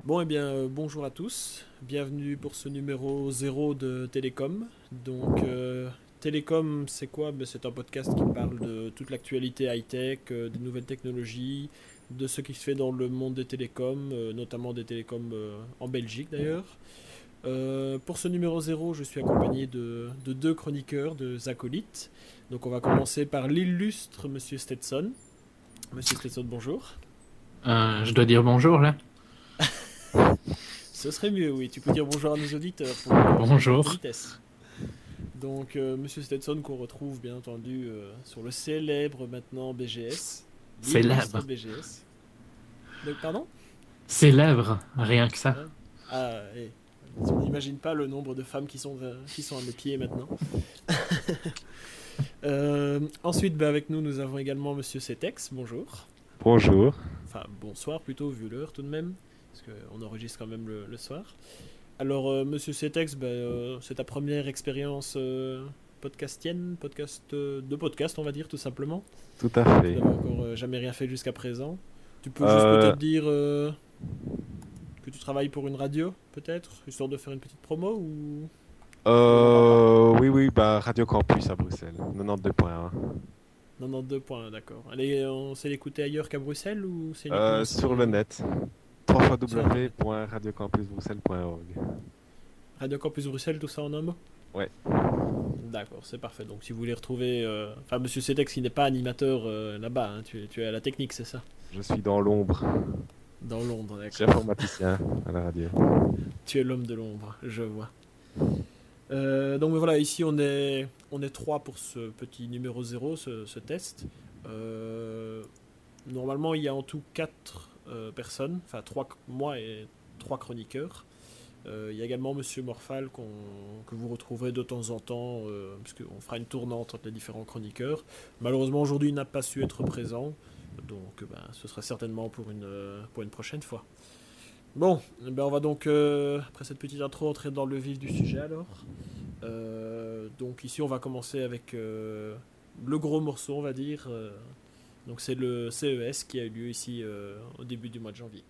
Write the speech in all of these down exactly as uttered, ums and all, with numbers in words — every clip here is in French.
Bon, eh bien, euh, bonjour à tous. Bienvenue pour ce numéro zéro de Télécom. Donc, euh, Télécom, c'est quoi? Ben, c'est un podcast qui parle de toute l'actualité high-tech, euh, des nouvelles technologies, de ce qui se fait dans le monde des télécoms, euh, notamment des télécoms euh, en Belgique d'ailleurs. Euh, pour ce numéro zéro, je suis accompagné de, de deux chroniqueurs, de acolytes. Donc, on va commencer par l'illustre Monsieur Stetson. Monsieur Stetson, bonjour. Euh, je dois dire bonjour là. Ce serait mieux, oui. Tu peux dire bonjour à nos auditeurs pour, euh, pour la Bonjour. politesse. Donc, euh, Monsieur Stetson, qu'on retrouve bien entendu euh, sur le célèbre maintenant B G S, l'illustre Célèbre. B G S. Donc, pardon? Célèbre, rien que ça. Hein. Ah, et, on n'imagine pas le nombre de femmes qui sont, euh, qui sont à mes pieds maintenant. Euh, ensuite, bah, avec nous, nous avons également Monsieur Cetex. Bonjour. Bonjour. Enfin, bonsoir plutôt, vu l'heure tout de même, parce qu'on enregistre quand même le, le soir. Alors, euh, Monsieur Cetex, bah, euh, c'est ta première expérience euh, podcastienne, podcast euh, de podcast, on va dire tout simplement. Tout à Tu fait. n'avais encore euh, jamais rien fait jusqu'à présent. Tu peux juste Euh, peut-être dire euh, que tu travailles pour une radio, peut-être, histoire de faire une petite promo ou on n'en parle pas. euh, oui, oui, bah, Radio Campus à Bruxelles, quatre-vingt-douze point un. quatre-vingt-douze points, d'accord. Allez, on sait l'écouter ailleurs qu'à Bruxelles ou c'est uniquement Euh, ici sur le euh, net, sur Internet? w w w point radio campus bruxelles point org. Radio Campus Bruxelles, tout ça en un mot? Ouais, D'accord, c'est parfait. Donc si vous voulez retrouver... euh, Enfin, Monsieur Cetex, il n'est pas animateur euh, là-bas, hein, tu, es- tu es à la technique, c'est ça? je suis dans l'ombre. Dans Londres, Je suis d'accord. informaticien à la radio. Tu es l'homme de l'ombre, je vois. Euh, donc voilà, ici on est, on est trois pour ce petit numéro zéro, ce, ce test. Euh, Normalement, il y a en tout quatre euh, personnes, enfin trois, moi et trois chroniqueurs. Euh, il y a également Monsieur Morphal qu'on, que vous retrouverez de temps en temps, euh, puisqu'on fera une tournante entre les différents chroniqueurs. Malheureusement, aujourd'hui, il n'a pas su être présent, donc ben, ce sera certainement pour une, euh, pour une prochaine fois. Bon, eh ben, on va donc, euh, après cette petite intro, entrer dans le vif du sujet alors. Euh, donc ici, on va commencer avec euh, le gros morceau, on va dire. Euh, donc c'est le C E S qui a eu lieu ici euh, au début du mois de janvier.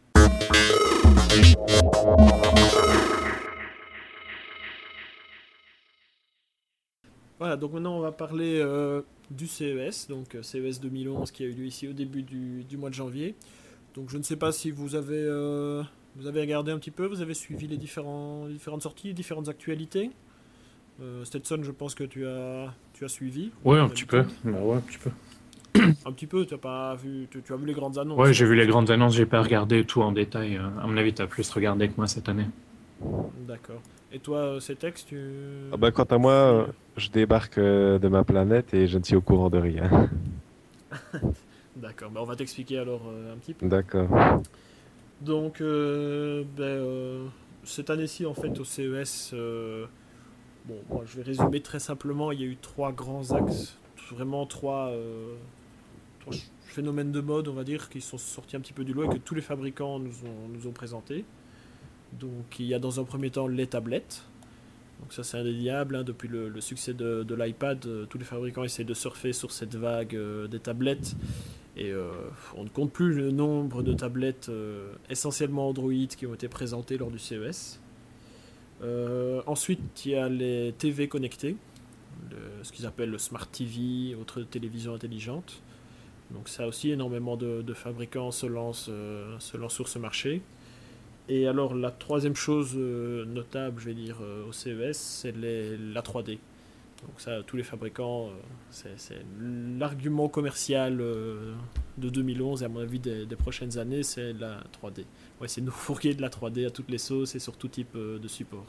Voilà, donc maintenant on va parler euh, du C E S, donc euh, C E S deux mille onze qui a eu lieu ici au début du, du mois de janvier. Donc je ne sais pas si vous avez, euh, vous avez regardé un petit peu, vous avez suivi les, différents, les différentes sorties, les différentes actualités. Euh, Stetson, je pense que tu as, tu as suivi, Ouais, un comme petit peu. d'habitude. Bah ouais, un petit peu. Un petit peu, tu as pas vu, tu, tu as vu les grandes Ouais, annonces, j'ai quoi, vu c'est les ça? grandes annonces, j'ai pas regardé tout en détail. euh, À mon avis, t'as plus regardé que moi cette année. D'accord. Et toi, euh, ces textes, tu, Ah bah, quant à tu moi, suis... euh, euh, je débarque euh, de ma planète et je ne suis au courant de rien. D'accord, bah, on va t'expliquer alors euh, un petit peu. D'accord. Donc, euh, ben, euh, cette année-ci, en fait, au C E S, euh, bon, moi, je vais résumer très simplement, il y a eu trois grands axes, vraiment trois, euh, trois ch- phénomènes de mode, on va dire, qui sont sortis un petit peu du lot et que tous les fabricants nous ont, nous ont présentés. Donc, il y a dans un premier temps les tablettes. Donc ça c'est indéniable, hein, depuis le, le succès de, de l'iPad, euh, tous les fabricants essaient de surfer sur cette vague euh, des tablettes. Et euh, on ne compte plus le nombre de tablettes euh, essentiellement Android qui ont été présentées lors du C E S. Euh, ensuite, il y a les T V connectés, le- ce qu'ils appellent le Smart T V, autre télévision intelligente. Donc ça aussi, énormément de, de fabricants se lancent, euh, se lancent sur ce marché. Et alors la troisième chose euh, notable, je vais dire, euh, au C E S, c'est les- la trois D. Donc ça, tous les fabricants, euh, c'est, c'est l'argument commercial euh, de deux mille onze et à mon avis des, des prochaines années, c'est la trois D. Ouais, c'est nous fourguer de la trois D à toutes les sauces et sur tout type euh, de support.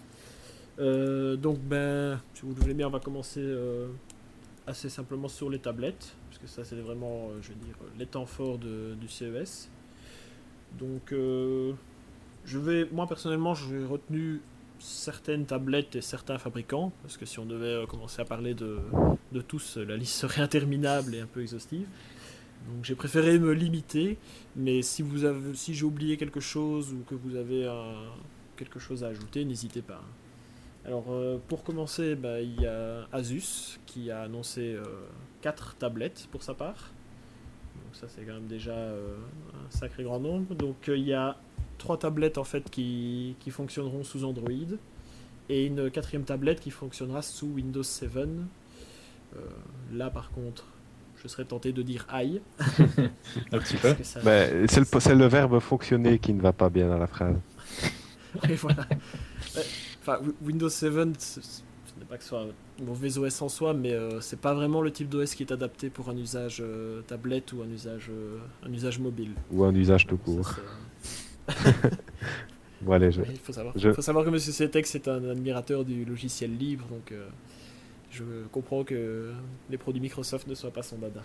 Euh, donc ben, si vous le voulez bien, on va commencer euh, assez simplement sur les tablettes, parce que ça c'est vraiment, euh, je veux dire, les temps forts de- du C E S. Donc euh, je vais, moi personnellement, j'ai retenu certaines tablettes et certains fabricants, parce que si on devait euh, commencer à parler de, de tous, la liste serait interminable et un peu exhaustive. Donc j'ai préféré me limiter, mais si, vous avez, si j'ai oublié quelque chose ou que vous avez un- quelque chose à ajouter, n'hésitez pas. Alors euh, pour commencer, bah, il y a Asus qui a annoncé euh, quatre tablettes pour sa part. Donc ça c'est quand même déjà euh, un sacré grand nombre. Donc euh, il y a trois tablettes en fait qui, qui fonctionneront sous Android et une quatrième tablette qui fonctionnera sous Windows sept. Euh, là par contre, je serais tenté de dire aïe. Un petit peu. Ça... Bah, c'est, le, c'est le verbe fonctionner qui ne va pas bien dans la phrase. Et voilà. Enfin, Windows sept, ce n'est pas que ce soit un mauvais O S en soi, mais euh, c'est pas vraiment le type d'O S qui est adapté pour un usage euh, tablette ou un usage, euh, un usage mobile. Ou un usage tout Ça, court. c'est- Bon, allez, je... Il faut savoir, Je- faut savoir que M. Cetex est un admirateur du logiciel libre, donc euh, je comprends que les produits Microsoft ne soient pas son dada.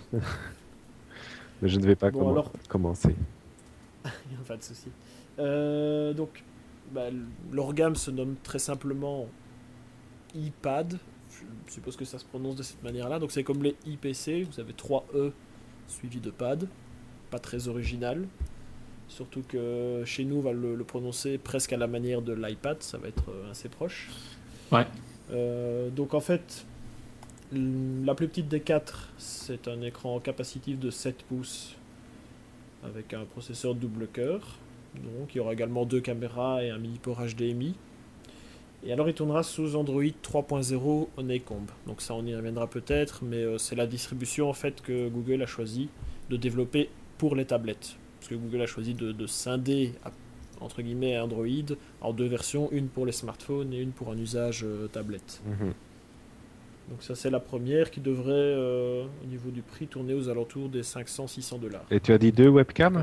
mais je ne vais pas Bon, commen- alors- commencer. Il n'y a pas de souci. Euh, donc, bah, l'orgame se nomme très simplement iPad. Je suppose que ça se prononce de cette manière-là. Donc, c'est comme les I P C. Vous avez trois E suivis de pad. Pas très original. Surtout que chez nous, on va le, le prononcer presque à la manière de l'iPad. Ça va être euh, assez proche. Ouais. Euh, donc, en fait, l- la plus petite des quatre, c'est un écran capacitif de sept pouces avec un processeur double cœur. Donc, il y aura également deux caméras et un mini port H D M I. Et alors, il tournera sous Android trois point zéro Honeycomb. Donc, ça, on y reviendra peut-être, mais euh, c'est la distribution en fait que Google a choisi de développer pour les tablettes. Parce que Google a choisi de, de scinder à- entre guillemets Android en deux versions, une pour les smartphones et une pour un usage euh, tablette. Mhm. Donc, ça, c'est la première qui devrait, euh, au niveau du prix, tourner aux alentours des cinq cents à six cents dollars. Et tu as dit deux webcams?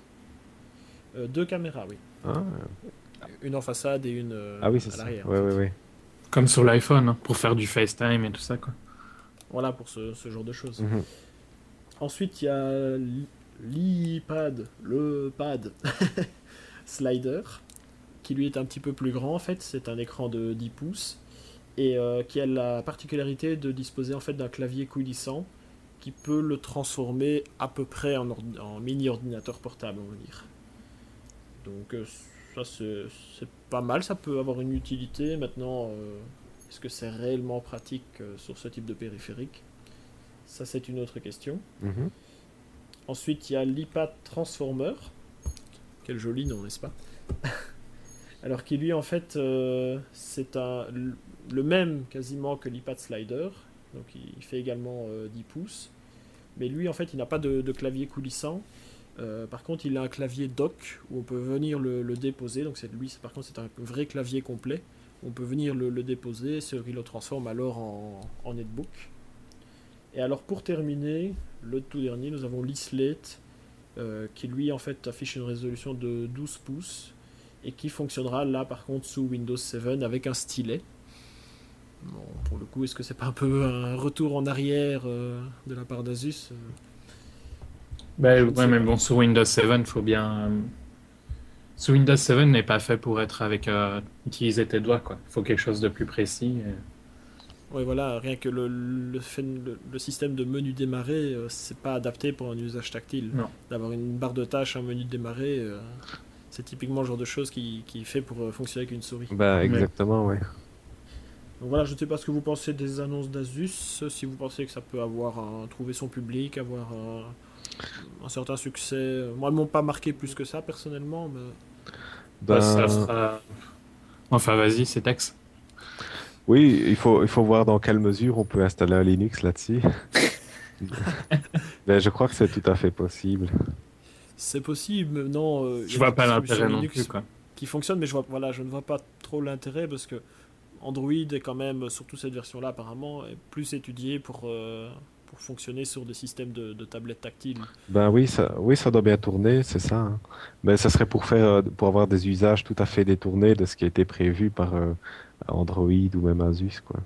Euh, deux caméras, oui. Ah, Une en façade et une euh, ah oui, c'est à ça. l'arrière. Ouais, en ouais, fait. ouais. Comme sur l'iPhone, hein, pour faire du FaceTime et tout ça, quoi. Voilà pour ce, ce genre de choses. Mhm. Ensuite, il y a l'iPad, le pad slider, qui lui est un petit peu plus grand en fait. C'est un écran de dix pouces et euh, qui a la particularité de disposer en fait d'un clavier coulissant qui peut le transformer à peu près en, ordi- en mini ordinateur portable, on va dire. Donc euh, ça c'est c'est pas mal, ça peut avoir une utilité. Maintenant, euh, est-ce que c'est réellement pratique euh, sur ce type de périphérique? Ça c'est une autre question. Mhm. Ensuite, il y a l'iPad Transformer. Quel joli nom, n'est-ce pas? Alors qui lui, en fait, euh, c'est un, le même quasiment que l'iPad Slider. Donc il fait également euh, dix pouces. Mais lui, en fait, il n'a pas de, de clavier coulissant. Euh, par contre, il a un clavier dock où on peut venir le, le déposer. Donc c'est lui, c'est- par contre, c'est un vrai clavier complet. On peut venir le, le déposer, ce qui le transforme alors en, en netbook. Et alors pour terminer, le tout dernier, nous avons l'iSlate, euh, qui lui en fait affiche une résolution de douze pouces et qui fonctionnera là par contre sous Windows sept avec un stylet. Bon, pour le coup, est-ce que c'est pas un peu un retour en arrière euh, de la part d'Asus? euh Ben, Je ne ouais, sais mais pas. bon, sur Windows sept, faut bien. euh, Sur Windows sept n'est pas fait pour être avec euh, utiliser tes doigts, quoi. Il faut quelque chose de plus précis. et- Ouais, voilà, rien que le, le, fait- le- le système de menu démarrer, euh, c'est pas adapté pour un usage tactile. Non. D'avoir une barre de tâches, un menu de démarrer, euh, c'est typiquement le genre de choses qui, qui est fait pour euh, fonctionner avec une souris. Bah, exactement, ouais. Donc voilà, je ne sais pas ce que vous pensez des annonces d'Asus, si vous pensez que ça peut avoir un, trouver son public, avoir un, un certain succès. Moi, ils m'ont pas marqué plus que ça personnellement, mais Ben, ça Ben, sera- Enfin, vas-y, c'est Tex. oui, il faut, il faut voir dans quelle mesure on peut installer un Linux là-dessus. Ben, je crois que c'est tout à fait possible. c'est possible. Maintenant, euh, il y Je a vois des pas distributions l'intérêt non Linux plus, quoi. qui fonctionnent, mais je vois, voilà, je ne vois pas trop l'intérêt parce que Android est quand même, surtout cette version-là apparemment, est plus étudié pour, euh, pour fonctionner sur des systèmes de, de tablettes tactiles. Ben oui, ça, oui, ça doit bien tourner, c'est ça, hein. Mais ça serait pour faire, euh, pour avoir des usages tout à fait détournés de ce qui a été prévu par euh, Android ou même Asus, quoi.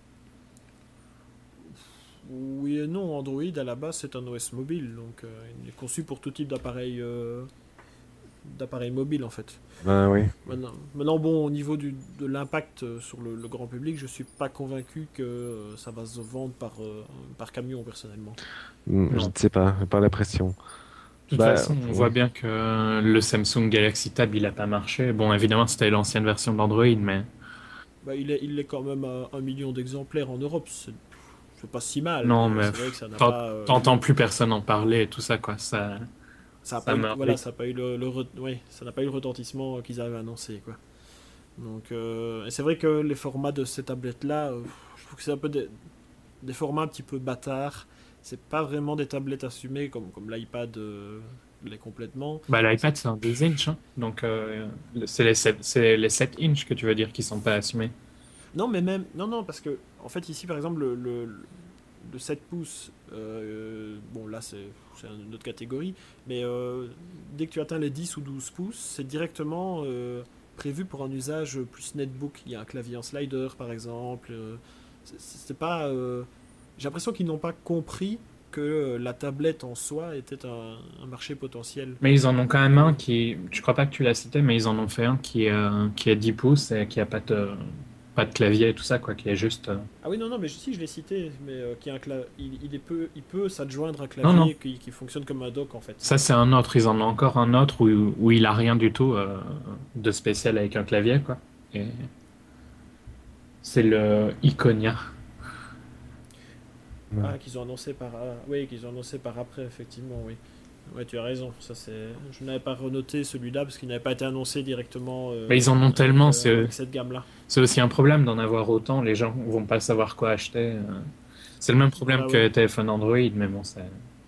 Oui et non, Android à la base c'est un O S mobile, donc euh, il est conçu pour tout type d'appareil euh, d'appareil mobile en fait. Ben oui. Maintenant, maintenant, bon, au niveau du, de l'impact euh, sur le, le grand public, je suis pas convaincu que euh, ça va se vendre par, euh, par camion personnellement. Hmm, je Non. ne sais pas, j'ai pas l'impression. De toute Bah, façon, on oui. voit bien que le Samsung Galaxy Tab, il a pas marché. Bon, évidemment, c'était l'ancienne version d'Android, mais Bah, il est, il est quand même à un million d'exemplaires en Europe, c'est c'est pas si mal. non, mais mais c'est vrai que ça n'a t'en- pas. euh, t'entends plus personne en parler et tout ça, quoi. Ça, ça a pas Ça eu, meurt voilà, vite. ça a pas eu le, le re- ouais, ça n'a pas eu le retentissement qu'ils avaient annoncé, quoi. Donc, euh, et c'est vrai que les formats de ces tablettes-là, euh, je trouve que c'est un peu des, des formats un petit peu bâtards. C'est pas vraiment des tablettes assumées comme, comme l'iPad euh, l'est complètement. Bah, C'est l'iPad, c'est un douze inch, hein. Donc, euh, c'est les sept, c'est les sept inch que tu veux dire qui sont pas assumés. Non, mais même. Non, non, parce que, en fait, ici, par exemple, le, le, le sept pouces, euh, bon, là, c'est c'est une autre catégorie, mais euh, dès que tu atteins les dix ou douze pouces, c'est directement euh, prévu pour un usage plus netbook. Il y a un clavier en slider, par exemple. euh, c'est c'est pas. euh, J'ai l'impression qu'ils n'ont pas compris que euh, la tablette en soi était un, un marché potentiel. Mais ils en ont quand même Et- un qui, je crois pas que tu l'as cité, mais ils en ont fait un qui est, euh, qui est dix pouces et qui a pas de, pas de clavier et tout ça, quoi, qui est juste. euh, Ah oui, non, non, mais si, je l'ai cité, mais euh, qui a un cla- il, il est peu, il peut s'adjoindre un Non, non. clavier qui, qui fonctionne comme un dock en fait. Ça, c'est un autre. Ils en ont encore un autre où, où il a rien du tout euh, de spécial avec un clavier, quoi. Et c'est le Iconia. Ouais. Ah, qu'ils ont annoncé par, ah, oui, qu'ils ont annoncé par après, effectivement, oui. Ouais, tu as raison. Ça c'est, je n'avais pas renoté celui-là parce qu'il n'avait pas été annoncé directement Mais euh, ils en ont avec, tellement, euh, c'est avec cette gamme-là. c'est aussi un problème d'en avoir autant. Les gens vont pas savoir quoi acheter. euh. C'est le même problème Voilà, que oui. les téléphones Android, mais bon, c'est.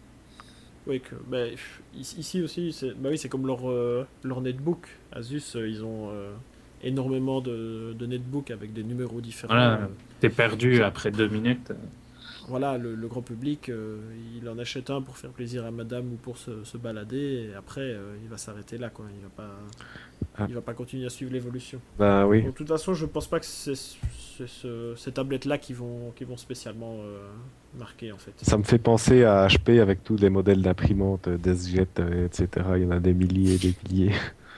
Oui, que, bah, ici ici aussi, c'est, bah oui, c'est comme leur, euh, leur netbook. Asus, euh, ils ont euh, énormément de, de netbooks avec des numéros différents. Voilà, euh, t'es perdu c'est- après deux minutes. Voilà, le, le grand public, euh, il en achète un pour faire plaisir à madame ou pour se, se balader, et après, euh, il va s'arrêter là, quoi. Il va pas, Ah, il va pas continuer à suivre l'évolution. bah oui. Donc, de toute façon, je pense pas que c'est c'est ce- ces tablettes-là qui vont, qui vont spécialement euh, marquer, en fait. Ça me fait penser à H P avec tous les modèles d'imprimantes, euh, DeskJet, euh, et cetera. Il y en a des milliers et des milliers.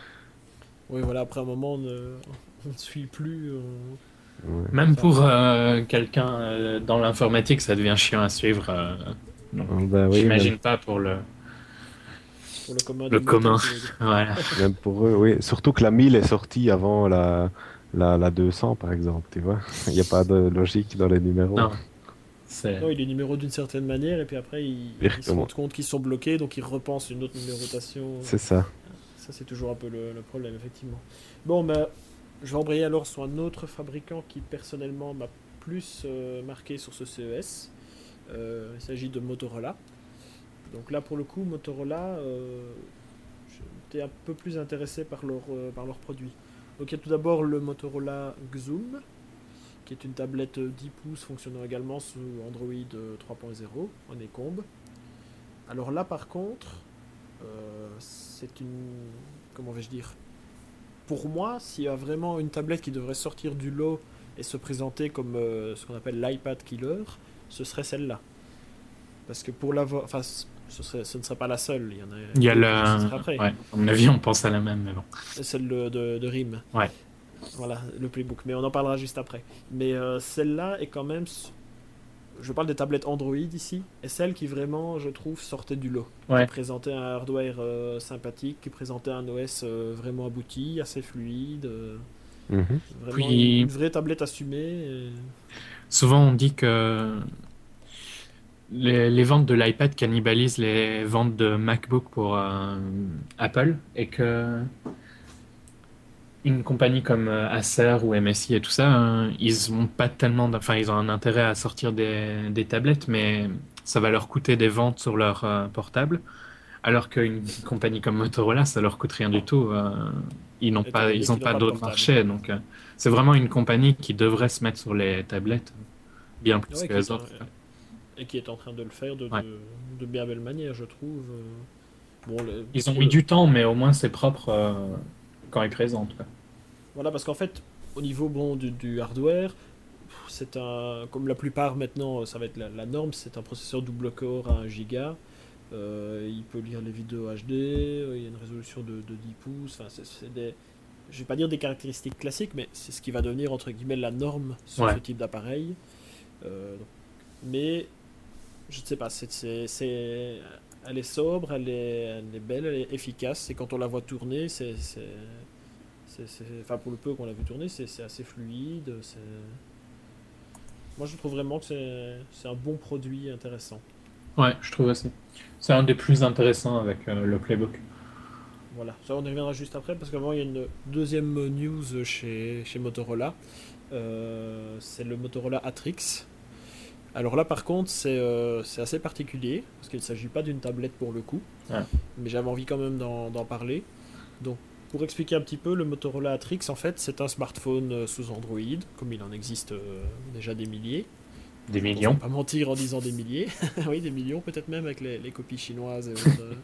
Oui, voilà, après un moment, on ne, on ne suit plus. on- Ouais. Même Enfin, pour euh, quelqu'un euh, dans l'informatique, ça devient chiant à suivre. euh, donc, Euh, Bah oui, même, j'imagine pas pour le, pour le commun le des mortels, commun. tu veux dire. Voilà. même pour eux, oui. Surtout que la mille est sortie avant la, la, la deux cents, par exemple, tu vois. Il n'y a pas de logique dans les numéros. Non, c'est. Non, il est numéro d'une certaine manière, et puis après, ils, Pire ils que se moi. rendent compte qu'ils sont bloqués, donc ils repensent une autre numérotation. C'est ça. Ça, c'est toujours un peu le, le problème, effectivement. Bon, bah, je vais embrayer alors sur un autre fabricant qui, personnellement, m'a plus euh, marqué sur ce C E S. Euh, il s'agit de Motorola. Donc là, pour le coup, Motorola, euh, j'étais un peu plus intéressé par leurs euh, par leurs produits. Donc il y a tout d'abord le Motorola Xoom, qui est une tablette dix pouces fonctionnant également sous Android euh, trois point zéro en Ecombe. Alors là, par contre, euh, c'est une... Comment vais-je dire? Pour moi, s'il y a vraiment une tablette qui devrait sortir du lot et se présenter comme euh, ce qu'on appelle l'iPad killer, ce serait celle-là. Parce que pour l'avoir... Enfin, ce, serait, ce ne serait pas la seule, il y en a Il y a une autre qui sera le. après. Ouais, à mon avis, on pense à la même, mais bon. Celle de, de, de R I M. Ouais. Voilà, le Playbook. Mais on en parlera juste après. Mais euh, celle-là est quand même... Je parle des tablettes Android ici, et celle qui vraiment, je trouve, sortait du lot. Ouais. Qui présentait un hardware euh, sympathique, qui présentait un O S euh, vraiment abouti, assez fluide. euh, Mhm. vraiment Puis- une, une vraie tablette assumée. et- Souvent, on dit que les, les ventes de l'iPad cannibalisent les ventes de MacBook pour euh, Apple et que une compagnie comme euh, Acer ou M S I et tout ça, euh, ils ont pas tellement, d'- enfin, ils ont un intérêt à sortir des, des tablettes, mais ça va leur coûter des ventes sur leur euh, portable, alors qu'une compagnie comme Motorola, ça leur coûte rien du tout. euh, ils n'ont étant pas, donné ils ont qu'ils n'ont pas pas de d'autres portable. marchés, donc euh, c'est vraiment une compagnie qui devrait se mettre sur les tablettes bien plus Ouais, que qui les est en- autres. quoi. et qui est en train de le faire de, Ouais. de, de bien belle manière, je trouve. euh. Bon, le- Ils ont pour mis le- du temps, mais au moins c'est propre euh, quand ils présentent. quoi. Voilà, parce qu'en fait, au niveau bon, du, du hardware, c'est un, comme la plupart maintenant, ça va être la, la norme, c'est un processeur double core à un giga. Euh, il peut lire les vidéos H D, euh, il y a une résolution de, de dix pouces. Enfin, c'est c'est des, je vais pas dire des caractéristiques classiques, mais c'est ce qui va devenir entre guillemets la norme sur Ouais. ce type d'appareil. Euh, donc- mais je ne sais pas, c'est, c'est, c'est- elle est sobre, elle est, elle est belle, elle est efficace. Et quand on la voit tourner, c'est, c'est, c'est- c'est- enfin pour le peu qu'on l'a vu tourner, c'est, c'est assez fluide. C'est... Moi, je trouve vraiment que c'est, c'est un bon produit intéressant. Ouais, je trouve aussi. C'est un des plus intéressants avec euh, le Playbook. Voilà, ça on y reviendra juste après parce qu'avant il y a une deuxième news chez, chez Motorola. Euh, c'est le Motorola Atrix. Alors là par contre c'est euh, c'est assez particulier parce qu'il ne s'agit pas d'une tablette pour le coup, Ouais. mais j'avais envie quand même d'en d'en parler. Donc pour expliquer un petit peu, le Motorola Atrix en fait c'est un smartphone euh, sous Android, comme il en existe euh, déjà des milliers. Des Je pense ne millions. pas mentir en disant des milliers. Oui, des millions peut-être même avec les, les copies chinoises et autres. euh.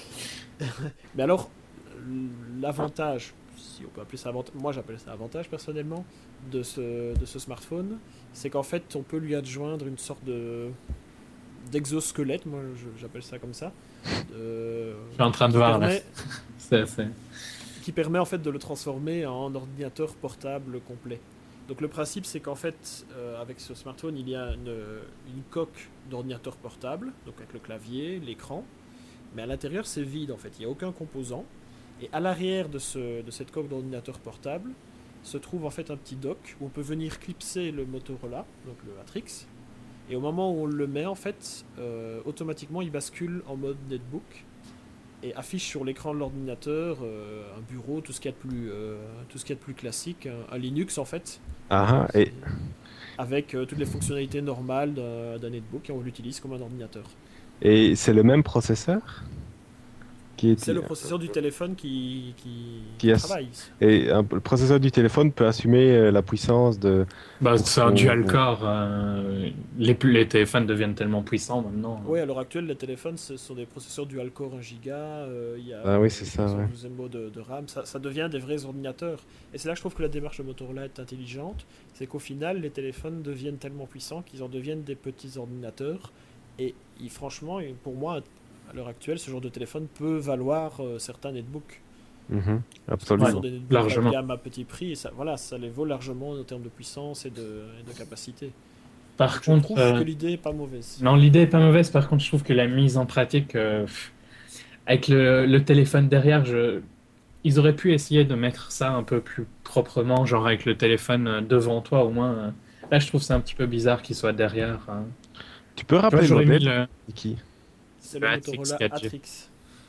Mais alors, l'avantage, si on peut appeler ça avantage, moi j'appelle ça avantage personnellement, de ce, de ce smartphone, c'est qu'en fait on peut lui adjoindre une sorte de d'exosquelette, moi je- j'appelle ça comme ça, de- Je suis en train de qui voir là. permet, C'est, c'est... qui permet en fait de le transformer en ordinateur portable complet. Donc le principe c'est qu'en fait euh, avec ce smartphone il y a une, une coque d'ordinateur portable, donc avec le clavier, l'écran, mais à l'intérieur c'est vide en fait, il n'y a aucun composant. Et à l'arrière de, ce, de cette coque d'ordinateur portable se trouve en fait un petit dock où on peut venir clipser le Motorola, donc le Atrix. Et au moment où on le met, en fait, euh, automatiquement il bascule en mode netbook et affiche sur l'écran de l'ordinateur euh, un bureau, tout ce qu'il y a de plus, euh, tout ce qu'il y a de plus classique, un, un Linux en fait, Ah, ah, c'est- et, avec euh, toutes les fonctionnalités normales d'un d'un netbook et on l'utilise comme un ordinateur. et c'est le même processeur qui C'est est, le processeur du téléphone qui, qui, qui qui a, travaille. et un- le processeur du téléphone peut assumer euh, la puissance de Bah, pour c'est un son. dual core. euh, les, les téléphones deviennent tellement puissants maintenant. Oui, à l'heure actuelle, les téléphones, ce sont des processeurs dual-core un giga, euh, il y a, Ah oui, euh, c'est je ça, pense, un ouais. douze mots de, de RAM, ça, ça devient des vrais ordinateurs. Et c'est là que je trouve que la démarche de Motorola est intelligente, c'est qu'au final, les téléphones deviennent tellement puissants qu'ils en deviennent des petits ordinateurs. Et il- franchement, et pour moi, à l'heure actuelle, ce genre de téléphone peut valoir euh, certains netbooks. Mhm, Parce qu'en plus, ce Ouais, sont absolument. des netbooks bas de largement. gamme à petit prix, et ça, voilà, ça les vaut largement en termes de puissance et de, et de capacité. Par Donc je contre, trouve euh, que l'idée est pas mauvaise. non, l'idée est pas mauvaise. Par contre, je trouve que la mise en pratique, euh, pff, avec le, le téléphone derrière, je... ils auraient pu essayer de mettre ça un peu plus proprement, genre avec le téléphone euh, devant toi au moins. euh. Là, je trouve c'est un petit peu bizarre qu'il soit derrière. hein. Tu peux Tu vois, rappeler le j'aurais mis modèle, le, Niki? C'est le le Atrix Motorola quatre G. Atrix.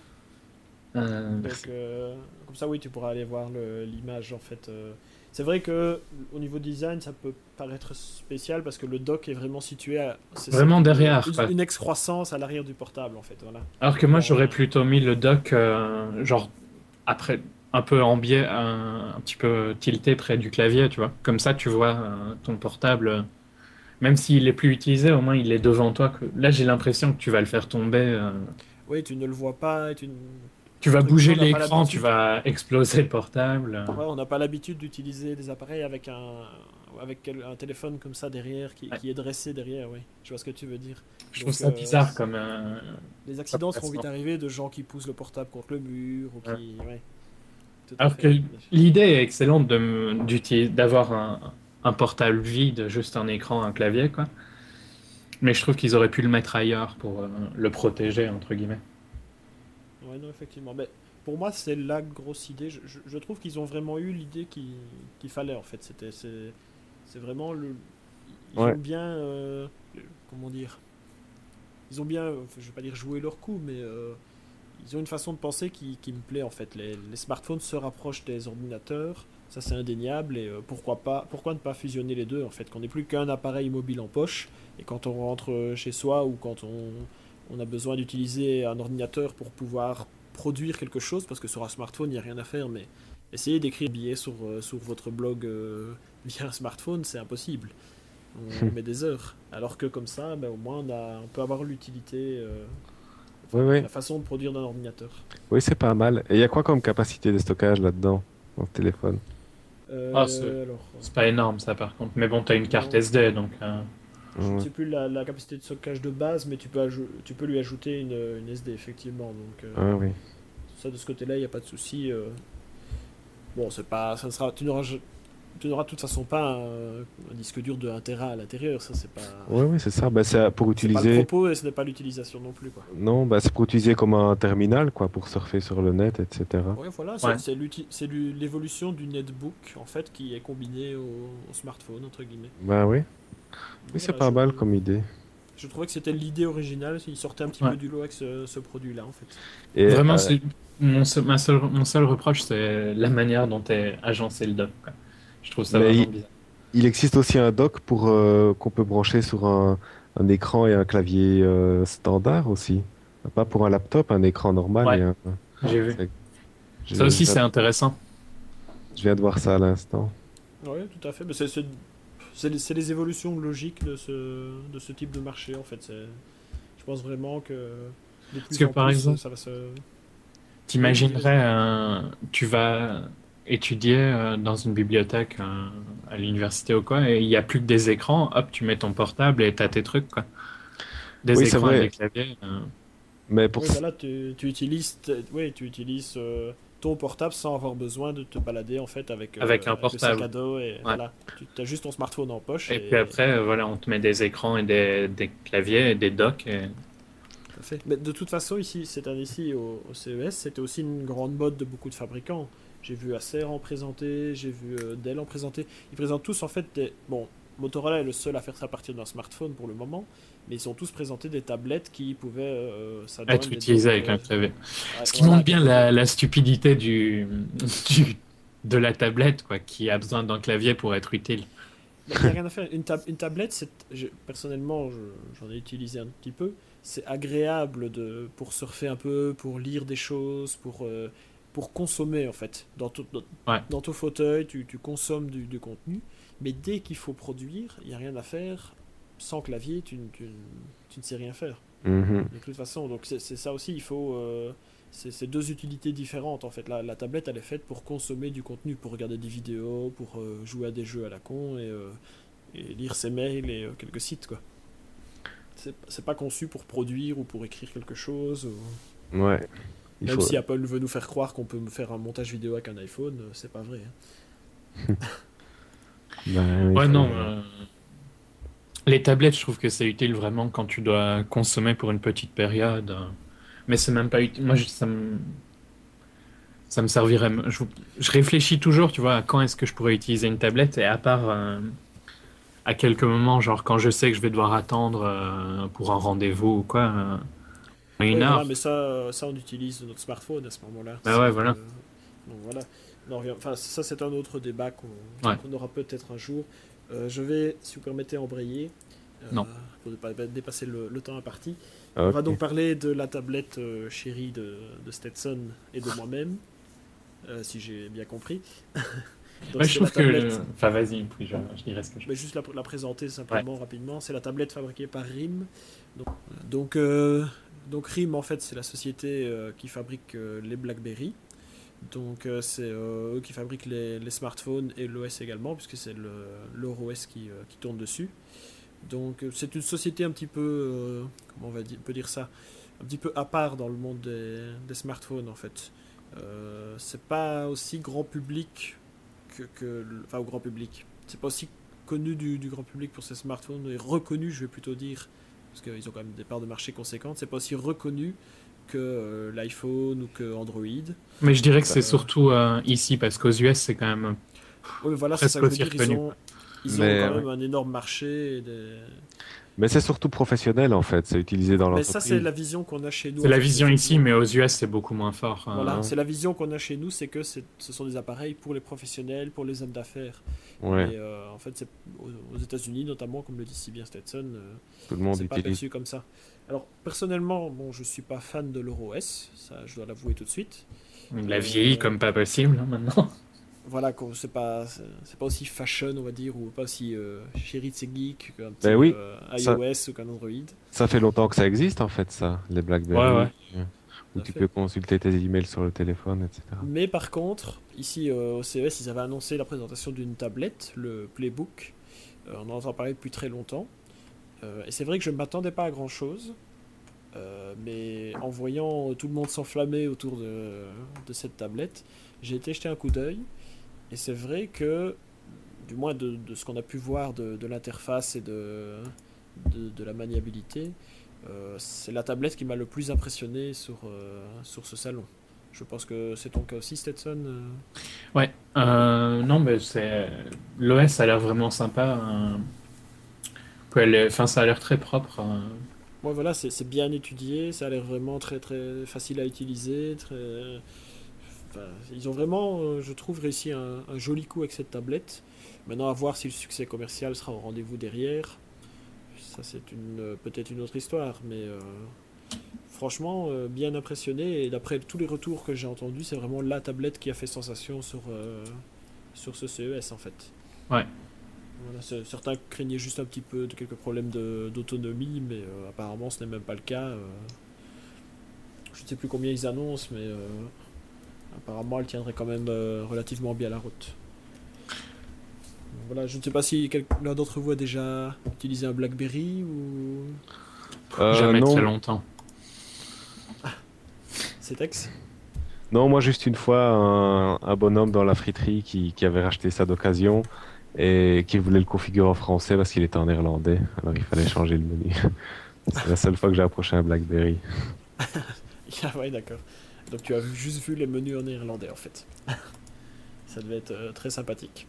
Euh, Donc, euh, comme ça, oui, tu pourras aller voir le- l'image en fait. euh. C'est vrai que au niveau design, ça peut paraître spécial parce que le dock est vraiment situé à. C'est c'est vraiment une, derrière, une, quoi. une excroissance à l'arrière du portable en fait. Voilà. Alors que moi, Dans j'aurais un- plutôt mis le dock, euh, genre, après, un peu en biais, un, un petit peu tilté près du clavier, tu vois. Comme ça, tu vois euh, ton portable, euh, même s'il est plus utilisé, au moins il est devant toi. Que... Là, j'ai l'impression que tu vas le faire tomber. euh, Oui, tu ne le vois pas. Et tu ne- Tu vas Entre guillemets, bouger on n'a pas l'écran, tu l'habitude. vas exploser le portable. euh. Ouais, on n'a pas l'habitude d'utiliser des appareils avec un avec quel- un téléphone comme ça derrière qui, Ouais. qui est dressé derrière. Oui, je vois ce que tu veux dire. Je trouve Donc, ça euh, bizarre comme. euh, les accidents seront placement. vite arrivés de gens qui poussent le portable contre le mur ou Ouais. qui. Ouais, tout à Alors fait. que l'idée est excellente de, m- d'utiliser- d'avoir un, un portable vide, juste un écran, un clavier, quoi. Mais je trouve qu'ils auraient pu le mettre ailleurs pour euh, le protéger, entre guillemets. Ouais, non, effectivement. Mais pour moi, c'est la grosse idée. Je, je- je trouve qu'ils ont vraiment eu l'idée qui- qu'il fallait, en fait. C'était, c'est, c'est vraiment le. Ils Ouais. ont bien. euh, comment dire? Ils ont bien, enfin, je vais pas dire joué leur coup, mais euh, ils ont une façon de penser qui, qui me plaît, en fait. Les, les smartphones se rapprochent des ordinateurs, ça c'est indéniable, et euh, pourquoi pas, pourquoi ne pas fusionner les deux, en fait, qu'on n'ait plus qu'un appareil mobile en poche, et quand on rentre chez soi ou quand on, on a besoin d'utiliser un ordinateur pour pouvoir produire quelque chose, parce que sur un smartphone, il n'y a rien à faire, mais essayer d'écrire un billet sur, euh, sur votre blog euh, via un smartphone, c'est impossible. On met des heures. Alors que comme ça, ben, au moins, on, a- on peut avoir l'utilité, euh, Oui, enfin, oui. la façon de produire d'un ordinateur. Oui, c'est pas mal. Et il y a quoi comme capacité de stockage là-dedans, dans le téléphone? Ah, c'est Euh, alors, c'est pas énorme, ça, par contre. Mais bon, t'as une euh, carte non, S D, donc. euh, je ne Ouais. sais plus la, la capacité de stockage de base, mais tu peux, ajou- tu peux lui ajouter une, une S D, effectivement. Donc, euh, Ah oui. ça, de ce côté-là, il n'y a pas de souci. euh. Bon, c'est pas, ça ne sera, tu n'auras, tu n'auras de toute façon pas un, un disque dur de un téra à l'intérieur. Ça, c'est pas, Oui, oui, c'est ça. Bah, c'est pour c'est pas le utiliser. propos et ce n'est pas l'utilisation non plus, quoi. Non, bah, c'est pour utiliser comme un terminal, quoi, pour surfer sur le net, et cetera. Ouais, voilà, Ouais. c'est c'est l'uti- c'est l'u- l'évolution du netbook en fait qui est combinée au, au smartphone entre guillemets. Bah oui. Oui, Donc c'est voilà, pas je, mal comme idée. Je trouvais que c'était l'idée originale, il sortait un petit Ouais. peu du lot avec ce, ce produit-là en fait. Et Vraiment, euh, c'est mon seul, ma seule- mon seul reproche, c'est la manière dont est agencé le dock, quoi. Je trouve ça mais vraiment il, bizarre. il existe aussi un dock pour euh, qu'on peut brancher sur un, un écran et un clavier euh, standard aussi. Pas pour un laptop, un écran normal Ouais, et un. j'ai vu. c'est- Ça Je, je aussi, viens, c'est intéressant. je viens de voir ça à l'instant. Oui, tout à fait. Mais c'est, c'est, c'est les, c'est les évolutions logiques de ce, de ce type de marché en fait. C'est, je pense vraiment que de Parce plus que en par plus exemple, ça va se. Oui, vas-y, vas-y. t'imaginerais, un- tu vas étudier euh, dans une bibliothèque euh, à l'université ou quoi, et il n'y a plus que des écrans, hop, tu mets ton portable et t'as tes trucs, quoi. Des Oui, c'est écrans et vrai, des claviers. euh. mais pour. Oui, voilà, tu, tu utilises, t- oui, tu utilises euh, ton portable sans avoir besoin de te balader en fait avec, Avec un euh, avec le sac portable. à dos et Ouais. voilà, tu as juste ton smartphone en poche Et puis et après, euh, voilà, on te met des écrans et des, des claviers et des docks. et- tout à fait. Mais de toute façon ici, cette année-ci au, au C E S, c'était aussi une grande mode de beaucoup de fabricants. J'ai vu Acer en présenter, j'ai vu euh, Dell en présenter. Ils présentent tous en fait des, bon, Motorola est le seul à faire ça à partir d'un smartphone pour le moment, mais ils ont tous présenté des tablettes qui pouvaient euh, s'adjoindre Être des utilisé docks. avec un euh, clavier. ouais, Ce qui voilà, montre des bien docks. la, la stupidité du, du- de la tablette, quoi, qui a besoin d'un clavier pour être utile. Mais il n'y a rien à faire. Une, tab- une tablette, c'est, je- personnellement, je- j'en ai utilisé un petit peu. C'est agréable de, pour surfer un peu, pour lire des choses, pour, euh, pour consommer en fait. Dans, tout- dans, Ouais. dans ton fauteuil, tu, tu consommes du, du contenu. Mais dès qu'il faut produire, il n'y a rien à faire. Sans clavier, tu, ne- tu, ne- tu ne sais rien faire. Mhm. De toute façon, donc c'est c'est ça aussi, il faut. euh, c'est c'est deux utilités différentes en fait. La, la tablette, elle est faite pour consommer du contenu, pour regarder des vidéos, pour euh, jouer à des jeux à la con et, euh, et lire ses mails et euh, quelques sites quoi. C'est c'est pas conçu pour produire ou pour écrire quelque chose. ou- Ouais, il Même faut. si Apple veut nous faire croire qu'on peut faire un montage vidéo avec un iPhone, euh, c'est pas vrai, hein. Ben, il Ouais, faut- non. euh, Les tablettes, je trouve que c'est utile vraiment quand tu dois consommer pour une petite période. euh, Mais c'est même pas utile. Moi, je- ça me, ça me servirait. Je, je réfléchis toujours, tu vois, à quand est-ce que je pourrais utiliser une tablette et à part euh, à quelques moments, genre quand je sais que je vais devoir attendre euh, pour un rendez-vous ou quoi, euh, une Oui, voilà, heure. mais ça, euh, ça on utilise notre smartphone à ce moment-là. Bah C'est ouais, pas de- voilà. Donc voilà. Non, rien- Enfin, ça c'est un autre débat qu'on Ouais. qu'on aura peut-être un jour. Euh, je vais, si vous permettez, embrayer euh, Non. pour ne pas dépasser le, le temps imparti. Ah, On va ok. donc parler de la tablette euh, chérie de, de Stetson et de moi-même, euh, si j'ai bien compris. Donc Ouais, je c'est la trouve que. tablette. Enfin, vas-y, puis je, je dirai ce que je. Je vais juste la, la présenter simplement rapidement. C'est la tablette fabriquée par R I M. Donc, donc, euh, donc R I M, en fait, c'est la société euh, qui fabrique euh, les BlackBerry. Donc euh, c'est euh, eux qui fabriquent les, les smartphones et l'O S également, puisque c'est le, leur O S qui, euh, qui tourne dessus. Donc euh, c'est une société un petit peu, euh, comment on va dire, on peut dire ça, un petit peu à part dans le monde des, des smartphones en fait. Euh, c'est pas aussi grand public que, que le- enfin au grand public. C'est pas aussi connu du, du grand public pour ces smartphones, et reconnu, je vais plutôt dire, parce qu'ils ont quand même des parts de marché conséquentes. C'est pas aussi reconnu que euh, l'iPhone ou que Android. Mais je dirais que c'est Euh, surtout euh, ici, parce qu'aux U S, c'est quand même Oui, mais voilà, c'est ça presque que je veux aussi dire. Ils reconnu. ont, ils ont Mais, quand ouais. même un énorme marché. et des- Mais c'est surtout professionnel en fait, c'est utilisé dans Mais ça, c'est l'entreprise. la vision qu'on a chez nous. C'est en la fait, vision ici, effectivement. mais aux U S, c'est beaucoup moins fort. hein. Voilà, Ah. c'est la vision qu'on a chez nous, c'est que c'est- ce sont des appareils pour les professionnels, pour les hommes d'affaires. Ouais, Mais euh, en fait, c'est aux, aux États-Unis notamment, comme le dit si bien Stetson, euh, tout le monde c'est pas utilise. perçu comme ça. Alors personnellement, bon, je suis pas fan de l'Euro O S, ça, je dois l'avouer tout de suite. Il a vieilli Euh, comme pas possible hein, maintenant. Voilà, qu'on- c'est pas, c'est c'est pas aussi fashion, on va dire, ou pas aussi euh, chéri de ses geeks qu'un petit Ben oui, euh, ça- iOS ou qu'un Android. Ça fait longtemps que ça existe en fait, ça, les BlackBerry, Ouais, ouais. euh, où Tout à tu fait. peux consulter tes emails sur le téléphone, et cetera. Mais par contre, ici euh, au C E S, ils avaient annoncé la présentation d'une tablette, le Playbook. Euh, on en entend parler depuis très longtemps. Euh, et c'est vrai que je ne m'attendais pas à grand chose. Euh, mais en voyant tout le monde s'enflammer autour de, de cette tablette, j'ai été jeter un coup d'œil. Et c'est vrai que, du moins de, de ce qu'on a pu voir de, de l'interface et de, de, de la maniabilité, euh, c'est la tablette qui m'a le plus impressionné sur, euh, sur ce salon. Je pense que c'est ton cas aussi, Stetson. euh. Ouais. Euh, non, mais c'est l'O S a l'air vraiment sympa. hein. Ouais, elle est- enfin, ça a l'air très propre. euh. Ouais, voilà, c'est c'est bien étudié, ça a l'air vraiment très très facile à utiliser. Très... Enfin, ils ont vraiment, euh, je trouve, réussi un, un joli coup avec cette tablette. Maintenant, à voir si le succès commercial sera au rendez-vous derrière. Ça, c'est une, euh, peut-être une autre histoire, mais euh, franchement, euh, bien impressionné. Et d'après tous les retours que j'ai entendus, c'est vraiment la tablette qui a fait sensation sur, euh, sur ce C E S en fait. Ouais. Voilà, c'est- certains craignaient juste un petit peu de quelques problèmes de- d'autonomie, mais euh, apparemment ce n'est même pas le cas. euh. Je ne sais plus combien ils annoncent, mais euh, apparemment elle tiendrait quand même euh, relativement bien la route. Voilà, je ne sais pas si quel- l'un d'entre vous a déjà utilisé un BlackBerry ou Euh, Jamais très non, longtemps. Cetex. non, moi juste une fois, un, un bonhomme dans la friterie qui, qui avait racheté ça d'occasion et qui voulait le configurer en français parce qu'il était en néerlandais. Alors il fallait changer le menu. C'est la seule fois que j'ai approché un BlackBerry. Ah ouais, d'accord. Donc tu as vu- juste vu les menus en néerlandais en fait. Ça devait être euh, très sympathique.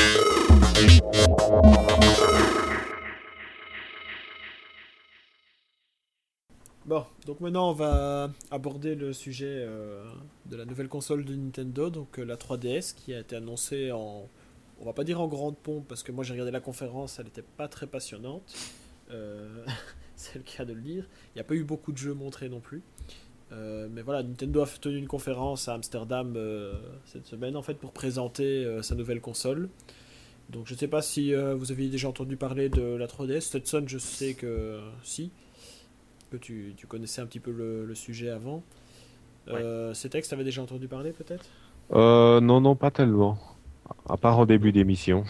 Bon, donc maintenant on va aborder le sujet euh, de la nouvelle console de Nintendo, donc euh, la trois D S qui a été annoncée en, on va pas dire en grande pompe parce que moi j'ai regardé la conférence, elle n'était pas très passionnante, euh, c'est le cas de le dire. Il n'y a pas eu beaucoup de jeux montrés non plus. Euh, mais voilà, Nintendo a tenu une conférence à Amsterdam euh, cette semaine en fait pour présenter euh, sa nouvelle console. Donc je sais pas si euh, vous aviez déjà entendu parler de la trois D S. Stetson, je sais que si, que tu, tu connaissais un petit peu le, le sujet avant. Ouais. Euh, ces textes, t'avais déjà entendu parler peut-être? Euh, non, non, pas tellement. À part en début Non. d'émission,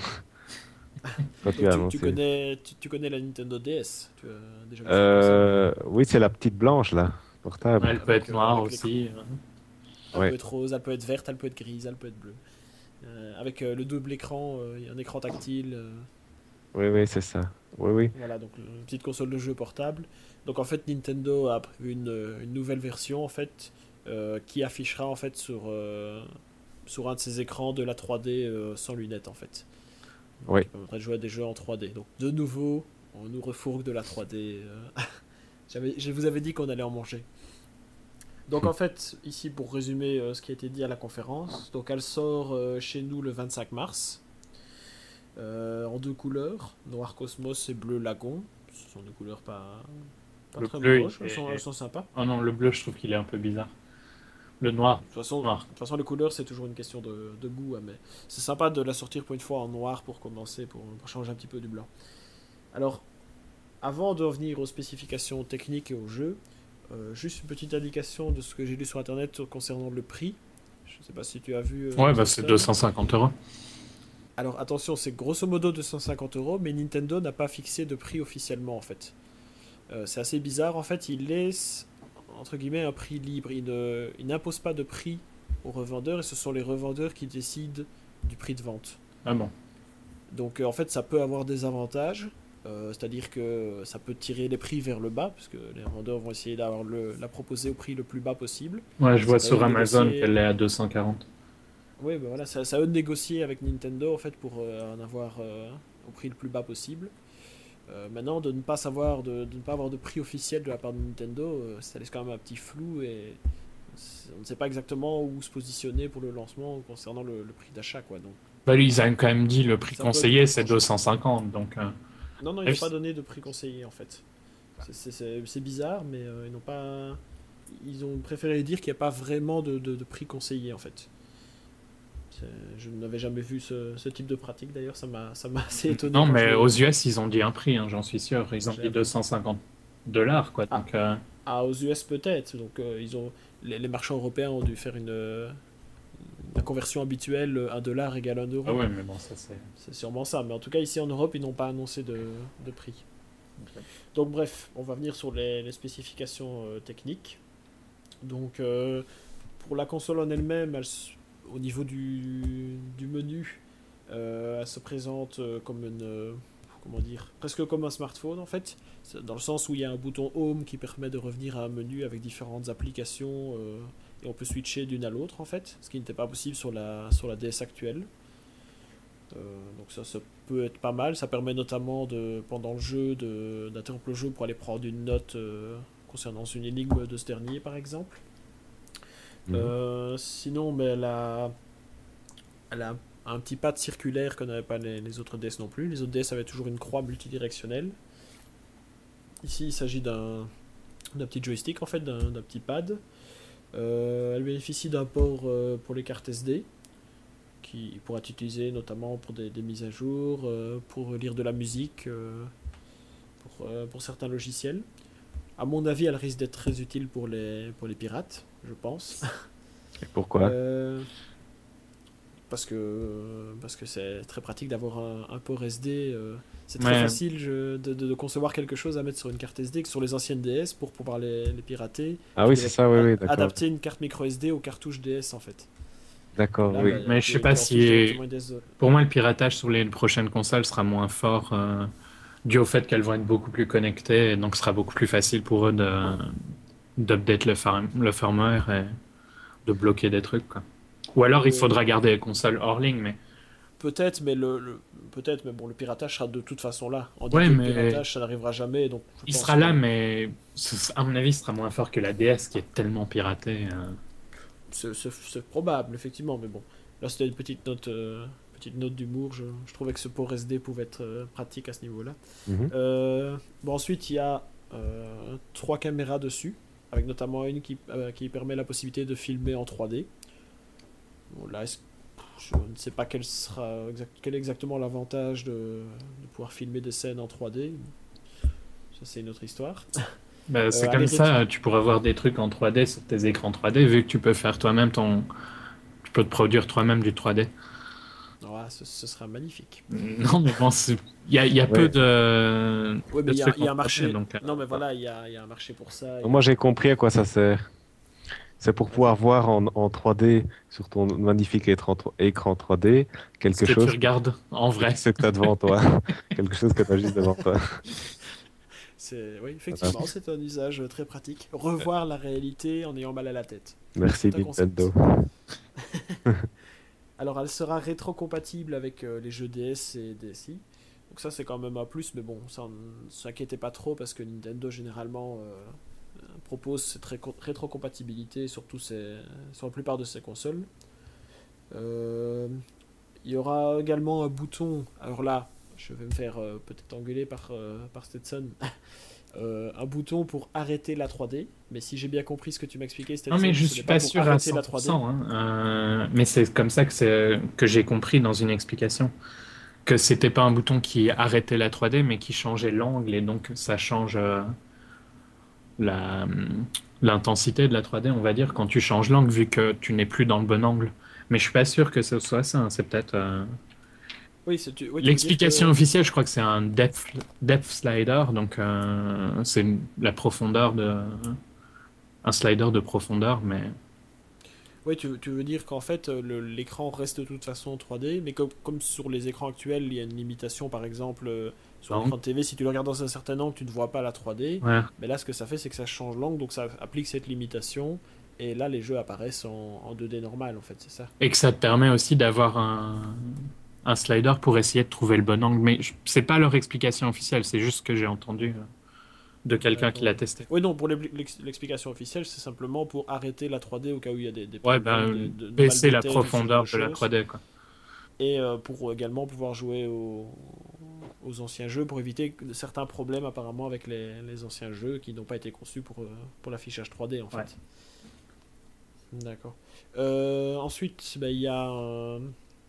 quand tu Donc as tu, tu annoncé. connais, tu, tu connais la Nintendo D S. Tu as déjà vu cette console? Euh, oui, c'est la petite blanche là, Ouais, portable. elle peut Avec, être euh, noire avec l'écran. aussi. euh. Elle peut Ouais. être rose, elle peut être verte, elle peut être grise, elle peut être bleue. Euh, avec euh, le double écran, euh, il y a un écran tactile. euh, Oui, oui, c'est ça. Oui, oui. Voilà, donc une petite console de jeu portable. Donc en fait, Nintendo a prévu une, une nouvelle version en fait euh, qui affichera en fait sur euh, sur un de ses écrans de la trois D euh, sans lunettes en fait. Donc Oui. qui permettrait de jouer à des jeux en trois D. Donc de nouveau, on nous refourgue de la trois D. euh. J'avais- je vous avais dit qu'on allait en manger. Donc en fait, ici pour résumer euh, ce qui a été dit à la conférence, donc elle sort euh, chez nous le vingt-cinq mars. Euh, en deux couleurs, noir cosmos et bleu lagon. Ce sont deux couleurs pas, pas Le très bleu, il moches, elles sont, elles est... sont sympas. Oh non, le bleu, je trouve qu'il est un peu bizarre. Le noir. De toute façon, de Noir. toute façon les couleurs c'est toujours une question de, de goût, hein, mais c'est sympa de la sortir pour une fois en noir pour commencer, pour, pour changer un petit peu du blanc. Alors, avant de revenir aux spécifications techniques et au jeu, euh, juste une petite indication de ce que j'ai lu sur internet concernant le prix. Je ne sais pas si tu as vu euh, Ouais, bah c'est Stetson. deux cent cinquante euros. Alors attention, c'est grosso modo deux cent cinquante euros, mais Nintendo n'a pas fixé de prix officiellement en fait. Euh, c'est assez bizarre. En fait, il laisse, entre guillemets, un prix libre. Il ne, il n'impose pas de prix aux revendeurs et ce sont les revendeurs qui décident du prix de vente. Ah bon. Donc, euh, en fait, ça peut avoir des avantages. Euh, c'est-à-dire que ça peut tirer les prix vers le bas, parce que les revendeurs vont essayer d'avoir le, la proposer au prix le plus bas possible. Ouais, je vois C'est à eux sur de Amazon négocier. qu'elle est à deux cent quarante. Oui, ben voilà, c'est c'est à eux de négocier avec Nintendo en fait pour euh, en avoir euh, au prix le plus bas possible. Euh, maintenant, de ne pas savoir, de, de ne pas avoir de prix officiel de la part de Nintendo, euh, ça laisse quand même un petit flou et c'est- on ne sait pas exactement où se positionner pour le lancement concernant le, le prix d'achat, quoi. Donc, Bah lui, ils ont quand même dit le prix ça peut être conseillé, c'est tranché. deux cent cinquante. Donc, euh, Non, non, ils même n'ont pas si- donné de prix conseillé en fait. C'est- C'est c'est- c'est bizarre, mais euh, ils n'ont pas, ils ont préféré dire qu'il n'y a pas vraiment de, de- de prix conseillé en fait. C'est- Je n'avais jamais vu ce, ce type de pratique d'ailleurs, ça m'a ça m'a assez étonné Non, quand je mais l'ai aux vu. U S, ils ont dit un prix, hein, j'en suis sûr. Ils ont J'ai dit appris. deux cent cinquante dollars, quoi. Ah, Donc, euh, ah, aux U S peut-être. Donc euh, ils ont les, les marchands européens ont dû faire une euh, la conversion habituelle, un dollar égale un ah euro. ouais, mais bon, ça c'est. C'est sûrement ça. Mais en tout cas ici en Europe ils n'ont pas annoncé de, de prix. Donc bref, on va venir sur les, les spécifications euh, techniques. Donc euh, pour la console en elle-même, elle s- au niveau du, du menu, euh, elle se présente euh, comme une euh, comment dire, presque comme un smartphone en fait. C'est dans le sens où il y a un bouton Home qui permet de revenir à un menu avec différentes applications euh, et on peut switcher d'une à l'autre en fait, ce qui n'était pas possible sur la, sur la D S actuelle. Euh, donc ça, ça peut être pas mal. Ça permet notamment de, pendant le jeu de, d'interrompre le jeu pour aller prendre une note euh, concernant une énigme de ce dernier, par exemple. Mhm. Euh, sinon, mais elle a, elle a un petit pad circulaire que n'avaient pas les, les autres D S non plus. Les autres D S avaient toujours une croix multidirectionnelle. Ici, il s'agit d'un, d'un petit joystick, en fait, d'un, d'un petit pad. Euh, elle bénéficie d'un port euh, pour les cartes S D, qui pourra être utilisé notamment pour des, des mises à jour, euh, pour lire de la musique, euh, pour, euh, pour certains logiciels. À mon avis, elle risque d'être très utile pour les, pour les pirates, je pense. Et pourquoi? Euh, parce que parce que c'est très pratique d'avoir un, un port S D. euh, c'est très Ouais, facile je- de, de- de concevoir quelque chose à mettre sur une carte S D que sur les anciennes D S pour pouvoir les, les pirater. Ah Tu oui, c'est devais ça, oui, a- oui, d'accord. adapter une carte micro S D aux cartouches D S en fait. Et D'accord, là, oui. bah, mais je tu, sais pas tu enfiles si. directement une D S. Pour moi, le piratage sur les prochaines consoles sera moins fort, euh, dû au fait qu'elles vont être beaucoup plus connectées, et donc ce sera beaucoup plus facile pour eux de d'update le, far- le firmware et de bloquer des trucs, quoi. Ou alors il Euh, faudra garder les consoles hors ligne, mais. peut-être, mais le, le- peut-être, mais bon, le piratage sera de toute façon là. Ouais, Endiguer le mais piratage, ça n'arrivera jamais, donc je il pense sera là, que mais ce- à mon avis, ce sera moins fort que la D S qui est tellement piratée. euh. c'est, c'est- c'est probable, effectivement, mais bon. Là, c'était une petite note, euh, petite note d'humour. Je, je trouvais que ce port S D pouvait être euh, pratique à ce niveau-là. Mhm. Euh, bon, ensuite, il y a euh, trois caméras dessus, avec notamment une qui, euh, qui permet la possibilité de filmer en trois D. Bon, là, est-ce- je ne sais pas quel sera exact- quel est exactement l'avantage de, de pouvoir filmer des scènes en trois D. Ça, c'est une autre histoire. Bah, Euh, c'est allez, comme réti- ça, tu pourras voir des trucs en trois D sur tes écrans trois D, vu que tu peux faire toi-même ton. Tu peux te produire toi-même du trois D. Ah, ce, ce sera magnifique. Non, mais bon, c'est- il y a, il y a peu Ouais. de, Oui, mais de il y a, trucs il y en a un trois D, marché. donc. euh, Non, mais voilà, il y a, il y a un marché pour ça. Moi, et- j'ai compris à quoi ça sert. C'est pour pouvoir Vas-y. voir en, en trois D sur ton magnifique écran, écran trois D Ce quelque que tu chose que, regardes en vrai. ce que tu as devant toi. Quelque chose que tu as juste devant toi. C'est, oui, Voilà. effectivement, c'est un usage très pratique. Revoir la réalité en ayant mal à la tête. Merci Tout un concept. Nintendo. Alors, elle sera rétro-compatible avec euh, les jeux D S et D S i. Donc ça, c'est quand même un plus, mais bon, ça, ne s'inquiétez pas trop parce que Nintendo, généralement, euh, propose cette réco- rétro-compatibilité sur, tous ses- sur la plupart de ses consoles. Euh, il y aura également un bouton. Alors là, je vais me faire euh, peut-être engueuler par, euh, par Stetson. Euh, un bouton pour arrêter la trois D. Mais si j'ai bien compris ce que tu m'as expliqué, Stetson, Non, mais je ce suis n'est pas pas pour sûr à arrêter cent la pour trois D. cent, hein. Euh, mais c'est comme ça que, c'est- que j'ai compris dans une explication. Que c'était pas un bouton qui arrêtait la trois D, mais qui changeait l'angle, et donc ça change euh, la, l'intensité de la trois D, on va dire, quand tu changes l'angle, vu que tu n'es plus dans le bon angle. Mais je suis pas sûr que ce soit ça, hein. C'est peut-être. euh, Oui, c'est, tu, oui, tu veux dire L'explication que. officielle, je crois que c'est un depth, depth slider, donc euh, c'est une- la profondeur de. Un slider de profondeur, mais. Oui, tu, tu veux dire qu'en fait, euh, le- l'écran reste de toute façon trois D, mais comme, comme sur les écrans actuels, il y a une limitation, par exemple, euh, sur Non. l'écran de T V, si tu le regardes dans un certain angle, tu ne vois pas la trois D. Ouais. Mais là, ce que ça fait, c'est que ça change l'angle, donc ça applique cette limitation, et là, les jeux apparaissent en, en deux D normal, en fait, c'est ça. Et que ça te permet aussi d'avoir un, un slider pour essayer de trouver le bon angle. Mais je- c'est pas leur explication officielle, c'est juste ce que j'ai entendu euh, de quelqu'un qui D'accord. l'a testé. Oui, non, pour l'ex- l'ex- l'explication officielle, c'est simplement pour arrêter la trois D au cas où il y a des, des Ouais, problèmes ben, de, de, de baisser mal de la tête ou ce genre profondeur de de la choses. trois D, quoi. Et euh, pour également pouvoir jouer au- aux anciens jeux, pour éviter que- certains problèmes apparemment avec les, les anciens jeux qui n'ont pas été conçus pour, euh, pour l'affichage trois D en fait. Ouais. D'accord. Euh, ensuite, ben, il y a un...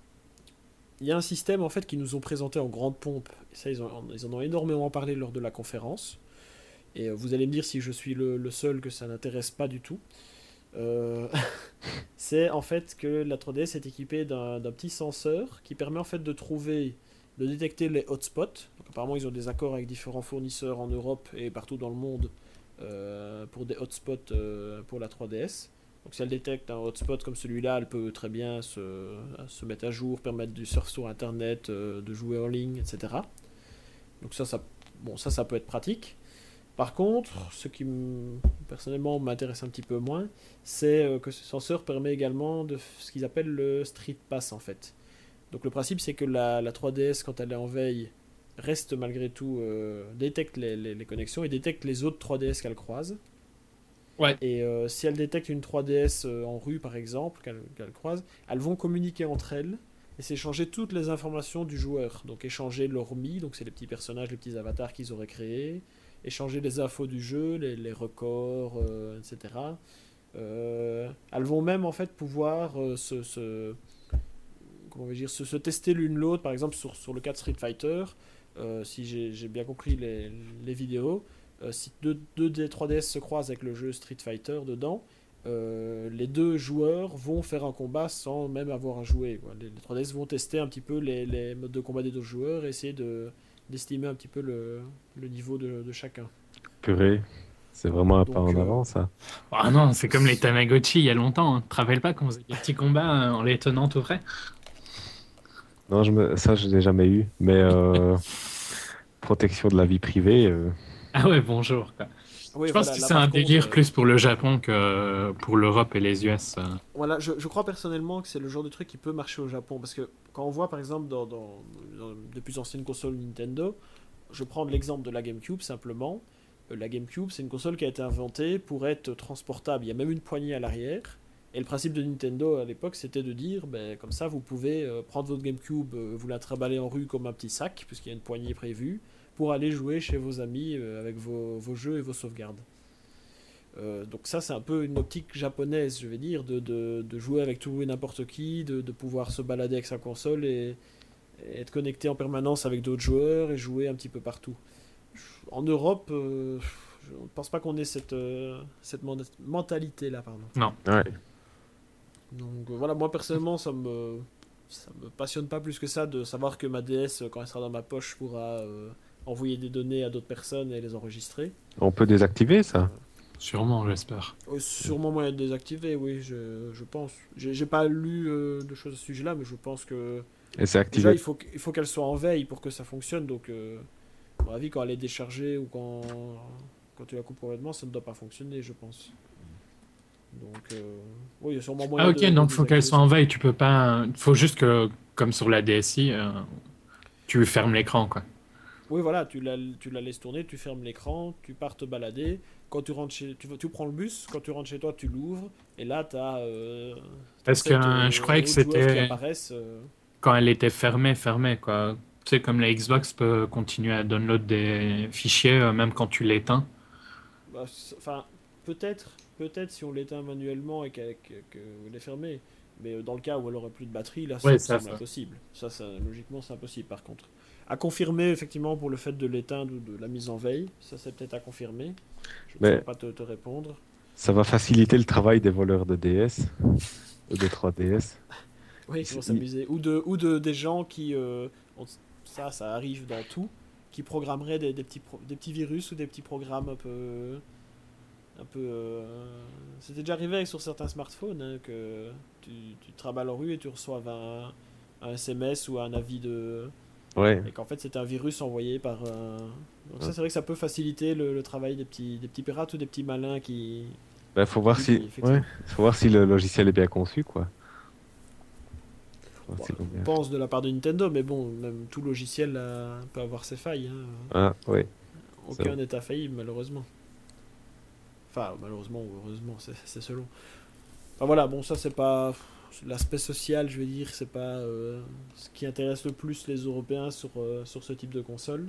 il y a un système en fait qui nous ont présenté en grande pompe. Et ça, ils, ont- ils en ont énormément parlé lors de la conférence. Et euh, vous allez me dire si je suis le, le seul que ça n'intéresse pas du tout. Euh, c'est en fait que la trois D S est équipée d'un d'un petit senseur qui permet en fait de trouver, de détecter les hotspots. Donc, apparemment, ils ont des accords avec différents fournisseurs en Europe et partout dans le monde euh, pour des hotspots euh, pour la trois D S. Donc, si elle détecte un hotspot comme celui-là, elle peut très bien se, se mettre à jour, permettre du surf sur Internet, euh, de jouer en ligne, et cetera. Donc ça, ça, bon, ça, ça peut être pratique. Par contre, ce qui m- personnellement m'intéresse un petit peu moins, c'est euh, que ce senseur permet également de f- ce qu'ils appellent le Street Pass en fait. Donc le principe, c'est que la, la trois D S, quand elle est en veille, reste malgré tout, euh, détecte les, les, les connexions et détecte les autres trois D S qu'elle croise. Ouais. Et euh, si elle détecte une trois D S euh, en rue, par exemple, qu'elle qu'elle croise, elles vont communiquer entre elles et s'échanger toutes les informations du joueur. Donc échanger leur M I, donc c'est les petits personnages, les petits avatars qu'ils auraient créés, échanger les infos du jeu, les, les records, euh, et cetera. Euh, elles vont même en fait pouvoir euh, se, se, comment on va dire, se, se tester l'une l'autre, par exemple sur, sur le cas de Street Fighter, euh, si j'ai j'ai bien compris les, les vidéos, euh, si deux, deux des trois D S se croisent avec le jeu Street Fighter dedans, euh, les deux joueurs vont faire un combat sans même avoir à jouer, quoi. Les, les trois D S vont tester un petit peu les, les modes de combat des deux joueurs et essayer de, d'estimer un petit peu le, le niveau de, de chacun. Purée, c'est vraiment un Donc, pas en euh, avant, ça. Ah non, c'est comme les Tamagotchi il y a longtemps. Hein. Tu te rappelles pas qu'on faisait des petits combats euh, en les tenant tout près? Non, je me... ça, je l'ai jamais eu. Mais euh, protection de la vie privée, euh, Ah ouais, bonjour. Quoi. oui, Je pense voilà, que là, c'est par un contre, délire euh, plus pour le Japon que pour l'Europe et les U S. euh. voilà, je, je crois personnellement que c'est le genre de truc qui peut marcher au Japon. Parce que quand on voit par exemple dans, dans, dans de plus anciennes consoles Nintendo, je prends l'exemple de la GameCube simplement. Euh, La GameCube, c'est une console qui a été inventée pour être transportable. Il y a même une poignée à l'arrière. Et le principe de Nintendo à l'époque, c'était de dire, ben, comme ça, vous pouvez euh, prendre votre GameCube, euh, vous la trimballer en rue comme un petit sac, puisqu'il y a une poignée prévue, pour aller jouer chez vos amis euh, avec vos, vos jeux et vos sauvegardes. Euh, donc ça, c'est un peu une optique japonaise, je vais dire, de, de, de jouer avec tout et n'importe qui, de, de pouvoir se balader avec sa console et, et être connecté en permanence avec d'autres joueurs et jouer un petit peu partout. En Europe, euh, je ne pense pas qu'on ait cette, euh, cette mon- mentalité-là, pardon. Non. ouais. Donc euh, voilà, moi personnellement, ça me, ça me passionne pas plus que ça de savoir que ma D S, euh, quand elle sera dans ma poche, pourra euh, envoyer des données à d'autres personnes et les enregistrer. On peut désactiver ça. Sûrement, j'espère. Euh, sûrement moyen de désactiver, oui, je, je pense. J'ai j'ai pas lu euh, de choses à ce sujet-là, mais je pense que Et c'est déjà activé. il faut, qu- il faut qu'elle soit en veille pour que ça fonctionne. Donc, euh, à mon avis, quand elle est déchargée ou quand, quand tu la coupes complètement, ça ne doit pas fonctionner, je pense. Donc, euh, oui, il y a sûrement moyen Ah de, ok, de donc faut qu'elle désactiver soit ça. en veille. Tu peux pas. Faut juste que, comme sur la D S I, euh, tu fermes l'écran, quoi. Oui, voilà, tu la, tu la laisses tourner, tu fermes l'écran, tu pars te balader. Quand tu rentres chez, tu, vas- tu prends le bus, quand tu rentres chez toi, tu l'ouvres, et là, tu as Parce que sept euh, je croyais que autres joueurs qui c'était apparaissent. euh. quand elle était fermée, fermée, quoi. Tu sais, comme la Xbox peut continuer à download des fichiers euh, même quand tu l'éteins. Bah, c'est- Enfin, peut-être, peut-être si on l'éteint manuellement et qu'elle que, que- elle est fermée. Mais euh, dans le cas où elle aurait plus de batterie, là, ça Ouais, me ça, semble ça. impossible. Ça, ça, logiquement, c'est impossible par contre. À confirmer, effectivement, pour le fait de l'éteindre ou de la mise en veille, ça c'est peut-être à confirmer. Je ne Mais saurais pas te, te répondre. ça va faciliter le travail des voleurs de D S ou de trois D S. Oui, qui vont Ils- s'amuser. Ou, de, ou de, des gens qui, euh, ont- ça, ça arrive dans tout, qui programmeraient des, des petits, pro- des petits virus ou des petits programmes un peu. Un peu. euh, C'était déjà arrivé sur certains smartphones, hein, que tu, tu te trimbales en rue et tu reçois un, un S M S ou un avis de. Ouais. Et qu'en fait c'était un virus envoyé par. un- Donc ça, c'est vrai que ça peut faciliter le, le travail des petits, des petits pirates ou des petits malins qui. Ben, faut voir qui- si, qui, effectivement, ouais, faut voir si le logiciel est bien conçu, quoi. Faut voir bon, s'ils l'ont je bien fait. pense de la part de Nintendo, mais bon, même tout logiciel euh, peut avoir ses failles, hein. Ah, ouais. C'est Aucun vrai. n'est infaillible, malheureusement. Enfin, malheureusement ou heureusement, c'est c'est selon. Enfin voilà, bon, ça c'est pas. L'aspect social, je veux dire, c'est pas euh, ce qui intéresse le plus les Européens sur, euh, sur ce type de console.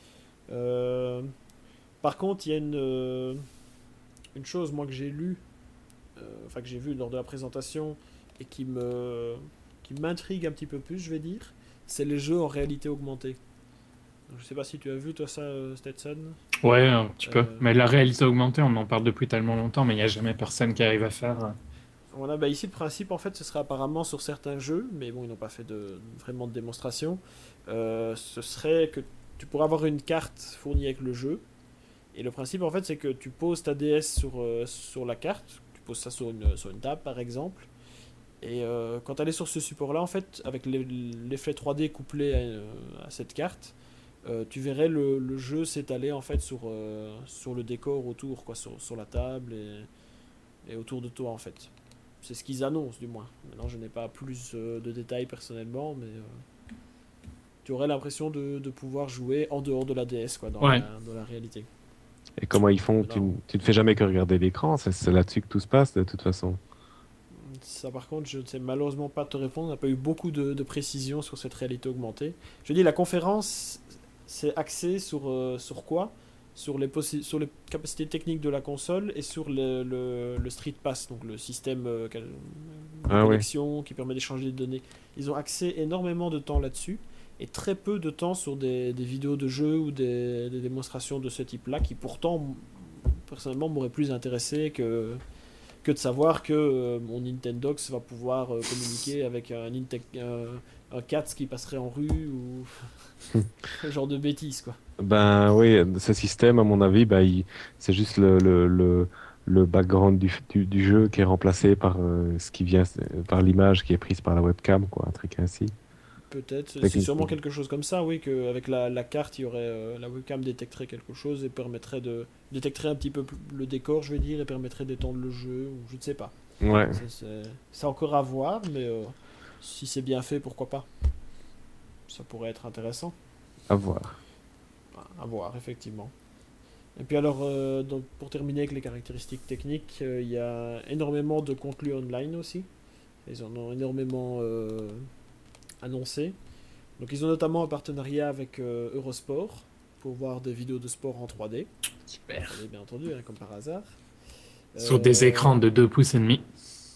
Euh, Par contre, il y a une, euh, une chose, moi, que j'ai lu, euh, enfin que j'ai vu lors de la présentation, et qui me qui m'intrigue un petit peu plus, je vais dire, c'est les jeux en réalité augmentée. Je sais pas si tu as vu, toi, ça, euh, Stetson. Ouais, un petit peu. Euh, Mais la réalité augmentée, on en parle depuis tellement longtemps, mais il n'y a jamais personne qui arrive à faire. euh. Voilà, bah ici le principe en fait ce serait apparemment sur certains jeux, mais bon ils n'ont pas fait de, vraiment de démonstration. Euh, ce serait que tu pourrais avoir une carte fournie avec le jeu, et le principe en fait c'est que tu poses ta D S sur, euh, sur la carte, tu poses ça sur une, sur une table par exemple, et euh, quand elle est sur ce support là en fait, avec les- l'effet trois D couplé à, euh, à cette carte, euh, tu verrais le, le jeu s'étaler en fait sur, euh, sur le décor autour, quoi, sur, sur la table et, et autour de toi en fait. c'est ce qu'ils annoncent du moins. Maintenant, je n'ai pas plus euh, de détails personnellement, mais euh, tu aurais l'impression de, de pouvoir jouer en dehors de la D S, quoi, dans, Ouais. la, dans la réalité. Et comment ils font? Voilà. Tu, tu ne fais jamais que regarder l'écran, c'est c'est là-dessus que tout se passe de toute façon. Ça, par contre, je ne sais malheureusement pas te répondre. On n'a pas eu beaucoup de, de précisions sur cette réalité augmentée. Je dis, la conférence, c'est axé sur, euh, sur quoi? Sur les, possi- sur les capacités techniques de la console et sur le, le, le Street Pass, donc le système euh, quel- de Ah ouais. connexion qui permet d'échanger des données. Ils ont axé énormément de temps là-dessus et très peu de temps sur des, des vidéos de jeux ou des, des démonstrations de ce type-là qui pourtant, m- personnellement, m'auraient plus intéressé que que de savoir que euh, mon Nintendox va pouvoir euh, communiquer avec un, Ninte- un, un Cats qui passerait en rue ou ce genre de bêtises, quoi. Ben oui, ce système, à mon avis, ben, il- c'est juste le, le, le, le background du, du, du jeu qui est remplacé par euh, ce qui vient, par l'image qui est prise par la webcam, quoi, un truc ainsi. Peut-être, c'est sûrement Techniquement. quelque chose comme ça, oui, qu'avec la, la carte, il y aurait, euh, la webcam détecterait quelque chose et permettrait de détecterait un petit peu plus le décor, je vais dire, et permettrait d'étendre le jeu, ou je ne sais pas. Ouais, C'est c'est- c'est encore à voir, mais euh, si c'est bien fait, pourquoi pas. Ça pourrait être intéressant. à voir. À voir, effectivement. Et puis alors, euh, donc, pour terminer avec les caractéristiques techniques, euh, il y a énormément de contenu online aussi. Ils en ont énormément euh, annoncé. Donc ils ont notamment un partenariat avec euh, Eurosport pour voir des vidéos de sport en trois D. Super. Vous avez bien entendu, hein, comme par hasard. Sur des Euh, écrans de deux pouces et demi.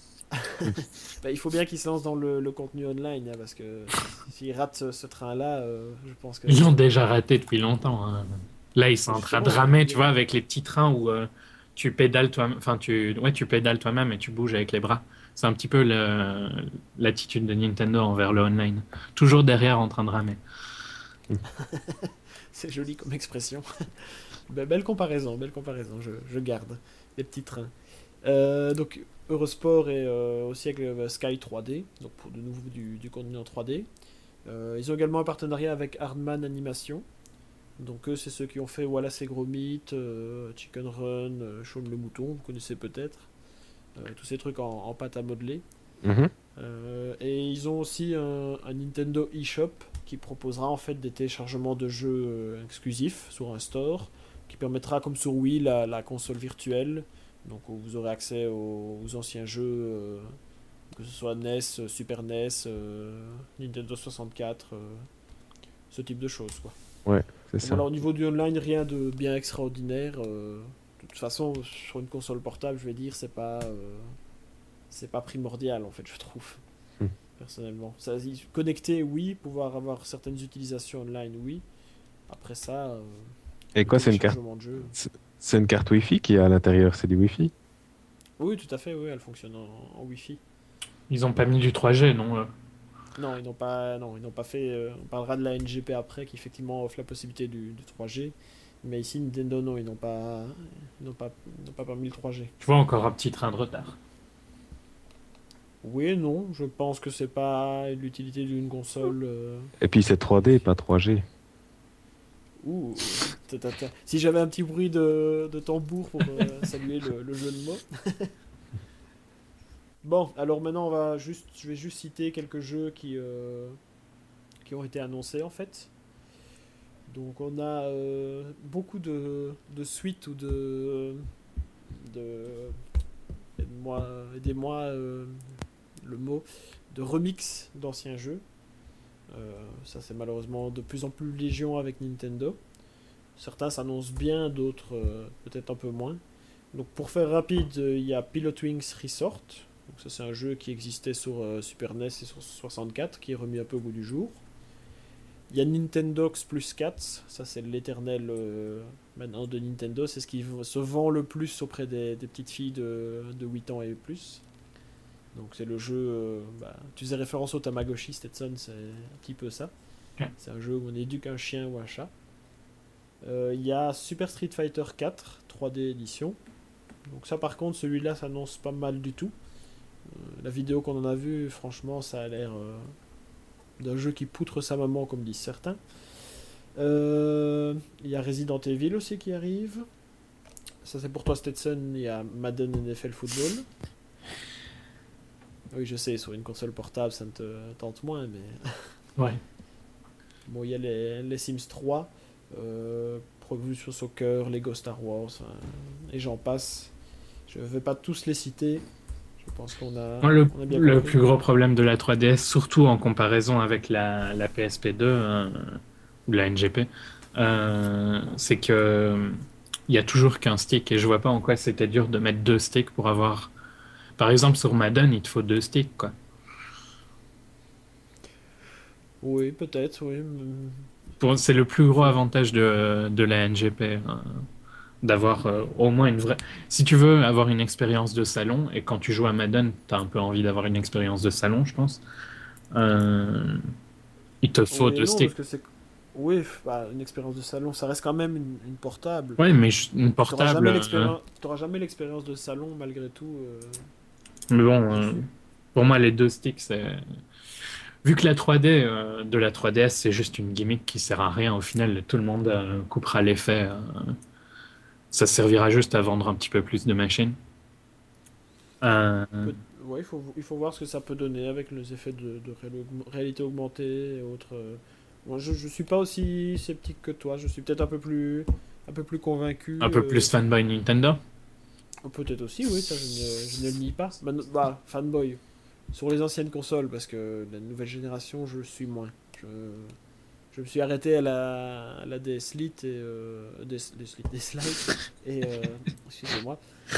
bah, il faut bien qu'ils se lancent dans le, le contenu online, hein, parce que s'ils ratent ce, ce train-là, euh, je pense que... Ils l'ont déjà raté depuis longtemps, hein. Là, ils sont en train de Justement, ramer, ouais. tu vois, avec les petits trains où euh, tu pédales toi-même, enfin, tu, ouais, tu pédales toi-même et tu bouges avec les bras. C'est un petit peu le- l'attitude de Nintendo envers le online. Toujours derrière en train de ramer. C'est joli comme expression. Be- belle comparaison, belle comparaison, je, je garde les petits trains. Euh, donc Eurosport est euh, aussi avec le Sky trois D, donc pour de nouveau du, du contenu en trois D. Euh, ils ont également un partenariat avec Hardman Animation. Donc eux, c'est ceux qui ont fait Wallace et Gromit, euh, Chicken Run, euh, Shaun le Mouton, vous connaissez peut-être. Euh, tous ces trucs en, en pâte à modeler. Mhm. Euh, et ils ont aussi un, un Nintendo eShop qui proposera en fait des téléchargements de jeux euh, exclusifs sur un store qui permettra comme sur Wii la, la console virtuelle, donc où vous aurez accès aux, aux anciens jeux, euh, que ce soit N E S, euh, Super N E S, euh, Nintendo soixante-quatre, euh, ce type de choses, quoi. Ouais, c'est Donc ça. voilà, au niveau du online, rien de bien extraordinaire. euh, de toute façon, sur une console portable, je vais dire, c'est pas, euh, c'est pas primordial en fait, je trouve. Hmm. Personnellement. Ça, y- connecter, oui. Pouvoir avoir certaines utilisations online, oui. Après ça, euh, Et le quoi, c'est une carte, téléchargement de jeu. c'est c'est une carte Wi-Fi qui est à l'intérieur, c'est du Wi-Fi? Oui, tout à fait, oui, elle fonctionne en, en Wi-Fi. Ils ont pas mis du trois G, non? euh. Non, ils n'ont pas, non, ils n'ont pas fait. euh, on parlera de la N G P après, qui effectivement offre la possibilité du, du trois G. Mais ici, Nintendo, non, ils n'ont pas, ils n'ont pas, ils n'ont pas permis le trois G. Tu vois, encore un petit train de retard. Oui et non, je pense que c'est pas l'utilité d'une console. euh, Et puis c'est trois D, pas trois G. Ouh, ta, ta, ta. Si j'avais un petit bruit de, de tambour pour euh, saluer le, le jeu de mots. Bon, alors maintenant on va juste, je vais juste citer quelques jeux qui, euh, qui ont été annoncés en fait. Donc on a euh, beaucoup de, de suites ou de, de aide-moi, aidez-moi euh, le mot, de remix d'anciens jeux. Euh, ça c'est malheureusement de plus en plus légion avec Nintendo. Certains s'annoncent bien, d'autres euh, peut-être un peu moins. Donc pour faire rapide, euh, il y a Pilot Wings Resort. Donc ça c'est un jeu qui existait sur euh, Super N E S et sur soixante-quatre, qui est remis un peu au goût du jour. Il y a Nintendox plus Cats, ça c'est l'éternel euh, maintenant de Nintendo, c'est ce qui v- se vend le plus auprès des, des petites filles de, de huit ans et plus. Donc c'est le jeu, euh, bah, tu faisais référence au Tamagotchi, Stetson, c'est un petit peu ça. Ouais. C'est un jeu où on éduque un chien ou un chat. Euh, Il y a Super Street Fighter quatre, trois D édition. Donc ça par contre, celui-là s'annonce pas mal du tout. Euh, la vidéo qu'on en a vue, franchement, ça a l'air euh, d'un jeu qui poutre sa maman, comme disent certains. Euh, Il y a Resident Evil aussi qui arrive. Ça c'est pour toi Stetson, il y a Madden N F L Football. Oui, je sais, sur une console portable, ça ne te tente moins, mais... Ouais. Bon, il y a les, les Sims trois, euh, Pro Evolution Soccer, Lego Star Wars, enfin, et j'en passe. Je ne vais pas tous les citer. Je pense qu'on a, Moi, le, on a bien le compris. plus gros problème de la trois D S, surtout en comparaison avec la, la P S P deux euh, ou la N G P, euh, c'est que il y a toujours qu'un stick et je vois pas en quoi c'était dur de mettre deux sticks pour avoir. Par exemple, sur Madden, il te faut deux sticks, quoi. Oui, peut-être, oui. mm, Pour- C'est le plus gros faut- avantage de, de la N G P, euh, d'avoir euh, au moins une vraie. Si tu veux avoir une expérience de salon, et quand tu joues à Madden, tu as un peu envie d'avoir une expérience de salon, je pense, euh, il te faut Oui et deux non, parce sticks. que c'est... Oui, f- bah, une expérience de salon, ça reste quand même une, une portable. Ouais, mais je- une Tu n'auras portable. jamais euh, l'expérience, t'auras jamais l'expérience de salon, malgré tout, euh, mais bon, euh, dessus. pour moi, les deux sticks, c'est. Vu que la trois D euh, de la trois D S, c'est juste une gimmick qui sert à rien, au final, tout le monde euh, coupera l'effet. euh, ça servira juste à vendre un petit peu plus de machines. Euh, Peut- ouais, il faut, il faut voir ce que ça peut donner avec les effets de, de réalo- réalité augmentée et autres. euh. Moi, je, je suis pas aussi sceptique que toi. Je suis peut-être un peu plus, un peu plus convaincu. un peu euh, plus fanboy Nintendo. Peut-être aussi, oui, ça je ne, je ne le nie pas. Bah, no- bah, fanboy. Sur les anciennes consoles, parce que la nouvelle génération, je le suis moins. Je, je me suis arrêté à la, à la D S Lite et... Euh, D S, D S Lite, D S Lite et... Euh, excusez-moi.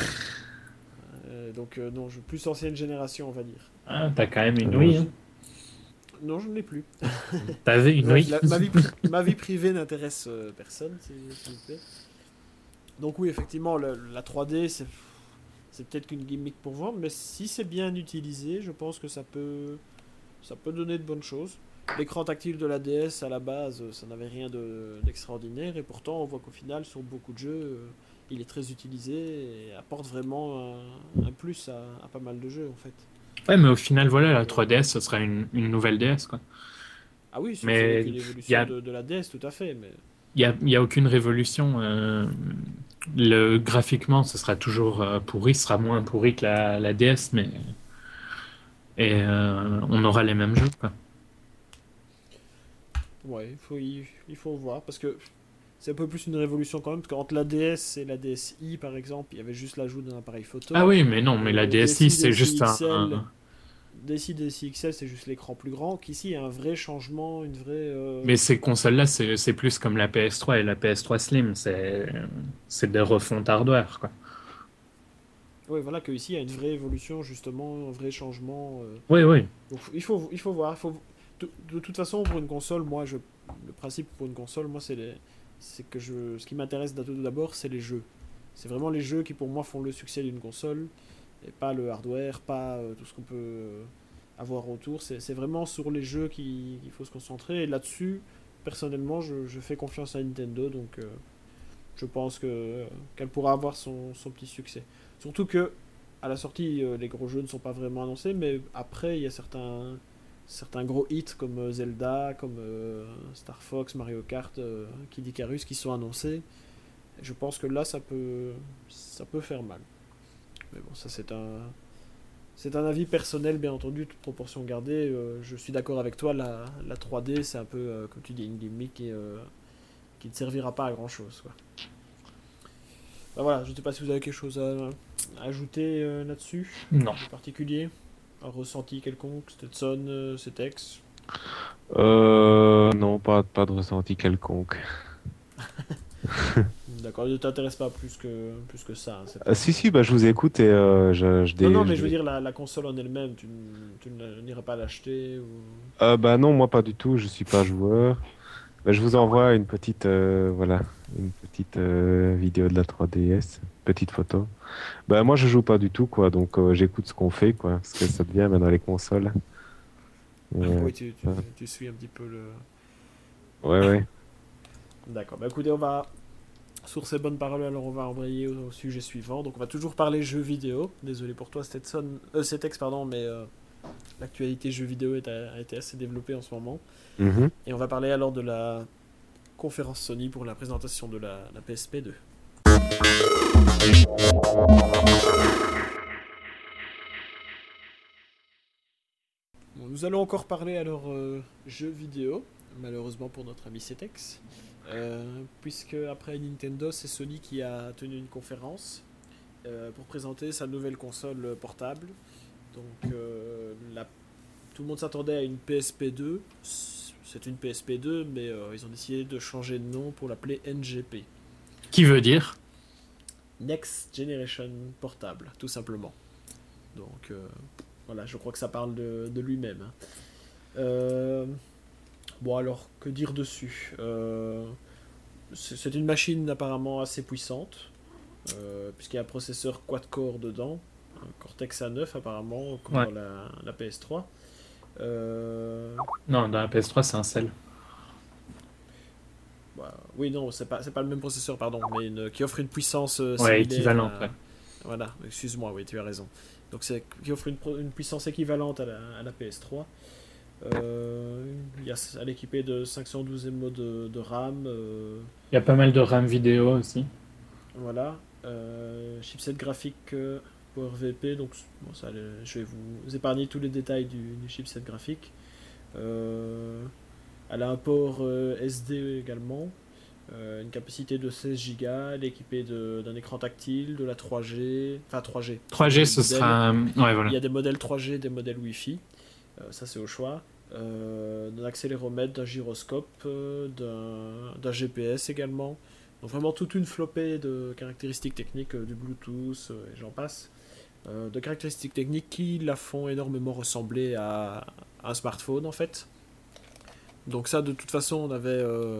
Euh, donc euh, non, je, plus ancienne génération, on va dire. Ah, t'as quand même une Euh, Wii. je- Hein. Non, je ne l'ai plus. T'avais une Bref, Wii. la- ma, vie, pri- ma vie privée n'intéresse euh, personne, s'il s'il vous plaît. Donc oui, effectivement, le- la trois D, c'est c'est peut-être qu'une gimmick pour vendre, mais si c'est bien utilisé, je pense que ça peut, ça peut donner de bonnes choses. L'écran tactile de la D S, à la base, euh, ça n'avait rien de- d'extraordinaire, et pourtant, on voit qu'au final, sur beaucoup de jeux, euh, il est très utilisé et apporte vraiment un, un plus à, à pas mal de jeux, en fait. Ouais, mais au final, voilà, Donc, la euh, trois D S, ce sera une, une nouvelle D S, quoi. ah oui, ce ce n'est Mais qu'une il y évolution a, de, de la D S, tout à fait, mais... y a, y a aucune révolution. euh, le, graphiquement, ce sera toujours euh, pourri, ce sera moins pourri que la, la D S, mais et euh, on aura les mêmes jeux, quoi. Ouais, il faut, y- il faut voir, parce que c'est un peu plus une révolution quand même, parce qu'entre la D S et la D S i, par exemple, il y avait juste l'ajout d'un appareil photo. Ah oui, mais non, mais la Euh, D S I, D S i, c'est juste un, D S i X L, un- D S i, D S i X L, c'est juste l'écran plus grand, qu'ici, il y a un vrai changement, une vraie... euh, Mais ces consoles-là, c'est c'est plus comme la P S trois et la P S trois Slim, c'est c'est des refontes hardware, quoi. Ouais, voilà, que ici il y a une vraie évolution, justement, un vrai changement. euh. Oui, oui. Donc, il faut, il faut voir. il faut... De, de toute façon, pour une console, moi, je... le principe pour une console, moi, c'est les... c'est que je... ce qui m'intéresse d'ab- d'abord, c'est les jeux. C'est vraiment les jeux qui, pour moi, font le succès d'une console, et pas le hardware, pas euh, tout ce qu'on peut euh, avoir autour. C'est c'est vraiment sur les jeux qui- qu'il faut se concentrer. Et là-dessus, personnellement, je, je fais confiance à Nintendo, donc euh, je pense que qu'elle pourra avoir son, son petit succès. Surtout que à la sortie, euh, les gros jeux ne sont pas vraiment annoncés, mais après, il y a certains, certains gros hits comme euh, Zelda, comme euh, Star Fox, Mario Kart, euh, Kid Icarus qui sont annoncés. Et je pense que là, ça peut, ça peut faire mal. Mais bon, ça c'est un, c'est un avis personnel, bien entendu, toute proportion gardée. Euh, je suis d'accord avec toi, la, la trois D, c'est un peu, euh, comme tu dis, une gimmick et, euh, qui ne servira pas à grand chose, quoi. Ben voilà, je ne sais pas si vous avez quelque chose à, à ajouter euh, là-dessus, Non. de particulier, un ressenti quelconque, Stetson, euh, Cetex. Euh, non, pas, pas de ressenti quelconque. D'accord, ne t'intéresse pas plus que, plus que ça, hein, c'est Ah, pas... si, si, bah, je vous écoute et euh, je, je, Non, dé- non, je mais je veux dé- dire, la, la console en elle-même, tu, n- tu n- n'irais pas l'acheter ou... Euh, bah non, moi pas du tout, je suis pas joueur. Bah, je vous envoie une petite, euh, voilà, une petite euh, vidéo de la trois D S, petite photo. Bah moi je joue pas du tout quoi, donc euh, j'écoute ce qu'on fait quoi, parce que ça devient maintenant les consoles. Et, euh, Oui, tu, tu, ouais, tu suis un petit peu le... ouais, ouais. D'accord, bah écoutez, on va... Sur ces bonnes paroles, alors on va embrayer au, au sujet suivant. Donc on va toujours parler jeux vidéo. Désolé pour toi, Stetson... Euh, Cetex, pardon, mais euh, l'actualité jeux vidéo est a, a été assez développée en ce moment. Mhm. Et on va parler alors de la conférence Sony pour la présentation de la, la P S P deux. nous allons encore parler alors euh, jeux vidéo, malheureusement pour notre ami Cetex, euh, puisque après Nintendo, c'est Sony qui a tenu une conférence euh, pour présenter sa nouvelle console portable. Donc euh, la, tout le monde s'attendait à une P S P deux, c'est une P S P deux, mais euh, ils ont décidé de changer de nom pour l'appeler N G P. Qui veut dire Next Generation Portable, tout simplement. Donc euh, voilà, je crois que ça parle de, de lui-même. Hein. Euh, bon alors, que dire dessus euh, c'est, c'est une machine apparemment assez puissante, euh, puisqu'il y a un processeur quad-core dedans, un Cortex A neuf apparemment, comme Ouais. dans la, la P S trois. Euh, Non, dans la P S trois, c'est un cell. bah, oui, non, c'est pas, c'est pas le même processeur, pardon, mais une, qui offre une puissance euh, Ouais, similaire équivalente, à- ouais. Voilà, excuse-moi, oui, tu as raison. Donc c'est qui offre une, pro- une puissance équivalente à la, à la P S trois. Euh, il y a, elle est équipée de cinq cent douze M B de, de RAM. euh, Il y a pas mal de RAM vidéo aussi. voilà. Euh, chipset graphique euh, PowerVP. Donc bon, ça, le- je vais vous épargner tous les détails du, du chipset graphique. Euh, elle a un port euh, S D également. Euh, une capacité de seize gigas. Elle est équipée de- d'un écran tactile, de la trois G. Enfin trois G. trois G, ce Modèle. sera... Ouais, voilà. Il y a des modèles trois G, des modèles Wi-Fi. Euh, ça, c'est au choix. Euh, d'un accéléromètre, d'un gyroscope, euh, d'un, d'un G P S également. Donc, vraiment toute une flopée de caractéristiques techniques, euh, du Bluetooth, euh, et j'en passe. Euh, de caractéristiques techniques qui la font énormément ressembler à, à un smartphone, en fait. Donc, ça, de toute façon, on avait, euh,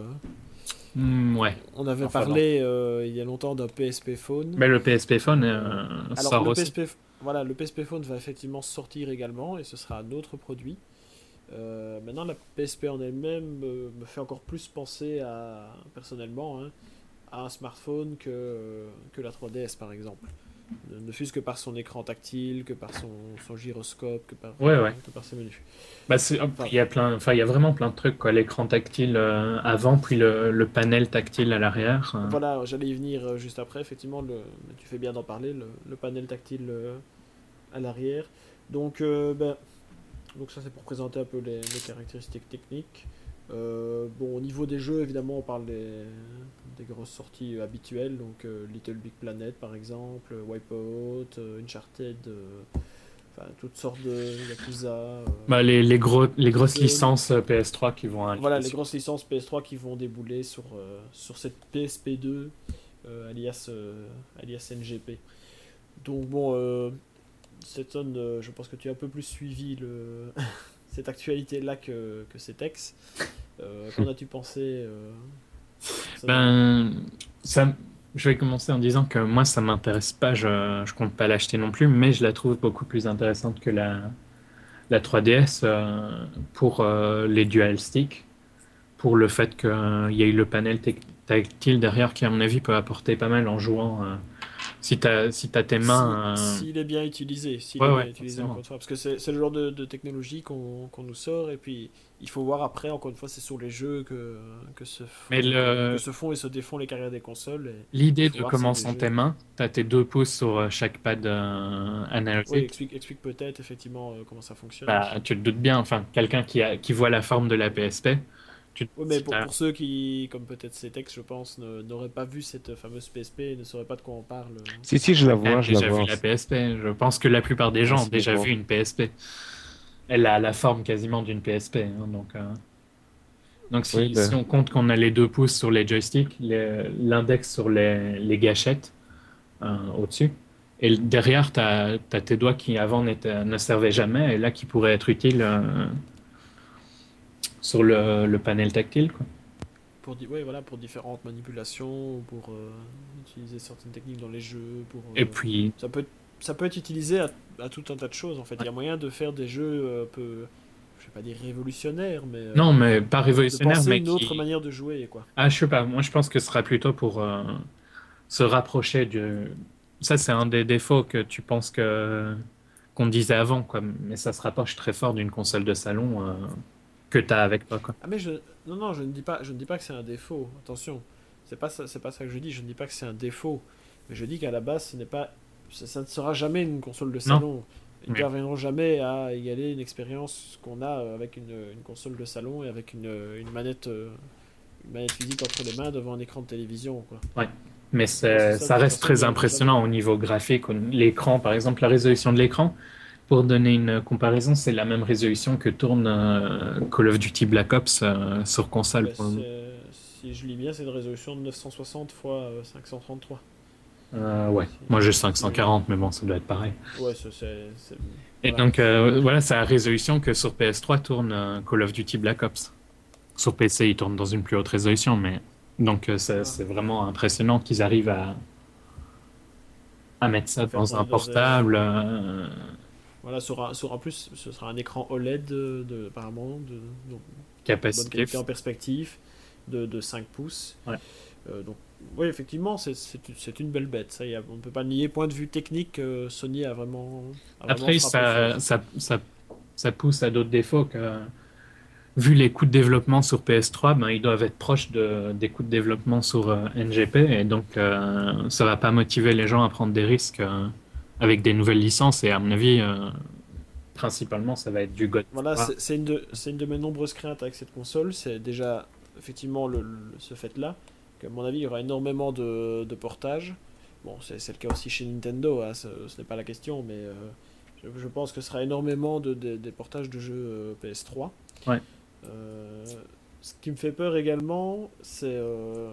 Hmm, ouais. on avait Enfin, parlé euh, il y a longtemps d'un P S P Phone. Mais le P S P Phone euh, Alors, sort le aussi. P S P, voilà, le P S P Phone va effectivement sortir également, et ce sera un autre produit. Euh, maintenant, la P S P en elle-même euh, me fait encore plus penser à, personnellement, hein, à un smartphone que, euh, que la trois D S par exemple. Ne, ne fût-ce que par son écran tactile, que par son, son gyroscope, que par, Ouais, ouais. que par ses menus. Bah, c'est- hop, Enfin, il y a plein, enfin, il y a vraiment plein de trucs, quoi. L'écran tactile euh, avant, puis le, le panel tactile à l'arrière. euh. voilà, j'allais y venir euh, juste après. Effectivement, le, tu fais bien d'en parler, le, le panel tactile euh, à l'arrière. Donc, euh, ben, donc ça c'est pour présenter un peu les, les caractéristiques techniques. Euh, bon, au niveau des jeux, évidemment, on parle des, des grosses sorties euh, habituelles, donc euh, Little Big Planet par exemple, euh, Wipeout, euh, Uncharted, euh, enfin toutes sortes de Yakuza. euh, Bah, les, les, gros, les grosses Zone. licences euh, P S trois qui vont arriver Voilà, les sur- grosses licences P S trois qui vont débouler sur, euh, sur cette P S P deux, euh, alias, euh, alias N G P. Donc bon, euh, Stetson, euh, je pense que tu as un peu plus suivi le... cette actualité-là que, que cet ex. Euh, qu'en as-tu pensé euh, ça- Ben, ça, je vais commencer en disant que moi, ça m'intéresse pas. Je, je compte pas l'acheter non plus, mais je la trouve beaucoup plus intéressante que la, la trois D S euh, pour euh, les dual sticks, pour le fait qu'il y a eu le panel tec- tactile derrière qui, à mon avis, peut apporter pas mal en jouant. euh, si t'as, si t'as tes mains. euh, Si- S'il est bien utilisé, s'il Ouais, est ouais, bien utilisé forcément. encore une fois, parce que c'est c'est le genre de, de technologie qu'on qu'on nous sort, et puis il faut voir après, encore une fois, c'est sur les jeux que, que, se, font, Mais le- que se font et se défont les carrières des consoles. Et, L'idée il faut de voir comment si sont les tes jeux- mains, t'as tes deux pouces sur euh, chaque pad euh, Oui, analogique. explique, explique peut-être effectivement euh, comment ça fonctionne. Bah, tu te doutes bien, enfin, quelqu'un qui, a, qui voit la forme de la P S P, tu, Oui, mais si pour, t'as- pour ceux qui, comme peut-être Cetex, je pense, ne- n'auraient pas vu cette fameuse P S P et ne sauraient pas de quoi on parle. euh. Si, si, je la a vois, je la déjà vois. vu la P S P. Je pense que la plupart des gens ont déjà Facilement. vu une P S P. Elle a la forme quasiment d'une P S P. Hein, donc, euh, donc si, Oui, ben, si on compte qu'on a les deux pouces sur les joysticks, les- l'index sur les, les gâchettes euh, au-dessus, et le- derrière, tu as tes doigts qui avant n'étaient- ne servaient jamais, et là qui pourraient être utiles euh, sur le, le panel tactile, quoi. Pour, di- ouais, voilà, pour différentes manipulations, ou pour euh, utiliser certaines techniques dans les jeux. Pour, euh, Et puis, ça, peut, ça peut être utilisé à, à tout un tas de choses en fait. Il y a moyen de faire des jeux euh, un peu, je vais pas dire révolutionnaires, mais euh, non, mais pas de révolutionnaire, penser mais une autre qui... manière de jouer, quoi. Ah, je sais pas, moi je pense que ce sera plutôt pour euh, se rapprocher du... Ça, c'est un des défauts que tu penses que qu'on disait avant, quoi. Mais ça se rapproche très fort d'une console de salon euh, que tu as avec toi, quoi. Ah mais je, non non, je ne dis pas, je ne dis pas que c'est un défaut. Attention, c'est pas ça, c'est pas ça que je dis. Je ne dis pas que c'est un défaut, mais je dis qu'à la base, ce n'est pas, ça, ça ne sera jamais une console de salon. ils ne Oui. parviendront jamais à égaler une expérience qu'on a euh, avec une, une console de salon et avec une, une manette, euh, une manette physique entre les mains devant un écran de télévision, quoi. Ouais. Mais Je pense que c'est- ça, de ça toute reste façon, ils très n'y arriveront impressionnant au jamais. niveau graphique. au- L'écran, par exemple, la résolution de l'écran, pour donner une comparaison, c'est la même résolution que tourne euh, Call of Duty Black Ops euh, sur console Ben, pour le moment. c'est- si je lis bien, c'est une résolution de neuf cent soixante fois cinq cent trente-trois. Euh, ouais, Si, moi j'ai si, euh, cinq cent quarante, mais bon, ça doit être pareil. ouais, ça, c'est, c'est- Et voilà. donc, euh, voilà, c'est la résolution que sur P S trois tourne euh, Call of Duty Black Ops. Sur P C, il tourne dans une plus haute résolution, mais donc euh, c'est Voilà. c'est vraiment impressionnant qu'ils arrivent à, à mettre ça En fait, dans on un est dans des, portable. euh, voilà, sur un- sur- en plus, ce sera un écran O L E D de, de- apparemment, de, donc, bonne qualité capacitif. en perspective, de, de cinq pouces. Ouais. Euh, donc, oui, effectivement, c'est, c'est, c'est une belle bête. Ça, y a- on ne peut pas le nier. Point de vue technique, euh, Sony a vraiment, a vraiment Après, frappé ça, fort. ça, ça, ça pousse à d'autres défauts que, vu les coûts de développement sur P S trois, ben, ils doivent être proches de, des coûts de développement sur euh, N G P, et donc euh, ça va pas motiver les gens à prendre des risques euh, avec des nouvelles licences, et à mon avis, euh, principalement, ça va être du God of Voilà, War. c'est, c'est une de, c'est une de mes nombreuses craintes avec cette console. C'est déjà, effectivement, le, le- ce fait-là, qu'à mon avis, il y aura énormément de, de portages. Bon, c'est, c'est le cas aussi chez Nintendo, hein, ce, ce n'est pas la question, mais euh, je, je pense que ce sera énormément de, de- des portages de jeux euh, P S trois. Ouais. Euh, ce qui me fait peur également, c'est... euh,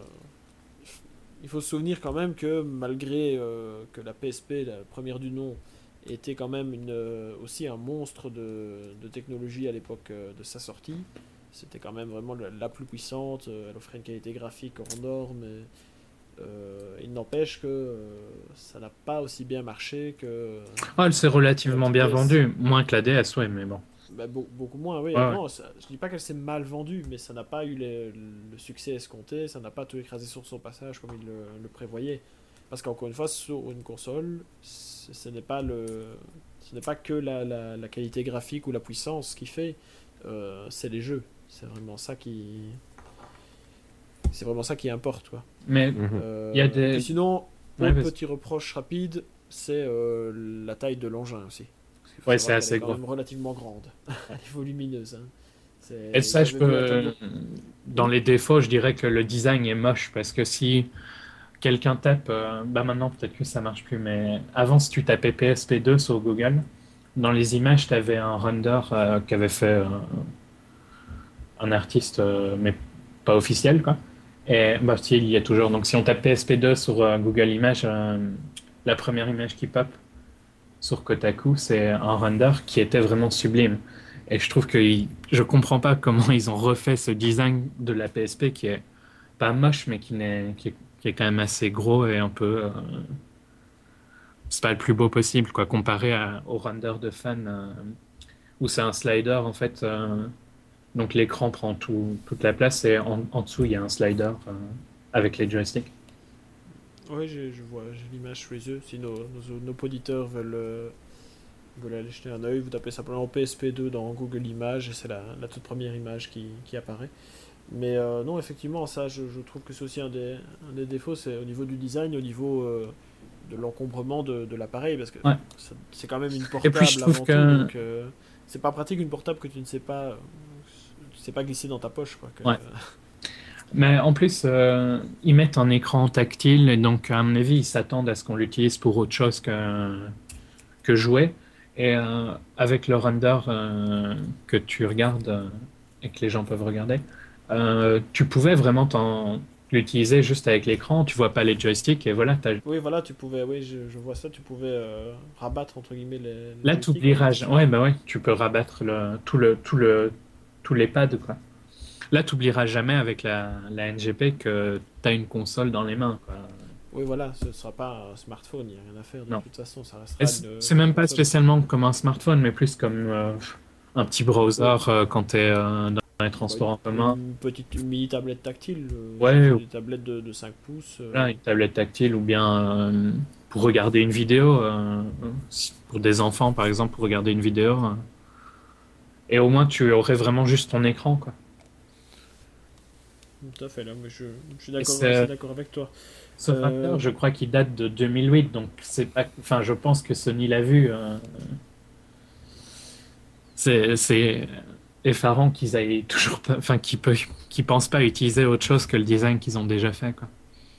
il faut se souvenir quand même que malgré euh, que la P S P, la première du nom, était quand même une, euh, aussi un monstre de, de technologie à l'époque euh, de sa sortie, c'était quand même vraiment la, la plus puissante, euh, elle offrait une qualité graphique hors norme, et, euh, il n'empêche que euh, ça n'a pas aussi bien marché que, Ah, elle s'est que la relativement petite bien D S. vendue, moins que la D S, ouais, mais bon. Bah, beau- beaucoup moins, oui. Ouais, ouais. Non, ça, je dis pas qu'elle s'est mal vendue, mais ça n'a pas eu les- le succès escompté, ça n'a pas tout écrasé sur son passage comme il le, le prévoyait. Parce qu'encore une fois, sur une console, ce, ce n'est pas le, ce n'est pas que la, la- la qualité graphique ou la puissance qui fait, euh, c'est les jeux. C'est vraiment ça qui, c'est vraiment ça qui importe, quoi. Mais Mhm. Euh, Il y a des- puis sinon, Ouais, autre vas-y. petit reproche rapide, c'est euh, la taille de l'engin aussi. Parce qu'il faut Ouais, savoir c'est qu'elle assez est quand gros. même relativement grande. Elle est volumineuse, hein. C'est- Et ça, je j'avais vu un peux. tableau. Dans les défauts, je dirais que le design est moche, parce que si quelqu'un tape. euh, Bah maintenant, peut-être que ça marche plus, mais avant, si tu tapais P S P deux sur Google, dans les images, tu avais un render euh, qu'avait fait euh, un artiste, euh, mais pas officiel, quoi. Et bah, si, il y a toujours. Donc, si on tape P S P deux sur euh, Google Images, euh, la première image qui pop sur Kotaku, c'est un render qui était vraiment sublime. Et je trouve que il- je comprends pas comment ils ont refait ce design de la P S P qui est pas moche, mais qui, n'est, qui, est, qui est quand même assez gros et un peu. euh, c'est pas le plus beau possible, quoi, comparé à- au render de fan euh, où c'est un slider en fait. euh, donc l'écran prend tout, toute la place et en, en dessous il y a un slider euh, avec les joysticks. Oui, je, je vois, j'ai l'image sous les yeux. Si nos, nos, nos auditeurs veulent, euh, veulent aller jeter un œil, vous tapez simplement P S P deux dans Google Images et c'est la, la toute première image qui, qui apparaît. Mais euh, non, effectivement, ça, je, je trouve que c'est aussi un des, un des défauts, c'est au niveau du design, au niveau euh, de l'encombrement de, de l'appareil, parce que Ouais. ça- c'est quand même une Et portable puis je trouve avant que tout, donc euh, c'est pas pratique une portable que tu ne sais pas, euh, tu sais pas glisser dans ta poche, quoi. Que- Ouais. Mais en plus, euh, ils mettent un écran tactile, et donc, à mon avis, ils s'attendent à ce qu'on l'utilise pour autre chose que, que jouer. Et euh, avec le render euh, que tu regardes euh, et que les gens peuvent regarder, euh, tu pouvais vraiment t'en- l'utiliser juste avec l'écran, tu vois pas les joysticks, et voilà. t'as- Oui, voilà, tu pouvais, oui, je, je vois ça, tu pouvais euh, rabattre entre guillemets les. les Là, joysticks, t'oublieras. ouais. ja- Ouais, bah ouais, tu peux rabattre le, tout le, tout le, tous les pads, quoi. Là, t'oublieras jamais avec la, la N G P que t'as une console dans les mains, quoi. Oui, voilà, ce ne sera pas un smartphone, il n'y a rien à faire de Non. toute façon, ça Et restera c- une. C'est même une pas console. spécialement comme un smartphone, mais plus comme euh, un petit browser euh, quand tu es dans les transports en commun. Une petite une mini tablette tactile, euh, Ouais, j'ai ou- des tablettes de, de cinq pouces. euh, Là, une tablette tactile ou bien euh, pour regarder une vidéo, euh, si- pour des enfants par exemple, pour regarder une vidéo. euh. Et au moins, tu aurais vraiment juste ton écran, quoi. Tout à fait, là, mais je, je suis Et d'accord c'est- assez d'accord avec toi. Ce Euh, facteur, je crois qu'il date de deux mille huit, donc c'est pas. Enfin, je pense que Sony l'a vu. euh, C'est, c'est effarant qu'ils aient toujours pas, enfin, qu'ils peuvent, qu'ils pensent pas utiliser autre chose que le design qu'ils ont déjà fait, quoi.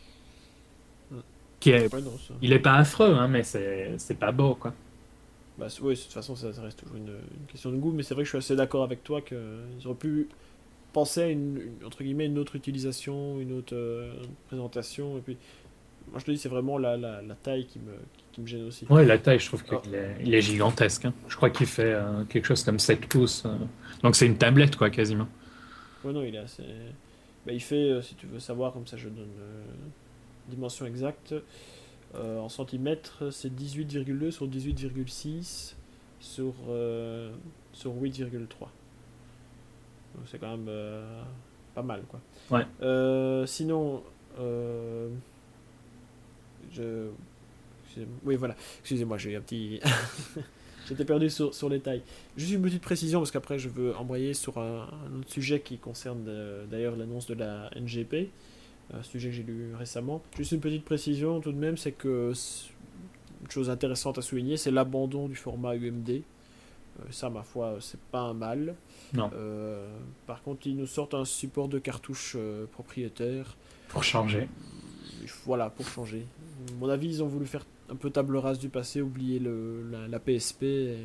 Mm. Qui est, Ouais, non, ça. il est pas affreux, hein, mais c'est, c'est pas beau, quoi. Bah, c'est- ouais, de toute façon, ça, ça reste toujours une, une question de goût, mais c'est vrai que je suis assez d'accord avec toi qu'ils auraient pu penser à une, une- entre guillemets, une autre utilisation, une autre euh, présentation, et puis, moi je te dis, c'est vraiment la, la, la taille qui me, qui, qui me gêne aussi. Ouais, la taille, je trouve Alors, qu'il est, il est gigantesque, hein. Je crois qu'il fait euh, quelque chose comme sept pouces. euh. Donc c'est une tablette, quoi, quasiment. ouais, non, il est assez. Bah, il fait, euh, si tu veux savoir, comme ça je donne euh, dimension exacte, euh, en centimètres, c'est dix-huit virgule deux sur dix-huit virgule six sur, euh, sur huit virgule trois. Donc c'est quand même euh, pas mal, quoi. Ouais. Euh, sinon, euh, je. excusez-moi- Oui, voilà. Excusez-moi, j'ai eu un petit. J'étais perdu sur, sur les tailles. Juste une petite précision, parce qu'après je veux embrayer sur un, un autre sujet qui concerne euh, d'ailleurs l'annonce de la N G P, un sujet que j'ai lu récemment. Juste une petite précision tout de même, c'est que c'est- une chose intéressante à souligner, c'est l'abandon du format U M D. Euh, ça, ma foi, c'est pas un mal. Non, Euh, par contre, ils nous sortent un support de cartouche euh, propriétaire. pour changer. Voilà, pour changer. À mon avis, ils ont voulu faire un peu table rase du passé, oublier le, la, la P S P. Et...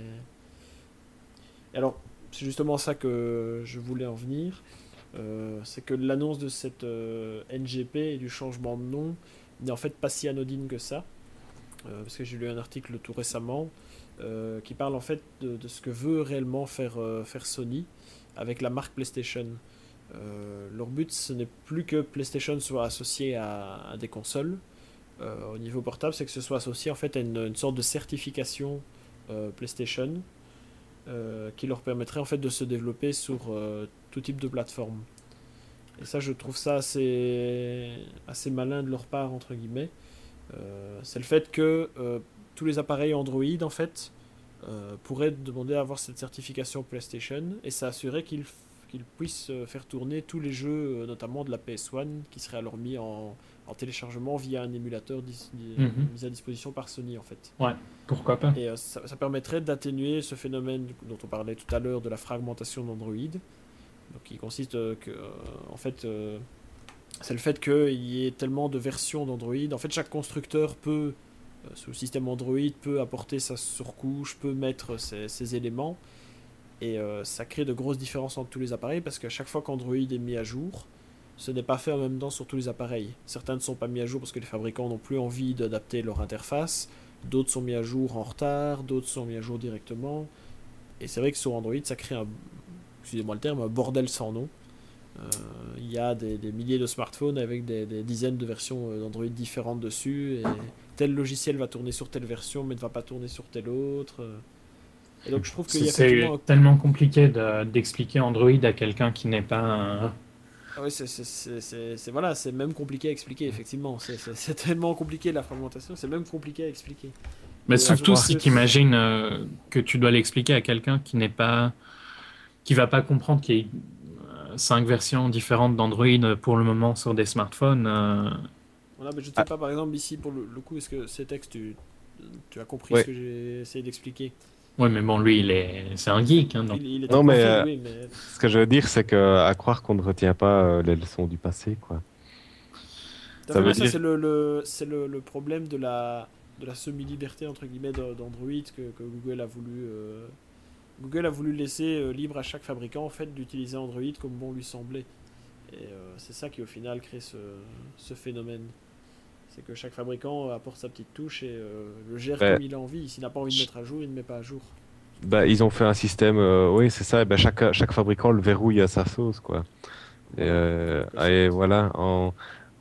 et alors, c'est justement ça que je voulais en venir. Euh, c'est que l'annonce de cette euh, N G P et du changement de nom n'est en fait pas si anodine que ça. Euh, parce que j'ai lu un article tout récemment euh, qui parle en fait de, de ce que veut réellement faire, euh, faire Sony avec la marque PlayStation. Euh, leur but, ce n'est plus que PlayStation soit associé à, à des consoles euh, au niveau portable, c'est que ce soit associé en fait à une, une sorte de certification euh, PlayStation euh, qui leur permettrait en fait de se développer sur euh, tout type de plateforme. Et ça, je trouve ça assez, assez malin de leur part, entre guillemets. Euh, c'est le fait que euh, tous les appareils Android, en fait, euh, pourraient demander à avoir cette certification PlayStation et ça assurait qu'ils qu'ils puissent euh, faire tourner tous les jeux, euh, notamment de la P S un, qui seraient alors mis en, en téléchargement via un émulateur dis- dis- Mhm. mis à disposition par Sony, en fait. Ouais, pourquoi pas. Et euh, ça, ça permettrait d'atténuer ce phénomène dont on parlait tout à l'heure de la fragmentation d'Android, donc qui consiste euh, que, euh, en fait, euh, c'est le fait qu'il y ait tellement de versions d'Android. En fait, chaque constructeur peut, euh, sous le système Android, peut apporter sa surcouche, peut mettre ses, ses éléments. Et euh, ça crée de grosses différences entre tous les appareils parce qu'à chaque fois qu'Android est mis à jour, ce n'est pas fait en même temps sur tous les appareils. Certains ne sont pas mis à jour parce que les fabricants n'ont plus envie d'adapter leur interface. D'autres sont mis à jour en retard, d'autres sont mis à jour directement. Et c'est vrai que sur Android, ça crée un, excusez-moi le terme, un bordel sans nom. Euh, Il y a des, des milliers de smartphones avec des, des dizaines de versions euh, d'Android différentes dessus. Et tel logiciel va tourner sur telle version mais ne va pas tourner sur telle autre. Et donc je trouve qu'il C'est y a c'est effectivement un... tellement compliqué de- d'expliquer Android à quelqu'un qui n'est pas un... Ah oui, c'est, c'est, c'est, c'est- c'est- voilà, c'est même compliqué à expliquer, effectivement. C'est, c'est- c'est tellement compliqué la fragmentation, c'est même compliqué à expliquer. Mais Et euh, je surtout trouve si que tu imagines euh, que tu dois l'expliquer à quelqu'un qui n'est pas... qui va pas comprendre qu'il y a euh, cinq versions différentes d'Android pour le moment sur des smartphones. euh, voilà, mais je ne sais Ah, pas, par exemple, ici, pour le, le coup, est-ce que ces textes, tu, tu as compris ce ouais. que j'ai essayé d'expliquer? Ouais, mais bon, lui, il est... c'est un geek, hein, donc. il, il est Non, un mais profil, euh, oui, mais... ce que je veux dire, c'est que à croire qu'on ne retient pas euh, les leçons du passé, quoi. Tout à Ça fait, veut mais ça, dire. c'est le, le, c'est le, le problème de la, de la semi-liberté, entre guillemets, de- d'Android que, que Google a voulu... euh, Google a voulu laisser euh, libre à chaque fabricant, en fait, d'utiliser Android comme bon lui semblait. Et euh, c'est ça qui, au final, crée ce, ce phénomène. C'est que chaque fabricant apporte sa petite touche et euh, le gère Ben, comme il a envie. S'il n'a pas envie de ch- mettre à jour, il ne met pas à jour. bah, ils ont fait un système, euh, oui, c'est ça. Et ben, chaque, chaque fabricant le verrouille à sa sauce, quoi. Et, Voilà, en euh, quelque et sorte. voilà, en,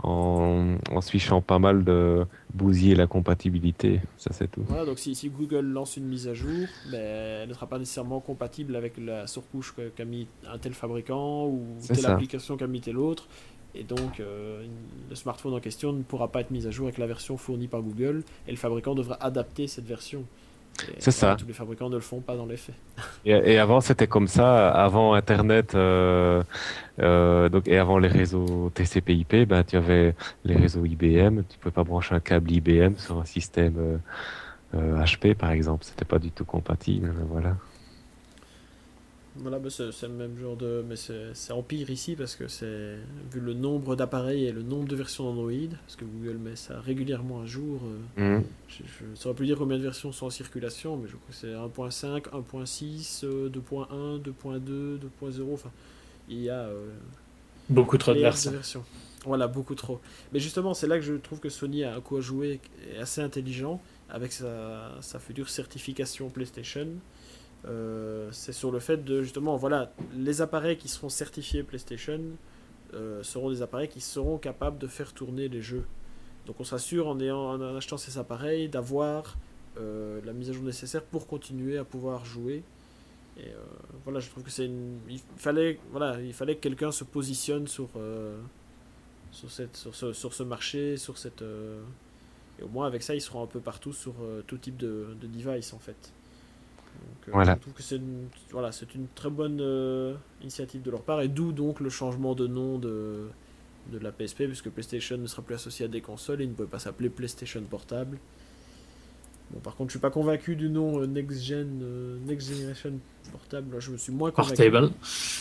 en, en se fichant pas mal de bousiller la compatibilité, ça c'est tout. Voilà, donc si, si Google lance une mise à jour, ben, elle ne sera pas nécessairement compatible avec la surcouche que- qu'a mis un tel fabricant ou C'est telle ça. application qu'a mis tel autre. Et donc, euh, le smartphone en question ne pourra pas être mis à jour avec la version fournie par Google et le fabricant devra adapter cette version. Et C'est voilà, ça. tous les fabricants ne le font pas dans les faits. Et, et avant, c'était comme ça. Avant Internet, euh, euh, donc, et avant les réseaux T C P/I P, ben, tu avais les réseaux I B M. Tu pouvais pas brancher un câble I B M sur un système euh, euh, H P, par exemple. C'était pas du tout compatible. Voilà. Voilà, bah, c'est c'est le même genre de. Mais c'est c'est empire ici parce que c'est. Vu le nombre d'appareils et le nombre de versions d'Android, parce que Google met ça régulièrement à jour. euh, Mhm. je ne saurais plus dire combien de versions sont en circulation, mais je crois que c'est un point cinq, un point six, euh, deux point un, deux point deux, deux point zéro. Enfin, il y a euh, Beaucoup trop de pléiade de versions. versions. Voilà, beaucoup trop. Mais justement, c'est là que je trouve que Sony a un coup à jouer est assez intelligent avec sa, sa future certification PlayStation. Euh, c'est sur le fait de justement, voilà, les appareils qui seront certifiés PlayStation euh, seront des appareils qui seront capables de faire tourner les jeux. Donc on s'assure en, ayant, en achetant ces appareils d'avoir euh, la mise à jour nécessaire pour continuer à pouvoir jouer. Et euh, voilà, je trouve que c'est une... il fallait, voilà, il fallait que quelqu'un se positionne sur, euh, sur, cette, sur, ce, sur ce marché, sur cette... euh, et au moins avec ça, ils seront un peu partout sur euh, tout type de, de device en fait. Donc, euh, je Voilà. trouve que c'est une, voilà, c'est une très bonne euh, initiative de leur part, et d'où donc le changement de nom de, de la P S P, puisque PlayStation ne sera plus associé à des consoles et il ne pouvait pas s'appeler PlayStation Portable. Bon, par contre, je suis pas convaincu du nom euh, Next Gen, euh, Next Generation Portable. Là, je me suis moins convaincu. Portable.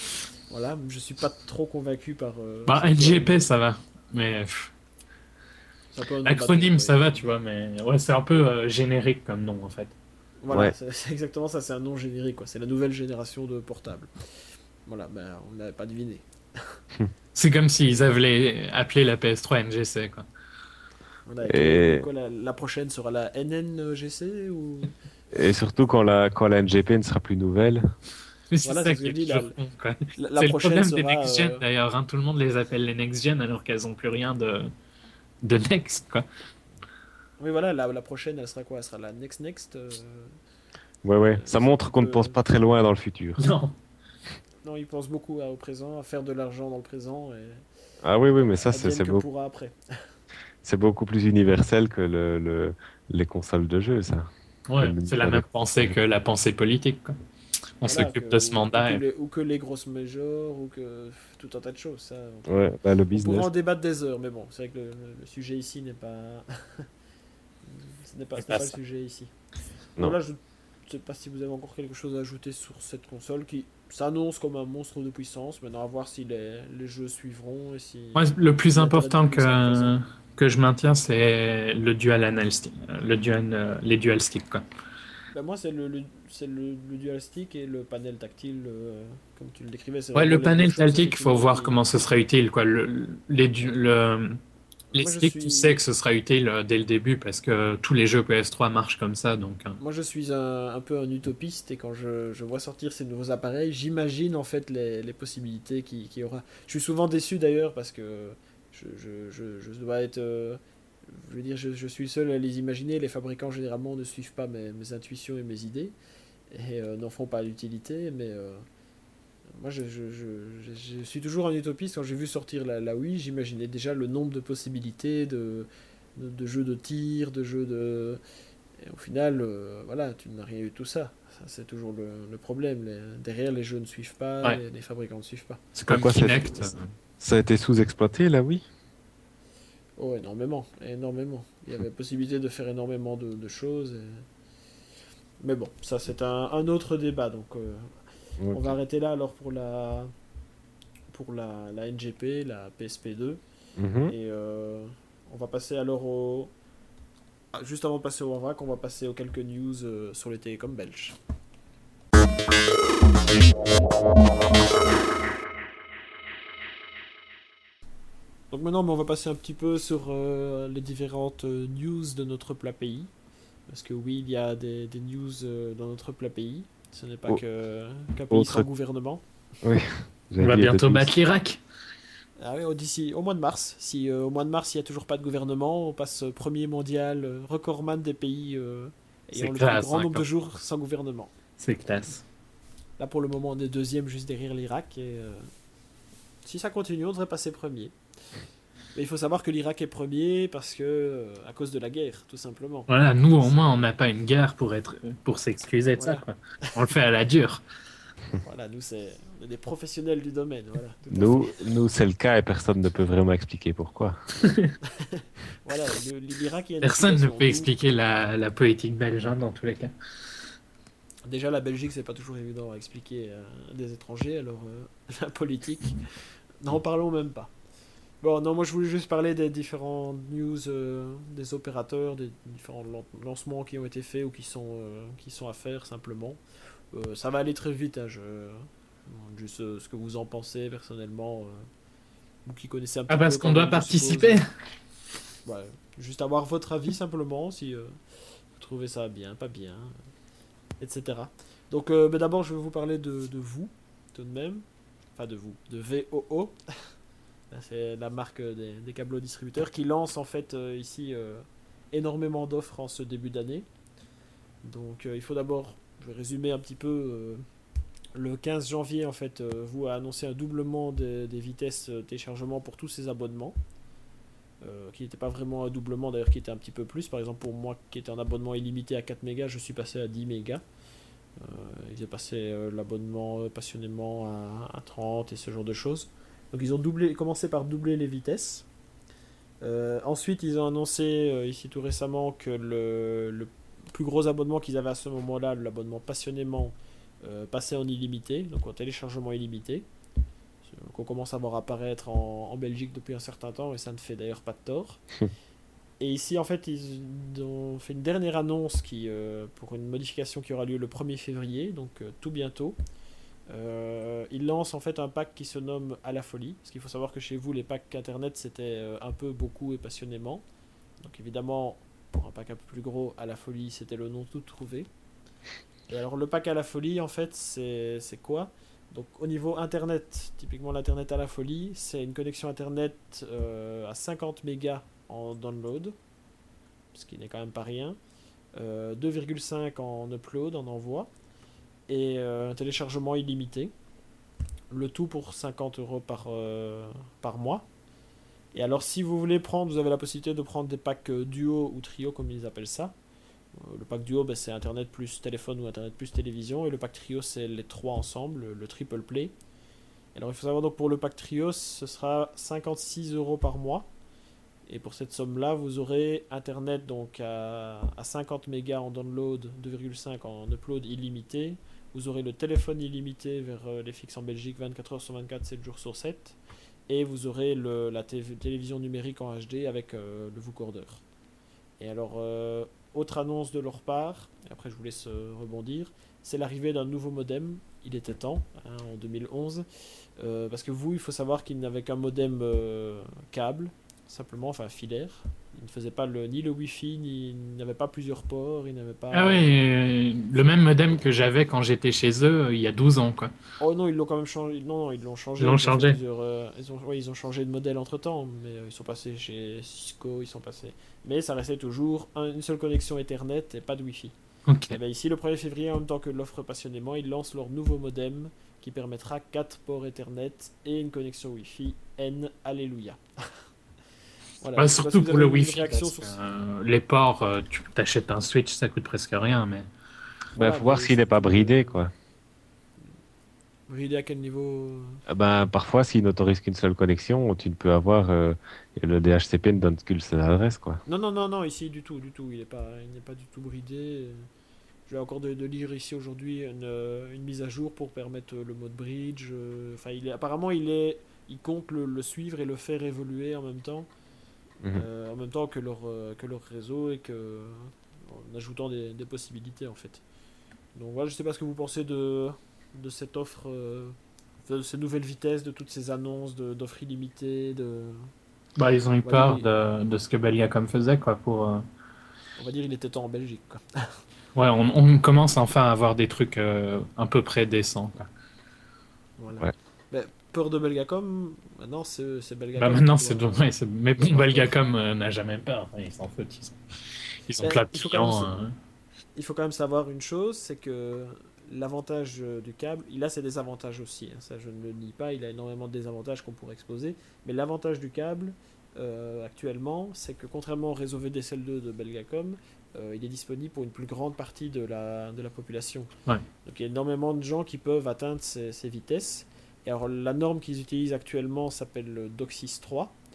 Voilà, je suis pas trop convaincu par. Euh, Bah, cette N G P, nouvelle- ça va. Mais pff, c'est un peu un nom bateau, l'acronyme, quoi. ça va, tu vois. Mais ouais, c'est un peu euh, générique comme nom, en fait. Voilà, Ouais. c'est c'est exactement ça. C'est un nom générique, quoi. C'est la nouvelle génération de portables. Voilà, ben on n'avait pas deviné. C'est comme s'ils avaient appelé la P S trois N G C, quoi. Voilà, et Et, quoi, la, la prochaine sera la N N G C ou et surtout quand la, quand la N G P ne sera plus nouvelle. Mais c'est voilà, ça c'est ce qui que est je dis. La, toujours con, quoi. la, la C'est le prochaine problème des sera. next-gen, euh, d'ailleurs. Hein. Tout le monde les appelle les next-gen alors qu'elles n'ont plus rien de, de next, quoi. Oui, voilà, la, la prochaine, elle sera quoi? Elle sera la Next Next. euh, Ouais, ouais. Ça c'est un montre qu'on ne peu- pense pas très loin dans le futur. Non. Non, ils pensent beaucoup à- au présent, à faire de l'argent dans le présent et Ah oui, oui, mais ça, c'est advienne c'est que beau- pourra après. c'est beaucoup plus universel que le, le- les consoles de jeu, ça. Ouais, Le c'est la ministère même des- pensée que la pensée politique, quoi. On Voilà, s'occupe que- de ce ou, ou mandat. que et- les, ou que les grosses majors, ou que tout un tas de choses. Ça, on, Ouais, bah, le on pourra business. en débattre des heures, mais bon, c'est vrai que le, le sujet ici n'est pas. ce n'est pas, ce C'est n'est pas pas le ça. sujet ici. Non. Voilà, je ne sais pas si vous avez encore quelque chose à ajouter sur cette console qui s'annonce comme un monstre de puissance. Maintenant, à voir si les, les jeux suivront et si. Moi, le plus si l'intérêt important du public sera présent. que, que je maintiens, c'est le dual analyst, le dual, euh, les dual sticks, quoi. Ben moi, c'est le, le- c'est le, le dual stick et le panel tactile, euh, comme tu le décrivais. C'est Ouais, vraiment le les panel deux choses, tactique, il faut effectivement, voir qui- comment ce sera utile, quoi. Le, les, du- le- les Moi, je sticks, suis- tu sais que ce sera utile euh, dès le début parce que tous les jeux P S trois marchent comme ça, donc. euh, Moi, je suis un, un peu un utopiste et quand je, je vois sortir ces nouveaux appareils, j'imagine en fait les, les possibilités qu'il qu'il y aura. Je suis souvent déçu d'ailleurs parce que je, je, je, je dois être. euh, je veux dire, je, je suis seul à les imaginer. Les fabricants généralement ne suivent pas mes, mes intuitions et mes idées et euh, n'en font pas l'utilité. Mais euh, moi, je, je, je, je- je suis toujours un utopiste. Quand j'ai vu sortir la, la Wii, j'imaginais déjà le nombre de possibilités de, de, de jeux de tir, de jeux de. Et au final, euh, voilà, tu n'as rien eu de tout ça. Ça, c'est toujours le, le problème. Les- derrière, les jeux ne suivent pas, Ouais. les, les fabricants ne suivent pas. C'est Quoi, comme quoi, c'est- Kinect. euh, Ça a été sous-exploité, là, oui. Oh, énormément, énormément. Il y avait possibilité de faire énormément de, de choses. et- Mais bon, ça, c'est un, un autre débat. Donc, euh, Ouais. on va arrêter là alors pour la, pour la, la N G P, la P S P deux. Mhm. Et euh, on va passer alors au. Ah, juste avant de passer au vrac, on va passer aux quelques news euh, sur les télécoms belges. Donc maintenant, mais on va passer un petit peu sur euh, les différentes euh, news de notre plat pays. Parce que oui, il y a des, des news euh, dans notre plat pays. Ce n'est pas Oh. que- qu'un pays Autre- sans gouvernement. On J'avais va dit bientôt de battre tous. l'Irak. Ah oui, au- d'ici au mois de mars. Si euh, au mois de mars il n'y a toujours pas de gouvernement, on passe euh, premier mondial, euh, recordman des pays euh, C'est ayant le plus classe, grand hein, nombre quand- de jours sans gouvernement. C'est classe. Là pour le moment on est deuxième juste derrière l'Irak et euh, si ça continue on devrait passer premier. Mais il faut savoir que l'Irak est premier parce que euh, à cause de la guerre tout simplement. Voilà, nous au moins on n'a pas une guerre pour être pour s'excuser de Voilà. ça, quoi. On le fait à la dure. Voilà, nous c'est on est des professionnels du domaine. Voilà, tout à Nous, fait. nous c'est le cas et personne ne peut vraiment expliquer pourquoi. Voilà, le- l'Irak il y a une Personne ne explication. peut Nous- expliquer la, la politique belge hein, dans tous les cas. Déjà, la Belgique, c'est pas toujours évident à expliquer à des étrangers, alors euh, la politique, n'en parlons même pas. Bon, non, moi je voulais juste parler des différents news euh, des opérateurs, des différents lan- lancements qui ont été faits ou qui sont, euh, qui sont à faire simplement. Euh, ça va aller très vite, hein, je... juste euh, ce que vous en pensez personnellement, euh, vous qui connaissez un Ah, petit parce peu qu'on quand doit même, je suppose. participer. Ouais, juste avoir votre avis simplement, si euh, vous trouvez ça bien, pas bien, et cetera. Donc euh, ben d'abord je vais vous parler de, de vous, tout de même. Enfin de vous, de V O O. Là, c'est la marque des, des câbles distributeurs qui lance en fait euh, ici euh, énormément d'offres en ce début d'année. Donc euh, il faut d'abord, je vais résumer un petit peu, euh, le quinze janvier en fait, euh, vous a annoncé un doublement des, des vitesses de téléchargement pour tous ces abonnements. Euh, qui n'était pas vraiment un doublement d'ailleurs, qui était un petit peu plus. Par exemple pour moi qui était en abonnement illimité à quatre mégas, je suis passé à dix mégas. Euh, ils ont passé euh, l'abonnement euh, passionnément à, à trente et ce genre de choses. Donc ils ont doublé, commencé par doubler les vitesses. Euh, ensuite, ils ont annoncé euh, ici tout récemment que le, le plus gros abonnement qu'ils avaient à ce moment-là, l'abonnement passionnément, euh, passait en illimité, donc en téléchargement illimité. Qu'on commence à voir apparaître en, en Belgique depuis un certain temps, et ça ne fait d'ailleurs pas de tort. Et ici, en fait, ils ont fait une dernière annonce qui, euh, pour une modification qui aura lieu le premier février, donc euh, tout bientôt. Euh, ils lancent en fait un pack qui se nomme À la folie, parce qu'il faut savoir que chez vous, les packs internet, c'était euh, un peu, beaucoup et passionnément. Donc évidemment, pour un pack un peu plus gros, À la folie, c'était le nom tout trouvé. Et alors, le pack À la folie, en fait, c'est c'est quoi? Donc au niveau internet, typiquement l'internet À la folie, c'est une connexion internet euh, à cinquante mégas en download, ce qui n'est quand même pas rien, euh, deux virgule cinq en upload, en envoi, et euh, un téléchargement illimité, le tout pour cinquante euros par, euh, par mois. Et alors si vous voulez prendre, vous avez la possibilité de prendre des packs euh, duo ou trio comme ils appellent ça. Euh, le pack duo, ben, c'est internet plus téléphone ou internet plus télévision, et le pack trio c'est les trois ensemble, le, le triple play. Alors il faut savoir donc pour le pack trio, ce sera cinquante-six euros par mois. Et pour cette somme-là, vous aurez internet donc à, à cinquante mégas en download, deux virgule cinq en upload illimité. Vous aurez le téléphone illimité vers euh, les fixes en Belgique vingt-quatre heures sur vingt-quatre, sept jours sur sept. Et vous aurez le, la té- télévision numérique en H D avec euh, le vocoder. Et alors, euh, autre annonce de leur part, et après je vous laisse euh, rebondir, c'est l'arrivée d'un nouveau modem. Il était temps, hein, en deux mille onze. Euh, parce que vous, il faut savoir qu'il n'avait qu'un modem euh, câble, simplement, enfin filaire. Il ne faisait pas le, ni le Wi-Fi, ni, il n'avait pas plusieurs ports, il n'avait Ah pas... ouais, euh, le même modem que j'avais quand j'étais chez eux euh, il y a douze ans, quoi. Oh non, ils l'ont quand même changé. Non, non, ils l'ont Ils changé. l'ont Ils ont fait changé. plusieurs. euh, Ils ont, ouais, ils ont changé de modèle entre temps, mais euh, ils sont passés chez Cisco, ils sont passés. Mais ça restait toujours un- une seule connexion Ethernet et pas de Wi-Fi. Ok. Et bien ici, le premier février, en même temps que l'offre passionnément, ils lancent leur nouveau modem qui permettra quatre ports Ethernet et une connexion Wi-Fi. N, alléluia. Voilà, Ouais, je sais pas si surtout vous pour avez le une Wi-Fi, réaction parce sur que ce. euh, les ports, euh, tu t'achètes un Switch, ça coûte presque rien, mais Ben, Voilà, faut voir mais s'il n'est pas surtout. bridé, Euh, quoi. bridé à quel niveau? euh Ah ben, parfois, s'il n'autorise qu'une seule connexion, tu ne peux avoir. Euh, le D H C P ne donne qu'une seule adresse, quoi. Non, non, non, non, ici du tout, du tout. Il n'est pas, il n'est pas du tout bridé. Je vais encore de, de lire ici aujourd'hui une, euh, une mise à jour pour permettre euh, le mode bridge. euh, Enfin, il est apparemment il est, il compte le, le suivre et le faire évoluer en même temps, Mhm. euh, en même temps que leur euh, que leur réseau et que en ajoutant des, des possibilités en fait. Donc voilà, je sais pas ce que vous pensez de de cette offre, euh, de ces nouvelles vitesses, de toutes ces annonces de- d'offres illimitées, de bah, ils ont eu on va dire peur il- de, de ce que Belgacom faisait, quoi, pour... euh, on va dire il était temps en Belgique quoi. Ouais, on, on commence enfin à avoir des trucs euh, à peu près décents, quoi. Voilà. Ouais. Mais peur de Belgacom, maintenant c'est c'est Bah Belgacom qui maintenant, c'est... doit ouais, c'est- mais bon, avoir peur. Belgacom euh, n'a jamais peur, ils s'en foutent, ils sont, ils sont Mais plein de il faut quand même, clients. euh. il faut quand même savoir une chose, c'est que l'avantage euh, du câble, il a ses désavantages aussi, hein, ça je ne le nie pas, il a énormément de désavantages qu'on pourrait exposer, mais l'avantage du câble euh, actuellement, c'est que contrairement au réseau V D S L deux de Belgacom, euh, il est disponible pour une plus grande partie de la, de la population. Ouais. Donc il y a énormément de gens qui peuvent atteindre ces, ces vitesses. Et alors la norme qu'ils utilisent actuellement s'appelle le DOCSIS trois.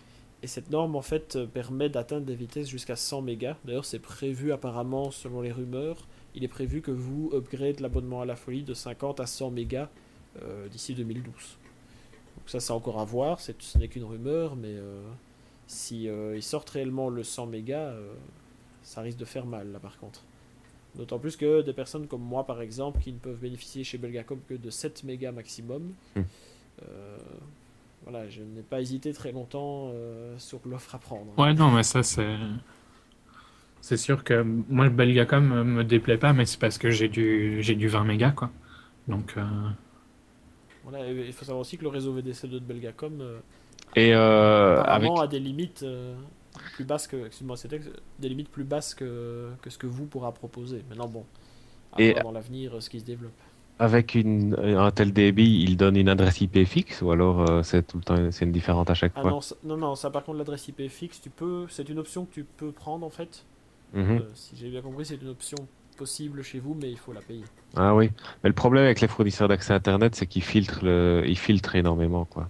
Et cette norme, en fait, euh, permet d'atteindre des vitesses jusqu'à cent mégas. D'ailleurs, c'est prévu apparemment, selon les rumeurs, il est prévu que vous upgrade l'abonnement à la folie de cinquante à cent mégas euh, d'ici deux mille douze. Donc ça, c'est encore à voir, c'est, ce n'est qu'une rumeur, mais euh, si euh, ils sortent réellement le cent mégas, euh, ça risque de faire mal, là, par contre. D'autant plus que des personnes comme moi, par exemple, qui ne peuvent bénéficier chez Belgacom que de sept mégas maximum, Hmm. euh, voilà, je n'ai pas hésité très longtemps euh, sur l'offre à prendre. Ouais, non, mais ça, c'est. C'est sûr que moi, le Belgacom me me déplaît pas, mais c'est parce que j'ai du, j'ai du vingt mégas, quoi. Donc, euh, Voilà, et il faut savoir aussi que le réseau V D C deux de Belgacom, euh, Et euh, apparemment, avec a des limites euh, plus basses que, excuse-moi, c'était des limites plus basses que, que ce que vous pourra proposer. Maintenant, bon, à et voir dans l'avenir euh, ce qui se développe. avec une un tel débit, il donne une adresse I P fixe ou alors euh, c'est tout le temps c'est une différente à chaque Ah fois. non, ça, non, non, ça par contre, l'adresse I P fixe, tu peux, c'est une option que tu peux prendre en fait. Mhm. Euh, si j'ai bien compris, c'est une option possible chez vous, mais il faut la payer. Ah oui. Mais le problème avec les fournisseurs d'accès Internet, c'est qu'ils filtrent le ils filtrent énormément quoi.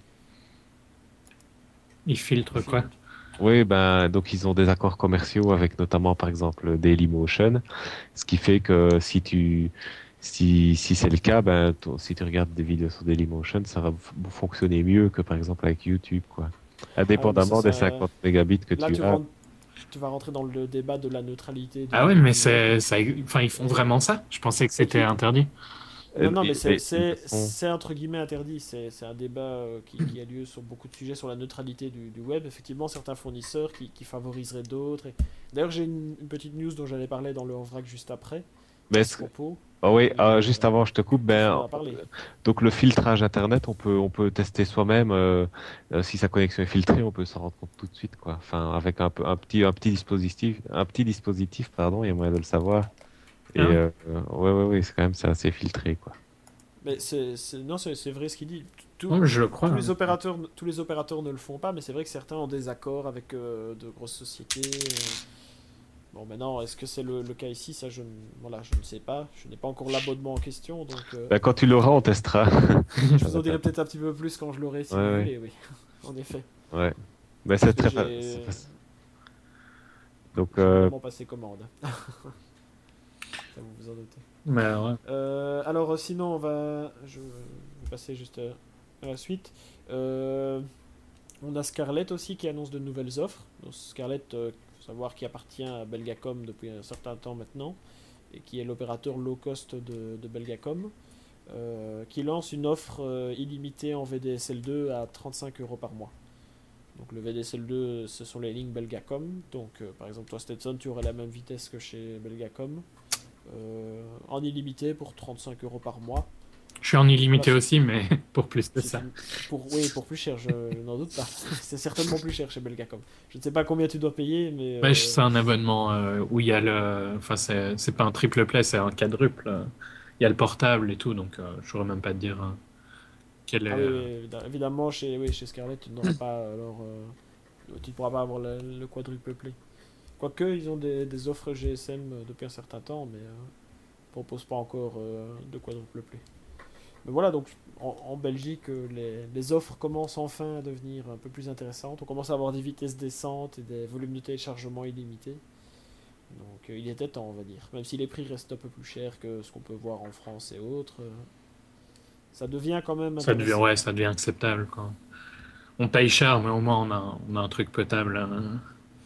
ils filtrent quoi? Filtre. Oui, ben donc ils ont des accords commerciaux avec notamment par exemple Dailymotion, ce qui fait que si tu si si c'est le cas, ben ton- si tu regardes des vidéos sur Dailymotion, ça va f- fonctionner mieux que par exemple avec YouTube quoi. Ah oui, mais ça, Indépendamment des ça... cinquante mégabits que Là, tu tu, as. rentres- tu vas rentrer dans le débat de la neutralité Ah de- ouais, mais du web. c'est, ça, enfin, ils font Et vraiment ça. Je pensais que c'est c'était qui, interdit. Euh, non, non, mais mais- c'est mais ils le c'est- font. c'est entre guillemets interdit. C'est c'est un débat euh, qui, qui a lieu sur beaucoup de sujets sur la neutralité du, du web. Effectivement, certains fournisseurs qui, qui favoriseraient d'autres. et- D'ailleurs, j'ai une, une petite news dont j'allais parler dans le en-vrac juste après, Mais à ce est-ce- propos. ah oui, Et ah, euh, juste avant, je te coupe. il Ben, faudra parler. donc le filtrage Internet, on peut, on peut tester soi-même. Euh, euh, si sa connexion est filtrée, on peut s'en rendre compte tout de suite, quoi. Enfin, avec un, peu- un petit, un petit dispositif, un petit dispositif, pardon, il y a moyen de le savoir. Et Ah ouais. euh, euh, ouais, ouais, ouais, c'est quand même, c'est assez filtré, quoi. Mais c'est c'est- non, c'est c'est vrai ce qu'il dit. Tout- Ouais, je le crois. tous hein. les opérateurs, tous les opérateurs ne le font pas, mais c'est vrai que certains ont des accords avec euh, de grosses sociétés. euh. Bon, maintenant, est-ce que c'est le, le cas ici? Ça, je, ne- voilà, je ne sais pas. Je n'ai pas encore l'abonnement en question, donc euh, Ben, quand tu l'auras, on testera. je vous en dirai peut-être un petit peu plus quand je l'aurai, si Ouais, vous ouais. voulez, oui. En effet. Ouais. Ben, Parce c'est que très fa- j'ai c'est faci- Donc, j'ai euh, évidemment passé commande. Ça, vous vous en doutez. Mais ouais. Euh, alors, euh, sinon, on va. Je vais passer juste euh, à la suite. Euh, on a Scarlett aussi qui annonce de nouvelles offres. Donc, Scarlett, il faut savoir, qui appartient à Belgacom depuis un certain temps maintenant et qui est l'opérateur low cost de, de Belgacom, euh, qui lance une offre euh, illimitée en V D S L deux à trente-cinq euros par mois. Donc le V D S L deux, ce sont les lignes Belgacom. Donc euh, par exemple, toi Stetson, tu aurais la même vitesse que chez Belgacom, euh, en illimité pour trente-cinq euros par mois. Je suis en illimité Voilà, aussi, mais pour plus de c'est ça. une- pour, oui, pour plus cher, je, je n'en doute pas. C'est certainement plus cher chez Belgacom. Je ne sais pas combien tu dois payer, mais... Ouais, euh, c'est un abonnement euh, où il y a le. Enfin, c'est c'est pas un triple play, c'est un quadruple. euh. Il y a le portable et tout, donc euh, je saurais même pas te dire hein, quel est. Ah oui, euh, oui, évidemment, évidemment, chez, oui, chez Scarlett, tu n'auras pas, alors, euh, tu ne pourras pas avoir le, le quadruple play. Quoique, ils ont des, des offres G S M depuis un certain temps, mais euh, ils proposent pas encore euh, de quadruple play. Mais voilà, donc en, en Belgique, euh, les, les offres commencent enfin à devenir un peu plus intéressantes. On commence à avoir des vitesses décentes et des volumes de téléchargement illimités. Donc euh, il était temps, on va dire. Même si les prix restent un peu plus chers que ce qu'on peut voir en France et autres, euh, ça devient quand même Ça devient, intéressant. ouais, ça devient acceptable, quoi. On paye cher, mais au moins on a, on a un truc potable. hein.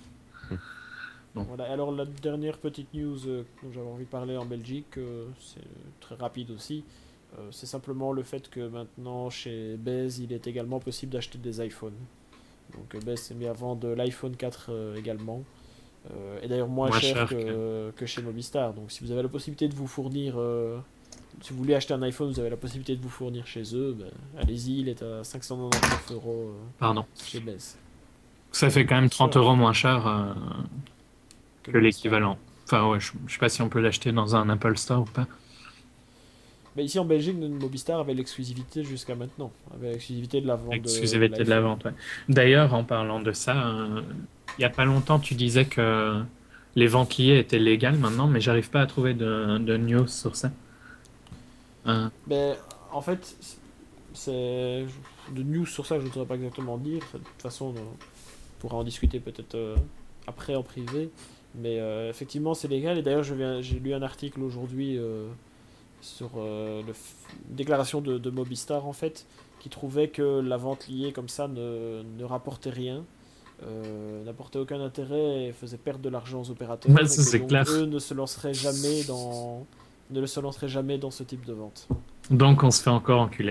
Voilà, alors la dernière petite news euh, dont j'avais envie de parler en Belgique, euh, c'est très rapide aussi. Euh, c'est simplement le fait que maintenant chez Bez, il est également possible d'acheter des iPhones. Donc euh, Bez s'est mis à vendre l'iPhone quatre euh, également. Euh, et d'ailleurs moins, Moins cher, cher que, que- que chez Mobistar. Donc si vous avez la possibilité de vous fournir, euh, si vous voulez acheter un iPhone, vous avez la possibilité de vous fournir chez eux, ben, allez-y, il est à cinq cent quatre-vingt-dix-neuf euros euh, Pardon. chez Bez. Ça fait quand même trente euros moins cher euh, Que que Mobistar. l'équivalent. Enfin, ouais, je, je sais pas si on peut l'acheter dans un Apple Store ou pas. Mais ici en Belgique, Mobistar avait l'exclusivité jusqu'à maintenant. Avait l'exclusivité de la vente de, Exclusivité de la l'iPhone. vente, ouais. D'ailleurs, en parlant de ça, euh, il y a pas longtemps, tu disais que les ventes liées étaient légales maintenant, mais j'arrive pas à trouver de, de news sur ça. Euh, Mais en fait, c'est de news sur ça, je ne saurais pas exactement dire. De toute façon, euh, pourra en discuter peut-être euh, après en privé. Mais euh, effectivement, c'est légal. Et d'ailleurs, je viens, j'ai lu un article aujourd'hui euh, sur euh, la f- déclaration de, de Mobistar, en fait, qui trouvait que la vente liée comme ça ne, ne rapportait rien, euh, n'apportait aucun intérêt et faisait perdre de l'argent aux opérateurs. Ouais, Et ça, que c'est donc, clair. eux ne se lanceraient jamais dans, ne se lanceraient jamais dans ce type de vente. Donc on se fait encore enculer.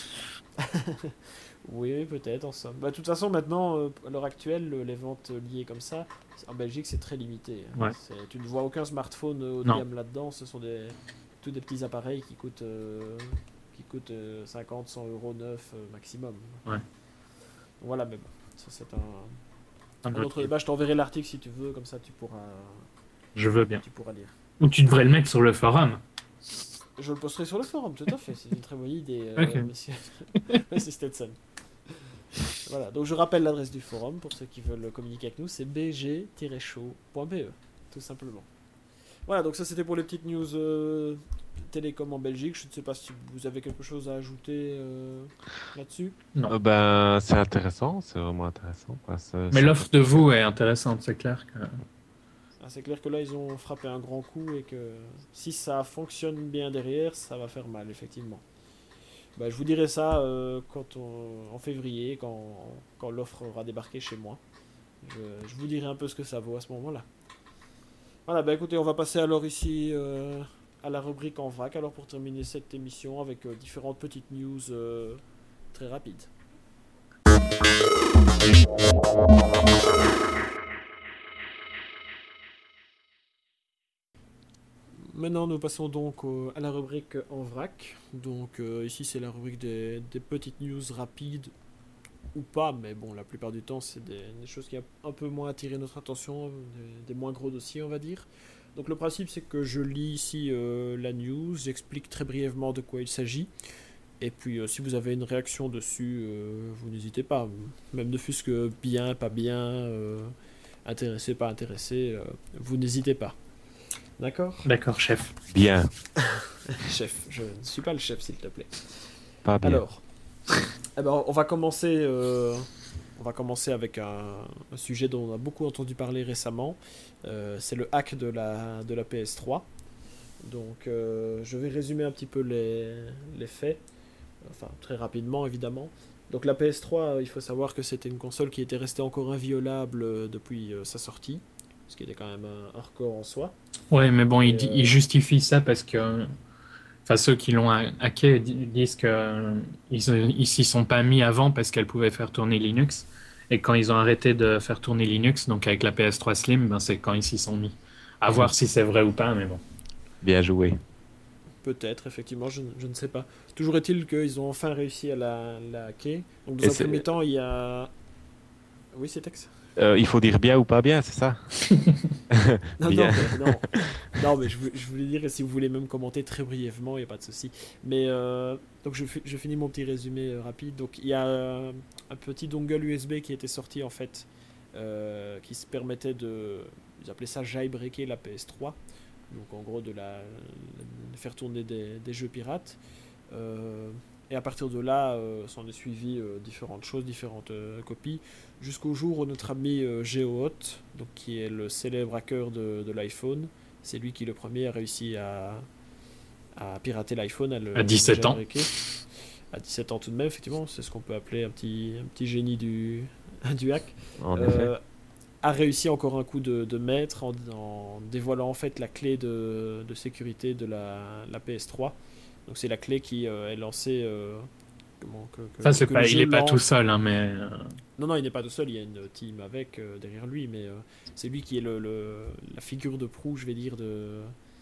Oui, peut-être en somme. Bah, de toute façon, maintenant, euh, à l'heure actuelle, le- les ventes liées comme ça, en Belgique, c'est très limité. hein. Ouais. C'est- Tu ne vois aucun smartphone euh, haut de Non. gamme là-dedans. Ce sont des, tous des petits appareils qui coûtent, euh, qui coûtent euh, cinquante, cent euros neuf euh, maximum. Ouais. Voilà, mais bon, ça c'est un, Un un autre autre débat. Je t'enverrai l'article si tu veux, comme ça tu pourras, Je veux bien. tu pourras lire. Ou tu devrais le mettre sur le forum. Je le posterai sur le forum, tout à fait. C'est une très bonne idée, euh, Ok. monsieur, monsieur Stetson. Voilà, donc je rappelle l'adresse du forum pour ceux qui veulent communiquer avec nous, c'est b g tiret show point b e, tout simplement. Voilà, donc ça c'était pour les petites news euh, télécom en Belgique. Je ne sais pas si vous avez quelque chose à ajouter euh, là-dessus. Non. Euh, ben, c'est intéressant, c'est vraiment intéressant. Quoi. Ça- Mais ça- l'offre de vous est intéressante, c'est clair que. Ah, c'est clair que là ils ont frappé un grand coup et que si ça fonctionne bien derrière, ça va faire mal, effectivement. Bah, je vous dirai ça euh, quand on- en février, quand, quand l'offre aura débarqué chez moi. Je, je vous dirai un peu ce que ça vaut à ce moment-là. Voilà, bah écoutez, on va passer alors ici euh, à la rubrique en vrac, alors pour terminer cette émission avec euh, différentes petites news euh, très rapides. Maintenant, nous passons donc au- à la rubrique en vrac. Donc euh, ici, c'est la rubrique des, des petites news rapides ou pas, mais bon, la plupart du temps, c'est des, des choses qui ont un peu moins attiré notre attention, des, des moins gros dossiers, on va dire. Donc le principe, c'est que je lis ici euh, la news, j'explique très brièvement de quoi il s'agit, et puis euh, si vous avez une réaction dessus, euh, vous n'hésitez pas, même ne fût-ce que bien, pas bien, euh, intéressé, pas intéressé, euh, vous n'hésitez pas. D'accord? D'accord, chef. Bien, Chef, je ne suis pas le chef, s'il te plaît. pas bien. Alors, eh ben, on va commencer, euh, on va commencer avec un, un sujet dont on a beaucoup entendu parler récemment. Euh, c'est le hack de la, de la P S trois. Donc, euh, je vais résumer un petit peu les, les faits, enfin très rapidement évidemment. Donc, la P S trois, il faut savoir que c'était une console qui était restée encore inviolable euh, depuis euh, sa sortie, ce qui était quand même un, un record en soi. Ouais, mais bon, Et, ils, di- euh, ils justifient ça parce que. Enfin, ceux qui l'ont ha- hacké di- disent que euh, ils se- ils s'y sont pas mis avant parce qu'elle pouvait faire tourner Linux. Et quand ils ont arrêté de faire tourner Linux, donc avec la P S trois Slim, ben c'est quand ils s'y sont mis. À voir si c'est vrai ou pas, mais bon. Bien joué. Peut-être, effectivement, je, je ne sais pas. Toujours est-il qu'ils ont enfin réussi à la, la hacker. Donc, dans Et un c'est- premier temps, il y a. Oui, c'est Tex. Euh, il faut dire bien ou pas bien, c'est ça? Non, non, Bien. mais, non. Non, mais je, vou- je voulais dire, si vous voulez même commenter très brièvement, il n'y a pas de souci. Mais euh, donc, je, fi- je finis mon petit résumé euh, rapide. Donc, il y a euh, un petit dongle U S B qui était sorti en fait, euh, qui se permettait de. Ils appelaient ça jailbreaker la P S trois. Donc, en gros, de, la, de faire tourner des, des jeux pirates. Euh, et à partir de là, euh, s'en est suivi euh, différentes choses, différentes euh, copies, jusqu'au jour où notre ami euh, GeoHot, donc qui est le célèbre hacker de, de l'iPhone, c'est lui qui le premier a réussi à, à pirater l'iPhone, à, le, À dix-sept le ans. jailbreaker. À dix-sept ans tout de même, effectivement, c'est ce qu'on peut appeler un petit, un petit génie du, du hack. En Euh, effet. a réussi encore un coup de, de maître en, en dévoilant en fait la clé de, de sécurité de la, la P S trois. Donc c'est la clé qui euh, est lancée. euh, comment, que, que- Enfin, c'est que pas, le il jeu est pas lance. tout seul, hein, mais. euh, Non, non, il n'est pas tout seul, il y a une team avec euh, derrière lui, mais euh, c'est lui qui est le, le- la figure de proue, je vais dire, de,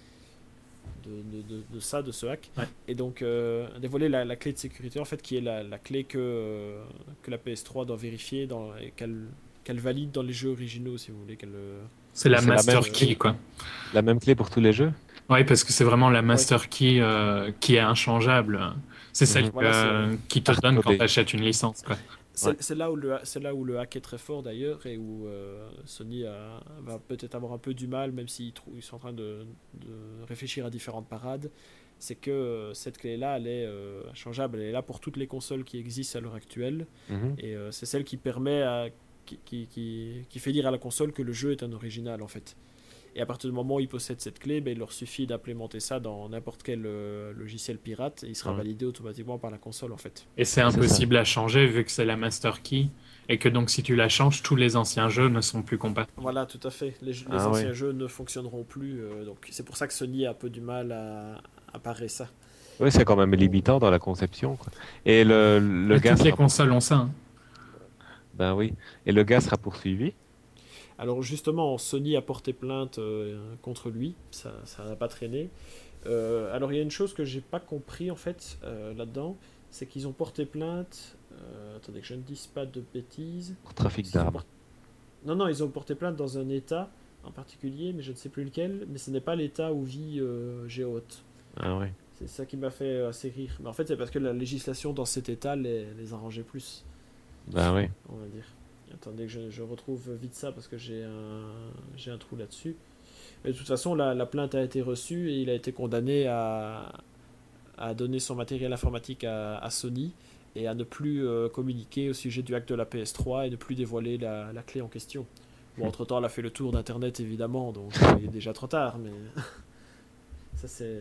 de, de, de- de ça, de ce hack. Ouais. Et donc, euh, dévoiler la, la clé de sécurité, en fait, qui est la, la clé que, euh, que la P S trois doit vérifier dans, et qu'elle qu'elle valide dans les jeux originaux, si vous voulez. Qu'elle, euh, C'est la C'est la master même- key, quoi. La même clé pour tous les jeux? Oui, parce que c'est vraiment la master key euh, qui est inchangeable. C'est celle Mhm. que- Voilà, c'est- qui te donne quand Hardcodée. tu achètes une licence, quoi. C'est Ouais. c'est là, où le ha- c'est là où le hack est très fort d'ailleurs et où euh, Sony a- va peut-être avoir un peu du mal, même s'ils trou- ils sont en train de, de réfléchir à différentes parades. C'est que euh, cette clé-là, elle est euh, changeable, elle est là pour toutes les consoles qui existent à l'heure actuelle Mhm. et euh, c'est celle qui permet à qui, qui, qui, qui fait dire à la console que le jeu est un original en fait. Et à partir du moment où ils possèdent cette clé, ben, il leur suffit d'implémenter ça dans n'importe quel euh, logiciel pirate et il sera Ouais. validé automatiquement par la console en fait. Et c'est C'est impossible à changer vu que c'est la master key. Et que donc si tu la changes, tous les anciens jeux ne sont plus compatibles. Voilà, tout à fait. Les, les Ah anciens ouais. jeux ne fonctionneront plus, euh, donc c'est pour ça que Sony a un peu du mal à, à parer ça. Oui, c'est quand même limitant dans la conception, quoi. Et le, le Et gars toutes les sera... consoles ont ça. Hein. Ben oui. Et le gars sera poursuivi. Alors justement, Sony a porté plainte euh, contre lui, ça ça n'a pas traîné. Euh, alors il y a une chose que j'ai pas compris en fait euh, là-dedans, c'est qu'ils ont porté plainte. Euh, attendez que je ne dise pas de bêtises. Pour trafic Ils ont d'armes. por- Non, non, ils ont porté plainte dans un État en particulier, mais je ne sais plus lequel. Mais ce n'est pas l'État où vit euh, Géote. Ah ouais. C'est ça qui m'a fait assez rire. Mais en fait, c'est parce que la législation dans cet État les, les arrangeait plus, Ben oui. on va dire. Attendez que je, je retrouve vite ça parce que j'ai un, j'ai un trou là-dessus. Mais de toute façon, la, la plainte a été reçue et il a été condamné à, à donner son matériel informatique à, à Sony et à ne plus euh, communiquer au sujet du hack de la P S trois et ne plus dévoiler la, la clé en question. Bon, entre-temps, elle a fait le tour d'Internet, évidemment, donc euh, il est déjà trop tard, mais ça c'est...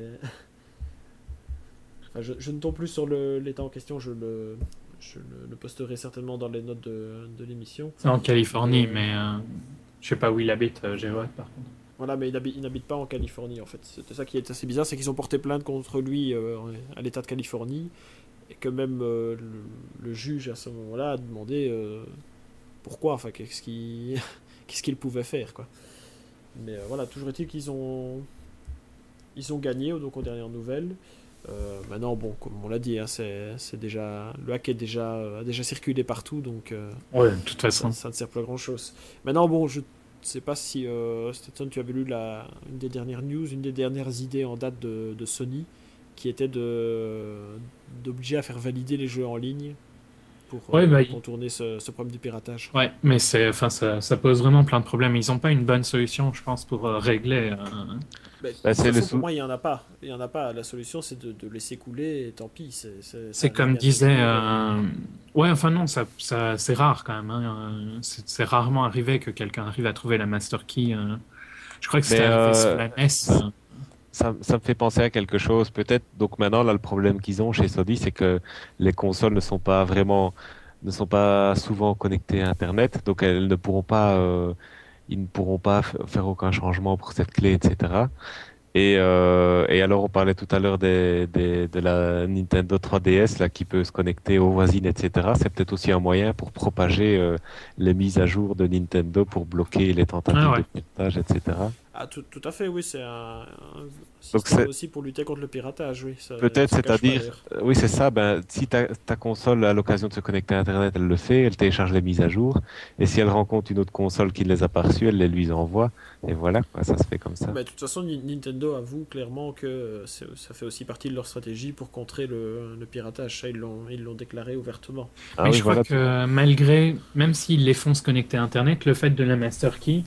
Enfin, je, je ne tombe plus sur le- l'état en question, je le, je le, le posterai certainement dans les notes de, de l'émission. C'est en Californie, Euh, mais euh, je sais pas où il habite, euh, Géote, par contre. Voilà, mais il n'habite il n'habite pas en Californie en fait. C'était ça qui est assez bizarre, c'est qu'ils ont porté plainte contre lui euh, à l'État de Californie et que même euh, le, le juge à ce moment-là a demandé euh, pourquoi, enfin qu'est-ce qu'il qu'est-ce qu'il pouvait faire quoi. Mais euh, voilà, toujours est-il qu'ils ont ils ont gagné donc aux dernières nouvelles. Euh, maintenant bon, comme on l'a dit, hein, c'est c'est déjà le hack est déjà a déjà circulé partout donc euh, Ouais, de toute ça, façon. ça ne sert plus à grand chose. Maintenant, bon, je sais pas si euh, Stetson, tu avais lu la, une des dernières news, une des dernières idées en date de, de Sony, qui était de d'obliger à faire valider les jeux en ligne pour Ouais, euh, bah, il- contourner ce, ce problème du piratage. ouais, mais c'est, enfin, ça, ça pose vraiment plein de problèmes. Ils n'ont pas une bonne solution, je pense, pour euh, régler. euh, Mais, de Bah, toute c'est le façon, pour sou- moi, il y en a pas. Il y en a pas. La solution, c'est de, de laisser couler et tant pis. C'est c'est- ça C'est arrive comme bien disait. sûr. euh, Ouais, enfin non, ça, ça, c'est rare quand même. Hein. euh, C'est c'est rarement arrivé que quelqu'un arrive à trouver la master key. euh. Je crois que Mais c'était arrivé sur euh, la N E S. euh. ça, ça me fait penser à quelque chose. Peut-être, donc maintenant, là, le problème qu'ils ont chez Sony, c'est que les consoles ne sont pas vraiment, ne sont pas souvent connectées à Internet, donc elles ne pourront pas, euh, ils ne pourront pas f- faire aucun changement pour cette clé, et cetera. Et, euh, et alors, on parlait tout à l'heure des, des, de la Nintendo trois D S là, qui peut se connecter aux voisines, et cetera. C'est peut-être aussi un moyen pour propager euh, les mises à jour de Nintendo pour bloquer les tentatives Ah ouais. de piratage, et cetera. Ah, tout, tout à fait, oui. C'est un, un Donc système c'est- aussi pour lutter contre le piratage, oui. Ça, Peut-être, ça cache pas, c'est-à-dire, d'ailleurs. euh, oui, c'est ça. Ben, si ta, ta console a l'occasion de se connecter à Internet, elle le fait, elle télécharge les mises à jour. Et si elle rencontre une autre console qui ne les a pas reçues, elle les lui envoie. Et voilà, quoi, ça se fait comme ça. Mais de toute façon, Ni- Nintendo avoue clairement que euh, c'est- ça fait aussi partie de leur stratégie pour contrer le, le piratage. Ça, ils l'ont, ils l'ont déclaré ouvertement. Ah Mais oui, je crois voilà. que malgré, même s'ils les font se connecter à Internet, le fait de la master key,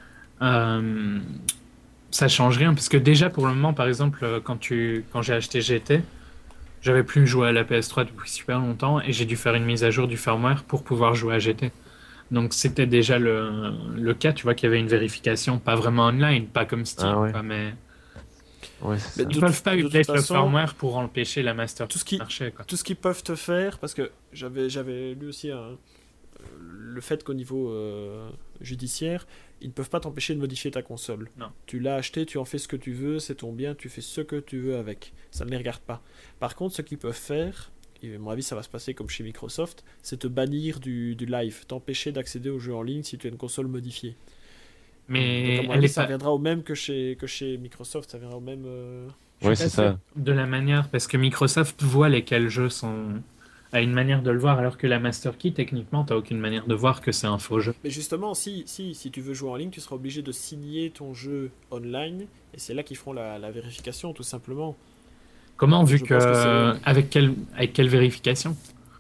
euh, ça change rien. Parce que déjà, pour le moment, par exemple, euh, quand, tu, quand j'ai acheté G T, j'avais plus joué à la P S trois depuis super longtemps et j'ai dû faire une mise à jour du firmware pour pouvoir jouer à G T. Donc c'était déjà le, le cas, tu vois, qu'il y avait une vérification, pas vraiment online, pas comme Steam, Ah ouais. quoi, mais Ouais, c'est Mais ça. ils de peuvent toute- pas de toute update le façon, firmware pour empêcher la master tout ce key qui- de marcher, quoi. Tout ce qu'ils peuvent te faire, parce que j'avais, j'avais lu aussi un- le fait qu'au niveau euh, judiciaire, ils ne peuvent pas t'empêcher de modifier ta console. Non. Tu l'as acheté, tu en fais ce que tu veux, c'est ton bien, tu fais ce que tu veux avec. Ça ne les regarde pas. Par contre, ce qu'ils peuvent faire, et à mon avis ça va se passer comme chez Microsoft, c'est te bannir du, du live, t'empêcher d'accéder aux jeux en ligne si tu as une console modifiée. Mais Donc, à mon elle avis, est ça pas viendra au même que chez, que chez Microsoft, ça viendra au même... euh, je Ouais, suis c'est pas ça. sûr de la manière, parce que Microsoft voit lesquels jeux sont a une manière de le voir, alors que la master key, techniquement, t'as aucune manière de voir que c'est un faux jeu. Mais justement, si, si, si tu veux jouer en ligne, tu seras obligé de signer ton jeu online, et c'est là qu'ils feront la, la vérification, tout simplement. Comment, vu Je que, pense que c'est- avec quelle avec quelle vérification?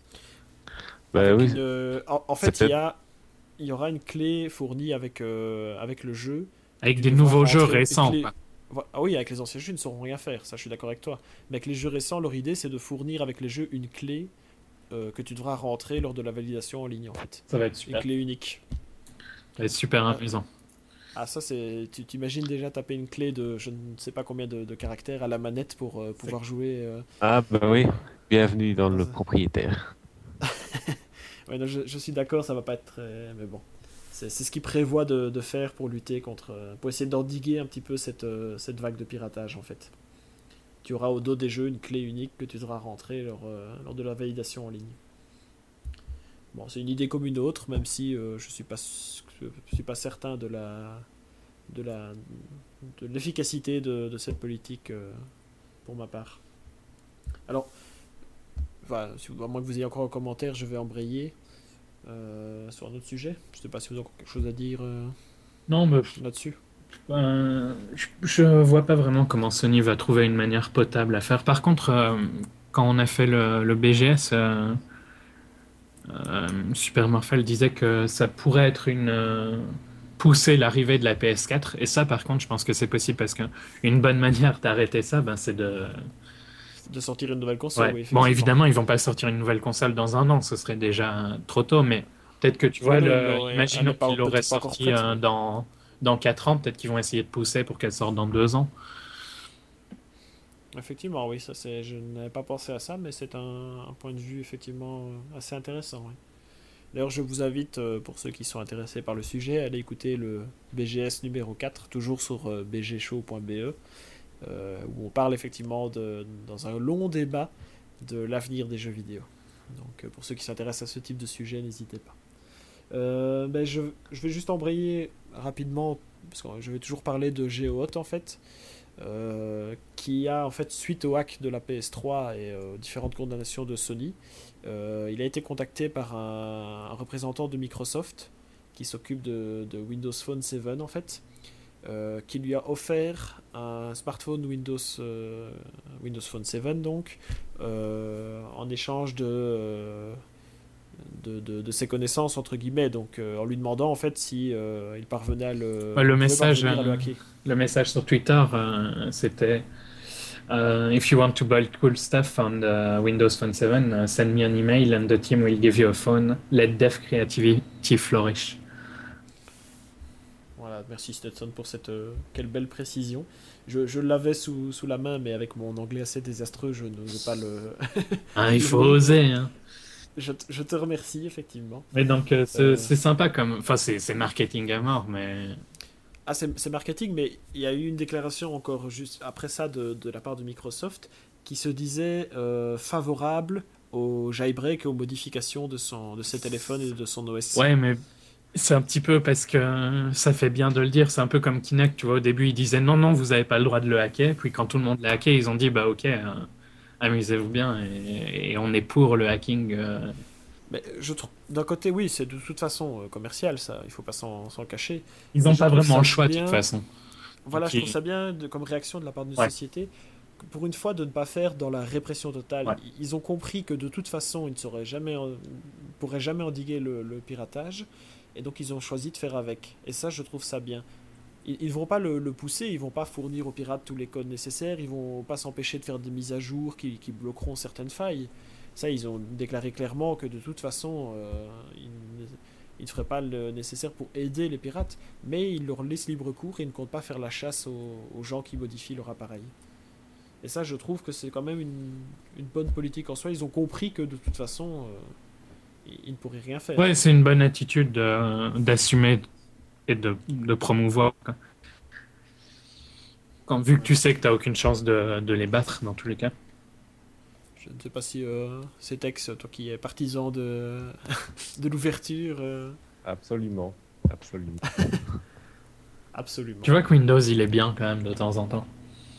Bah Avec oui. une, euh, en, en c'est fait, il y, peut-être- a, il y aura une clé fournie avec, euh, avec le jeu. Avec Tu des devras nouveaux jeux rentrer une récents, clé- quoi. Vo- Ah oui, avec les anciens jeux, ils ne sauront rien faire, ça je suis d'accord avec toi. Mais avec les jeux récents, leur idée c'est de fournir avec les jeux une clé euh, que tu devras rentrer lors de la validation en ligne en fait. Ça va être Une super. clé unique. Ça va être super Ah, amusant. ah, ça c'est. Tu t'imagines déjà taper une clé de je ne sais pas combien de, de caractères à la manette pour euh, C'est- pouvoir jouer. euh, Ah, ben oui, bienvenue dans dans le un- propriétaire. Ouais, non, je, je suis d'accord, ça va pas être très. Mais bon. C'est c'est ce qu'ils prévoient de, de faire pour lutter contre. euh, Pour essayer d'endiguer un petit peu cette, euh, cette vague de piratage en fait. Tu auras au dos des jeux une clé unique que tu devras rentrer lors, euh, lors de la validation en ligne. Bon, c'est une idée comme une autre, même si euh, je suis pas, je suis pas certain de la, de la, de l'efficacité de, de cette politique euh, pour ma part. Alors, enfin, si vous- à moins que vous ayez encore un commentaire, je vais embrayer euh, sur un autre sujet. Je sais pas si vous avez encore quelque chose à dire euh, Non, mais là-dessus. euh, je, je vois pas vraiment comment Sony va trouver une manière potable à faire. Par contre, euh, quand on a fait le, le B G S, euh, euh, Super Morphel disait que ça pourrait être une euh, pousser l'arrivée de la P S quatre. Et ça, par contre, je pense que c'est possible parce qu'une bonne manière d'arrêter ça, ben, c'est de. De sortir une nouvelle console, Ouais. oui, Bon, effectivement. évidemment, ils vont pas sortir une nouvelle console dans un an, ce serait déjà trop tôt, mais peut-être que tu Ouais, vois, non, il le... l'aurait- elle imaginons n'est pas qu'ils l'auraient peut-être pas encore sorti prête, euh, mais dans dans quatre ans, peut-être qu'ils vont essayer de pousser pour qu'elle sorte dans deux ans. effectivement, oui, ça c'est. Je n'avais pas pensé à ça, mais c'est un, un point de vue effectivement euh, assez intéressant. Oui. D'ailleurs, je vous invite, euh, pour ceux qui sont intéressés par le sujet, à aller écouter le B G S numéro quatre, toujours sur euh, b g show point b e, euh, où on parle effectivement de, dans un long débat de l'avenir des jeux vidéo. Donc, euh, pour ceux qui s'intéressent à ce type de sujet, n'hésitez pas. Euh, ben, je, je vais juste embrayer rapidement, parce que je vais toujours parler de GeoHot en fait, euh, qui a en fait, suite au hack de la P S trois et euh, différentes condamnations de Sony, euh, il a été contacté par un, un représentant de Microsoft qui s'occupe de, de Windows Phone sept en fait, euh, qui lui a offert un smartphone Windows, euh, Windows Phone sept donc, euh, en échange de, euh, de, de, de ses connaissances entre guillemets, donc euh, en lui demandant en fait si euh, il parvenait à le, Ouais, le il pouvait message, parvenir à le euh, hacker. le message sur Twitter, euh, c'était euh, If you want to buy cool stuff on the Windows Phone seven, uh, send me an email and the team will give you a phone. Let dev creativity flourish. Voilà, merci Stetson pour cette euh, quelle belle précision. Je, je l'avais sous, sous la main, mais avec mon anglais assez désastreux, je n'osais pas le. Hein, il le faut lire. oser, hein. Je, te- je te remercie effectivement. Mais donc, euh, c'est Euh, c'est sympa comme. Enfin, c'est c'est marketing à mort, mais. Ah, c'est c'est marketing, mais il y a eu une déclaration encore juste après ça de, de la part de Microsoft qui se disait euh, favorable au jailbreak et aux modifications de, son, de ses téléphones et de son O S. Ouais, mais c'est un petit peu parce que ça fait bien de le dire. C'est un peu comme Kinect, tu vois. Au début, ils disaient non, non, vous n'avez pas le droit de le hacker. Puis quand tout le monde l'a hacké, ils ont dit bah ok, euh, amusez-vous bien et, et on est pour le hacking. euh. Mais je trouve, d'un côté, oui, c'est de toute façon euh, commercial, ça, il faut pas s'en s'en cacher. Ils Mais n'ont je pas trouve vraiment ça le choix de toute bien. façon. Voilà, Donc, je trouve ils- ça bien de- comme réaction de la part d'une Ouais, société, que pour une fois de ne pas faire dans la répression totale. ouais. I- Ils ont compris que de toute façon, ils ne sauraient jamais, en- pourraient jamais endiguer le, le piratage, et donc ils ont choisi de faire avec. Et ça, je trouve ça bien. Ils, ils vont pas le, le pousser, ils vont pas fournir aux pirates tous les codes nécessaires, ils vont pas s'empêcher de faire des mises à jour qui, qui bloqueront certaines failles. Ça, ils ont déclaré clairement que de toute façon, euh, ils, ne- ils ne feraient pas le nécessaire pour aider les pirates, mais ils leur laissent libre cours et ils ne comptent pas faire la chasse aux, aux gens qui modifient leur appareil. Et ça, je trouve que c'est quand même une, une bonne politique en soi. Ils ont compris que de toute façon, euh, ils, ils ne pourraient rien faire. Ouais, c'est une bonne attitude de- d'assumer et de, de promouvoir, quoi. Quand, vu que Ouais. tu sais que tu n'as aucune chance de, de les battre dans tous les cas. Je ne sais pas si euh, c'est ex, toi qui es partisan de, de l'ouverture, euh, Absolument, absolument. absolument. Tu vois que Windows, il est bien quand même de temps en temps.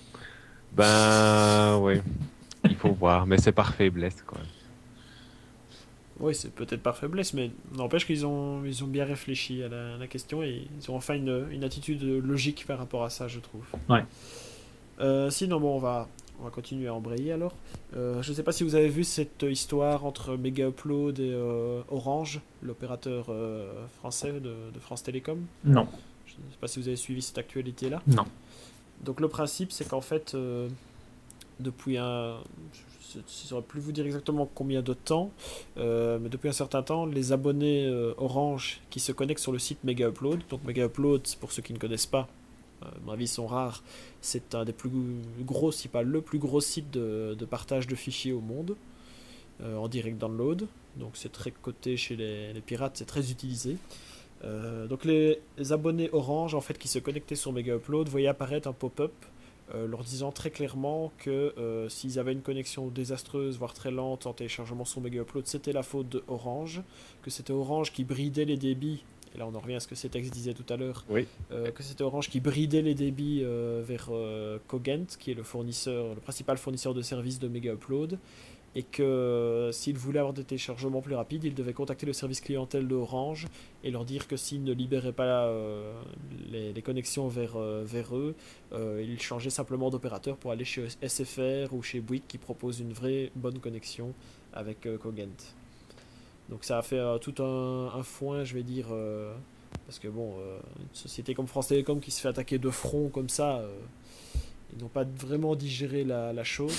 Ben, oui, il faut voir, mais c'est par faiblesse, quand même. Oui, c'est peut-être par faiblesse, mais n'empêche qu'ils ont, ils ont bien réfléchi à la, à la question et ils ont enfin une, une attitude logique par rapport à ça, je trouve. Ouais. Euh, sinon, bon, on va, on va continuer à embrayer alors. Euh, je ne sais pas si vous avez vu cette histoire entre Mega Upload et euh, Orange, l'opérateur euh, français de, de France Télécom. Non, Je ne sais pas si vous avez suivi cette actualité-là. non. Donc le principe, c'est qu'en fait, euh, depuis un... Je ne saurais plus vous dire exactement combien de temps, euh, mais depuis un certain temps, les abonnés euh, Orange qui se connectent sur le site Mega Upload, donc Mega Upload, pour ceux qui ne connaissent pas, euh, à mon avis ils sont rares, c'est un des plus gros, si pas le plus gros site de, de partage de fichiers au monde, euh, en direct download, donc c'est très coté chez les, les pirates, c'est très utilisé. Euh, donc les, les abonnés Orange en fait qui se connectaient sur Mega Upload voyaient apparaître un pop-up euh, leur disant très clairement que euh, s'ils avaient une connexion désastreuse voire très lente en téléchargement sur Mega Upload, c'était la faute de Orange, que c'était Orange qui bridait les débits, et là on en revient à ce que Cetex disait tout à l'heure, Oui. euh, que c'était Orange qui bridait les débits euh, vers euh, Cogent, qui est le fournisseur, le principal fournisseur de services de Mega Upload, et que euh, s'ils voulaient avoir des téléchargements plus rapides, ils devaient contacter le service clientèle d'Orange et leur dire que s'ils ne libéraient pas euh, les, les connexions vers, euh, vers eux, euh, ils changeaient simplement d'opérateur pour aller chez S F R ou chez Bouygues qui propose une vraie bonne connexion avec euh, Cogent. Donc ça a fait euh, tout un, un foin, je vais dire, euh, parce que bon, euh, une société comme France Télécom qui se fait attaquer de front comme ça, euh, ils n'ont pas vraiment digéré la, la chose.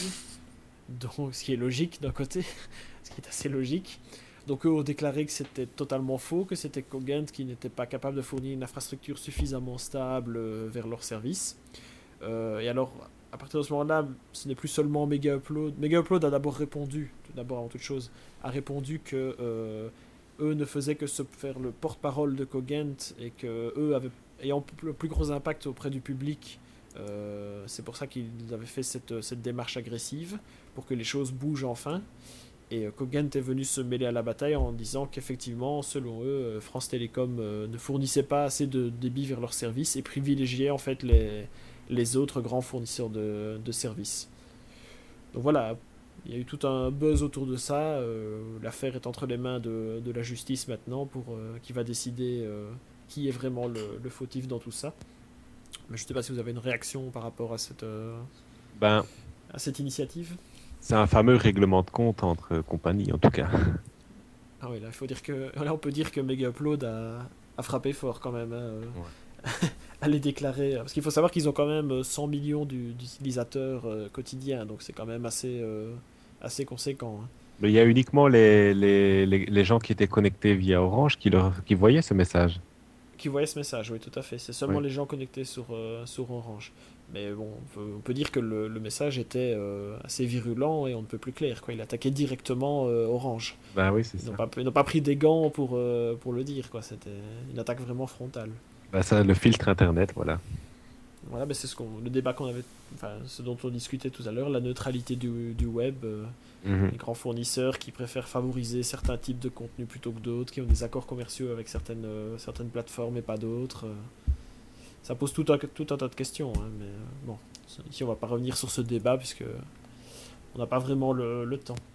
Donc, ce qui est logique d'un côté, ce qui est assez logique. Donc eux ont déclaré que c'était totalement faux, que c'était Cogent qui n'était pas capable de fournir une infrastructure suffisamment stable euh, vers leur service. Euh, et alors, à partir de ce moment-là, ce n'est plus seulement Mega Upload. Mega Upload a d'abord répondu, tout d'abord avant toute chose, a répondu que euh, eux ne faisaient que se faire le porte-parole de Cogent et que eux avaient, ayant le plus gros impact auprès du public, euh, c'est pour ça qu'ils avaient fait cette, cette démarche agressive pour que les choses bougent enfin. Et euh, Cogent est venu se mêler à la bataille en disant qu'effectivement, selon eux, euh, France Télécom euh, ne fournissait pas assez de débit vers leurs services et privilégiait en fait les, les autres grands fournisseurs de, de services. Donc voilà, il y a eu tout un buzz autour de ça. Euh, l'affaire est entre les mains de, de la justice maintenant, pour euh, qui va décider euh, qui est vraiment le, le fautif dans tout ça. Mais je ne sais pas si vous avez une réaction par rapport à cette, euh, Ben, à cette initiative. c'est un fameux règlement de compte entre compagnies, en tout cas. Ah oui, là, il faut dire que, là, on peut dire que Mega Upload a, a frappé fort quand même, hein, Ouais. à les déclarer. Parce qu'il faut savoir qu'ils ont quand même cent millions du- d'utilisateurs euh, quotidiens, donc c'est quand même assez, euh, assez conséquent, hein. Mais il y a uniquement les, les, les, les gens qui étaient connectés via Orange qui, leur, qui voyaient ce message. Qui voyaient ce message, oui, tout à fait. C'est seulement Oui. les gens connectés sur, euh, sur Orange. Mais bon, on peut, on peut dire que le, le message était euh, assez virulent et on ne peut plus clair, quoi. Il attaquait directement euh, Orange. Ben oui, c'est Ils ça. n'ont pas, ils n'ont pas pris des gants pour, euh, pour le dire, quoi. C'était une attaque vraiment frontale. Ben ça, le filtre Internet, voilà. Voilà, ben c'est ce qu'on, le débat qu'on avait, enfin, ce dont on discutait tout à l'heure, la neutralité du, du web, euh, Mhm. les grands fournisseurs qui préfèrent favoriser certains types de contenus plutôt que d'autres, qui ont des accords commerciaux avec certaines, euh, certaines plateformes et pas d'autres. euh. Ça pose tout un, tout un tas de questions, hein, mais euh, bon, ici on va pas revenir sur ce débat puisque on n'a pas vraiment le, le temps.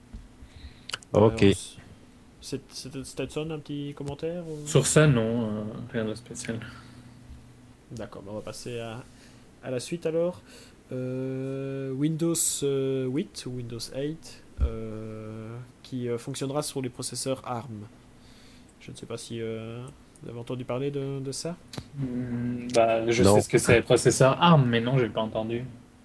Ok. Euh, on- c'est- C'était Stetson, un petit commentaire ou... Sur ça, non, euh, rien de spécial. D'accord, ben on va passer à, à la suite alors. Euh, Windows euh, huit ou Windows huit euh, qui euh, fonctionnera sur les processeurs ARM. Je ne sais pas si euh, vous avez entendu parler de, de ça. Hmm, bah, je Non. sais ce que c'est les processeurs ARM, mais non, j'ai pas entendu.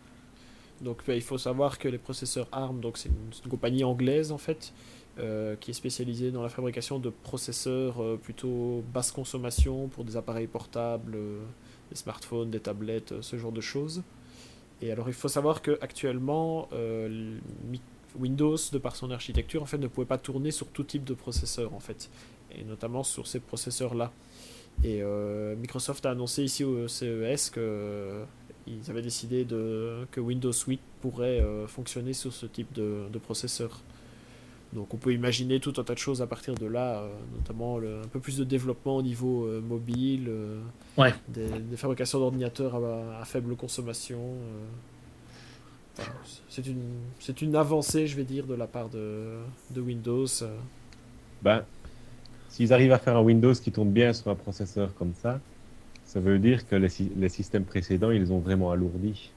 Donc ben, il faut savoir que les processeurs ARM, donc c'est une, c'est une compagnie anglaise en fait, euh, qui est spécialisée dans la fabrication de processeurs euh, plutôt basse consommation pour des appareils portables, euh, des smartphones, des tablettes, euh, ce genre de choses. Et alors il faut savoir que actuellement euh, le Mi- Windows, de par son architecture, en fait, ne pouvait pas tourner sur tout type de processeur en fait, et notamment sur ces processeurs-là. Et euh, Microsoft a annoncé ici au C E S que euh, ils avaient décidé de, que Windows huit pourrait euh, fonctionner sur ce type de, de processeur. Donc on peut imaginer tout un tas de choses à partir de là, euh, notamment le- un peu plus de développement au niveau euh, mobile, euh, Ouais. des, des fabrications d'ordinateurs à, à faible consommation. euh. Enfin, c'est une, c'est une avancée, je vais dire, de la part de, de Windows. euh. Ben, s'ils arrivent à faire un Windows qui tourne bien sur un processeur comme ça, ça veut dire que les, sy- les systèmes précédents, ils ont vraiment alourdi.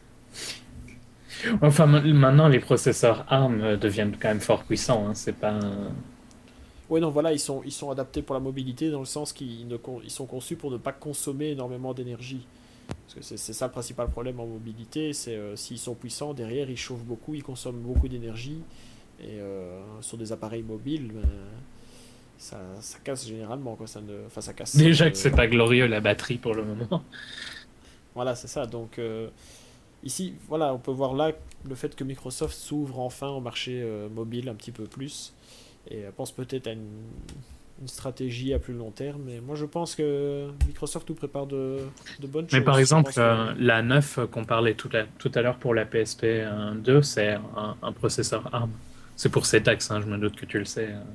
Enfin, ma- maintenant, les processeurs ARM euh, deviennent quand même fort puissants, hein. C'est pas un- Ouais, non, voilà, ils sont, ils sont adaptés pour la mobilité dans le sens qu'ils ne con- ils sont conçus pour ne pas consommer énormément d'énergie. Parce que c'est, c'est ça le principal problème en mobilité, c'est euh, s'ils sont puissants, derrière ils chauffent beaucoup, ils consomment beaucoup d'énergie, et euh, sur des appareils mobiles, ben, ça, ça casse généralement, quoi. Ça ne, enfin, ça casse. Déjà euh, que c'est pas glorieux la batterie pour le moment. Voilà, c'est ça. Donc euh, ici, voilà, on peut voir là le fait que Microsoft s'ouvre enfin au marché euh, mobile un petit peu plus et euh, pense peut-être à une, une stratégie à plus long terme. Mais moi, je pense que Microsoft nous prépare de, de bonnes Mais choses. par Je exemple, pense que euh, la neuf qu'on parlait tout à, tout à l'heure pour la P S P deux, c'est un, un processeur ARM. C'est pour cet axe, hein, je me doute que tu le sais. euh.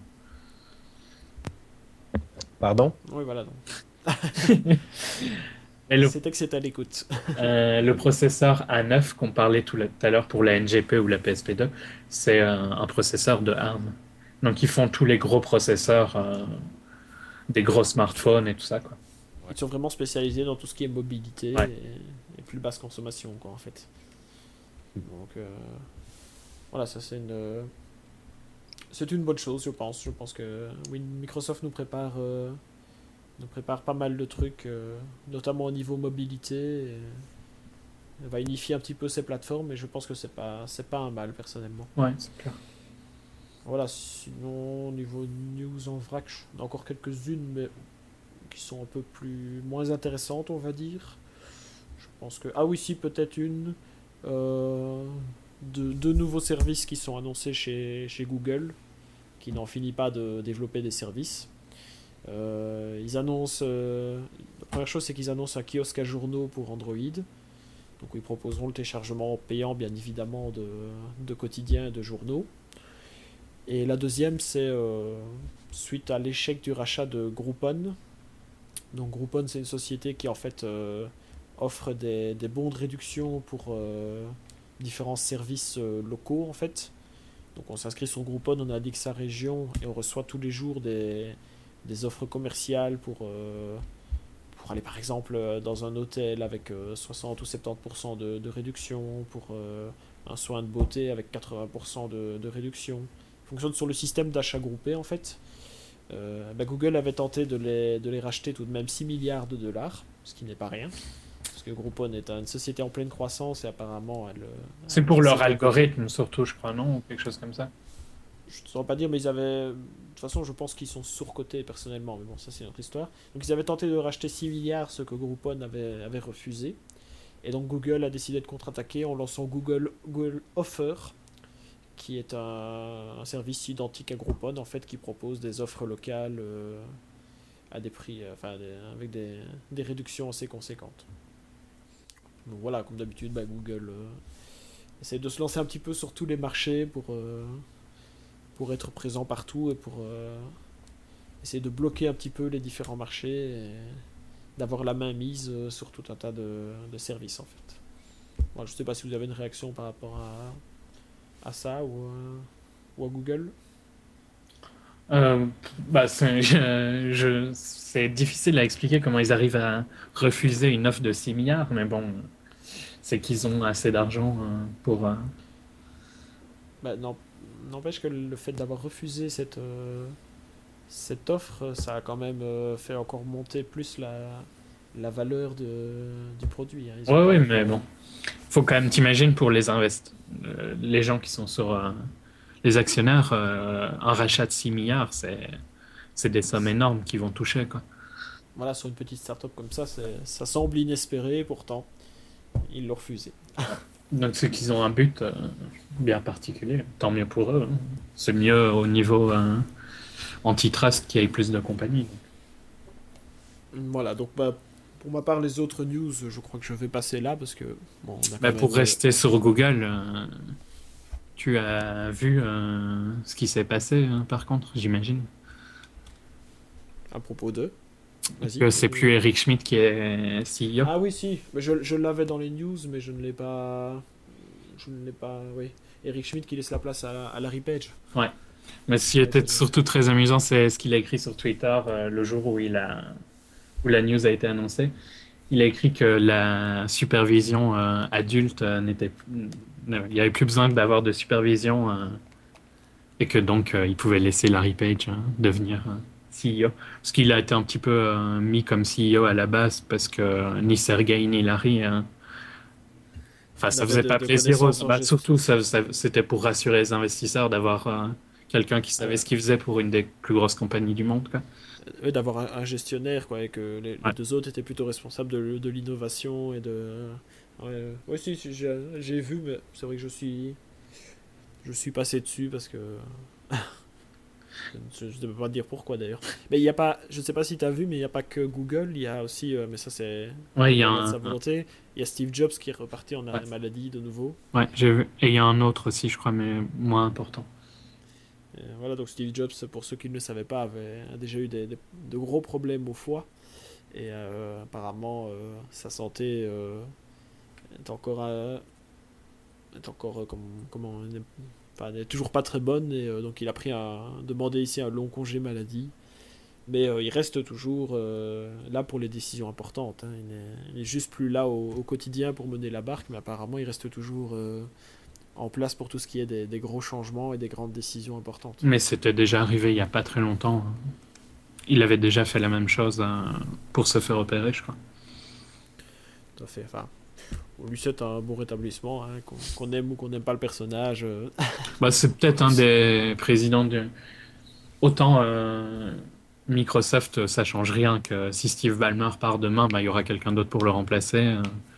Pardon? oui, voilà. Donc. Et le, C'était que c'est à l'écoute. euh, le processeur A neuf qu'on parlait tout, la- tout à l'heure pour la N G P ou la P S P deux, c'est un, un processeur de ARM. Donc ils font tous les gros processeurs euh, des gros smartphones et tout ça, quoi. Ils sont vraiment spécialisés dans tout ce qui est mobilité Ouais. et, et plus basse consommation, quoi, en fait. Donc euh, voilà, ça c'est une c'est une bonne chose, je pense. Je pense que oui, Microsoft nous prépare euh, nous prépare pas mal de trucs, euh, notamment au niveau mobilité. Et elle va unifier un petit peu ses plateformes, et je pense que c'est pas c'est pas un mal personnellement. Ouais, c'est clair. Voilà, sinon au niveau news en vrac, on a encore quelques-unes, mais qui sont un peu plus moins intéressantes, on va dire. Je pense que ah oui, si peut-être une. Euh, de deux nouveaux services qui sont annoncés chez, chez Google, qui n'en finit pas de développer des services. Euh, ils annoncent. Euh, la première chose, c'est qu'ils annoncent un kiosque à journaux pour Android. Donc, ils proposeront le téléchargement payant, bien évidemment, de, de quotidiens et de journaux. Et la deuxième, c'est euh, suite à l'échec du rachat de Groupon. Donc, Groupon, c'est une société qui, en fait, euh, offre des, des bons de réduction pour euh, différents services euh, locaux, en fait. Donc on s'inscrit sur Groupon, on indique sa région et on reçoit tous les jours des, des offres commerciales pour, euh, pour aller par exemple euh, dans un hôtel avec euh, soixante ou soixante-dix pour cent de, de réduction, pour euh, un soin de beauté avec quatre-vingts pour cent de, de réduction. Il fonctionne sur le système d'achat groupé en fait. Euh, bah, Google avait tenté de les, de les racheter tout de même six milliards de dollars, ce qui n'est pas rien. Parce que Groupon est une société en pleine croissance et apparemment elle... C'est elle pour leur essaie de- algorithme surtout, je crois, non? Ou quelque chose comme ça. Je ne saurais pas dire, mais ils avaient. De toute façon, je pense qu'ils sont surcotés personnellement, mais bon, ça c'est notre histoire. Donc ils avaient tenté de racheter six milliards, ce que Groupon avait, avait refusé. Et donc Google a décidé de contre-attaquer en lançant Google, Google Offer, qui est un, un service identique à Groupon, en fait, qui propose des offres locales euh, à des prix, euh, enfin, des- avec des, des réductions assez conséquentes. Donc voilà, comme d'habitude, bah, Google euh, essaie de se lancer un petit peu sur tous les marchés pour. euh, pour être présent partout et pour euh, essayer de bloquer un petit peu les différents marchés et d'avoir la main mise euh, sur tout un tas de, de services en fait. Bon, je ne sais pas si vous avez une réaction par rapport à, à ça ou, euh, ou à Google. Euh, bah, c'est je- je- c'est difficile à expliquer comment ils arrivent à refuser une offre de six milliards, mais bon, c'est qu'ils ont assez d'argent euh, pour... euh, Bah, non, n'empêche que le fait d'avoir refusé cette, euh, cette offre, ça a quand même euh, fait encore monter plus la, la valeur de, du produit. Hein. Ils ont Ouais, quand ouais, même, mais euh, bon. Faut quand même t'imaginer pour les invest... euh, les gens qui sont sur... euh, les actionnaires, euh, un rachat de six milliards, c'est c'est des sommes énormes qu'ils vont toucher, quoi. voilà, sur une petite start-up comme ça, c'est- ça semble inespéré, pourtant, ils l'ont refusé. Donc c'est qu'ils ont un but euh, bien particulier. Tant mieux pour eux, hein. C'est mieux au niveau euh, antitrust qu'il y ait plus de compagnies. Voilà, donc bah, pour ma part, les autres news, je crois que je vais passer là parce que bon, on a Bah, quand pour même, euh, rester sur Google, euh, tu as vu euh, ce qui s'est passé, hein, par contre, j'imagine. à propos d'eux. Vas-y. Que c'est euh, plus Eric Schmidt qui est C E O. Ah oui, si, mais je, je l'avais dans les news, mais je ne l'ai pas. Je ne l'ai pas. Oui. Eric Schmidt qui laisse la place à, à Larry Page. Ouais. Mais ce qui Ouais, était je- surtout très amusant, c'est ce qu'il a écrit sur Twitter euh, le jour où, il a, où la news a été annoncée. Il a écrit que la supervision euh, adulte euh, n'était, il n'y avait plus besoin d'avoir de supervision euh, et que donc euh, il pouvait laisser Larry Page euh, devenir euh, C E O. Parce qu'il a été un petit peu euh, mis comme C E O à la base, parce que ni Sergey ni Larry, hein, enfin, On ça avait faisait de, pas de plaisir aux... connaissances en Bah, gestion. surtout, ça, ça- c'était pour rassurer les investisseurs d'avoir euh, quelqu'un qui savait ce qu'il faisait pour une des plus grosses compagnies du monde, quoi. Euh, d'avoir un, un gestionnaire, quoi, et que les, les Ouais. deux autres étaient plutôt responsables de, de l'innovation et de. Ouais, euh, ouais, si, si, j'ai j'ai vu, mais c'est vrai que je suis. Je suis passé dessus parce que. Je ne peux pas te dire pourquoi d'ailleurs. Mais il y a pas. Je ne sais pas si tu as vu, mais il n'y a pas que Google. Il y a aussi. euh, mais ça, c'est. Ouais, il y a Vraiment de un... sa volonté. Il y a Steve Jobs qui est reparti en Ouais, arrêt maladie de nouveau. ouais, j'ai vu. Et il y a un autre aussi, je crois, mais moins important. Et voilà, donc Steve Jobs, pour ceux qui ne le savaient pas, avait a déjà eu des, des- de gros problèmes au foie. Et euh, apparemment, euh, sa santé euh, est encore, euh, est encore euh, comme, comment, n'est enfin, n'est toujours pas très bonne. Et euh, donc, il a pris un, demandé ici un long congé maladie. Mais euh, il reste toujours euh, là pour les décisions importantes, hein. Il n'est il est juste plus là au, au quotidien pour mener la barque, mais apparemment, il reste toujours euh, en place pour tout ce qui est des, des gros changements et des grandes décisions importantes. Mais c'était déjà arrivé il y a pas très longtemps. Il avait déjà fait la même chose euh, pour se faire opérer, je crois. Tout à fait. Enfin, on lui souhaite un bon rétablissement, hein, qu'on qu'on aime ou qu'on n'aime pas le personnage. euh, Bah, c'est peut-être un des présidents du... Autant euh, Microsoft, ça change rien que si Steve Ballmer part demain, bah, il y aura quelqu'un d'autre pour le remplacer. euh.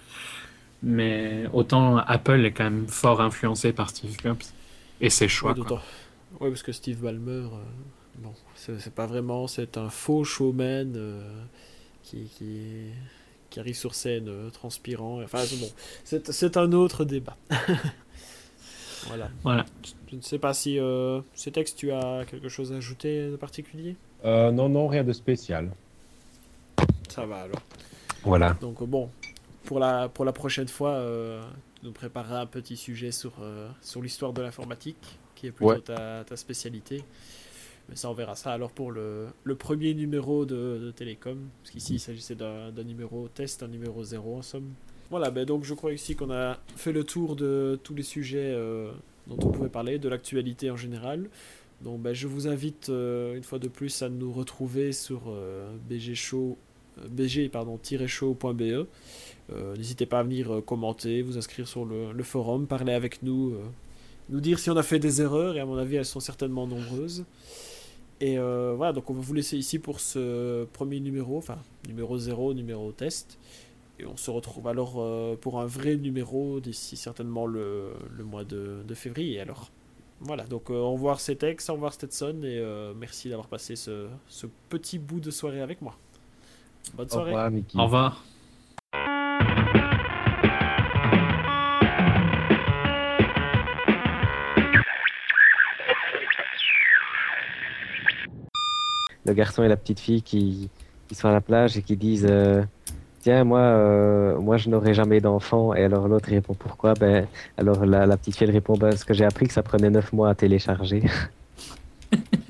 Mais autant Apple est quand même fort influencé par Steve Jobs et ses ouais, choix, quoi. d'autant. Ouais, parce que Steve Ballmer, euh, bon, c'est c'est pas vraiment, c'est un faux showman euh, qui, qui, qui arrive sur scène euh, transpirant. Enfin, c'est bon, c'est c'est un autre débat. Voilà. Voilà. Je ne sais pas si euh, ce texte, tu as quelque chose à ajouter de particulier. Euh, non, non, rien de spécial. Ça va alors. Voilà. Donc euh, bon, pour la, pour la prochaine fois, euh, tu nous prépareras un petit sujet sur, euh, sur l'histoire de l'informatique, qui est plutôt Ouais. ta, ta spécialité. Mais ça, on verra ça alors pour le, le premier numéro de, de Télécom, parce qu'ici, il s'agissait d'un d'un numéro test, un numéro zéro en somme. Voilà, ben donc je crois ici qu'on a fait le tour de tous les sujets euh, dont on pouvait parler, de l'actualité en général. Donc ben, je vous invite euh, une fois de plus à nous retrouver sur euh, B G Show, euh, B G pardon, show point B E. Euh, N'hésitez pas à venir euh, commenter, vous inscrire sur le, le forum, parler avec nous, euh, nous dire si on a fait des erreurs, et à mon avis elles sont certainement nombreuses. Et euh, voilà, donc on va vous laisser ici pour ce premier numéro, enfin numéro zéro, numéro test. Et on se retrouve alors euh, pour un vrai numéro d'ici certainement le, le mois de, de février. Alors voilà, donc euh, au revoir Cetex, au revoir Stetson, et euh, merci d'avoir passé ce, ce petit bout de soirée avec moi. Bonne Au soirée. revoir, Mickey. Au revoir. Le garçon et la petite fille qui, qui sont à la plage et qui disent euh, Tiens, moi, euh, moi je n'aurai jamais d'enfant. Et alors l'autre il répond Pourquoi? Ben, alors la, la petite fille elle répond ben, Parce que j'ai appris que ça prenait neuf mois à télécharger.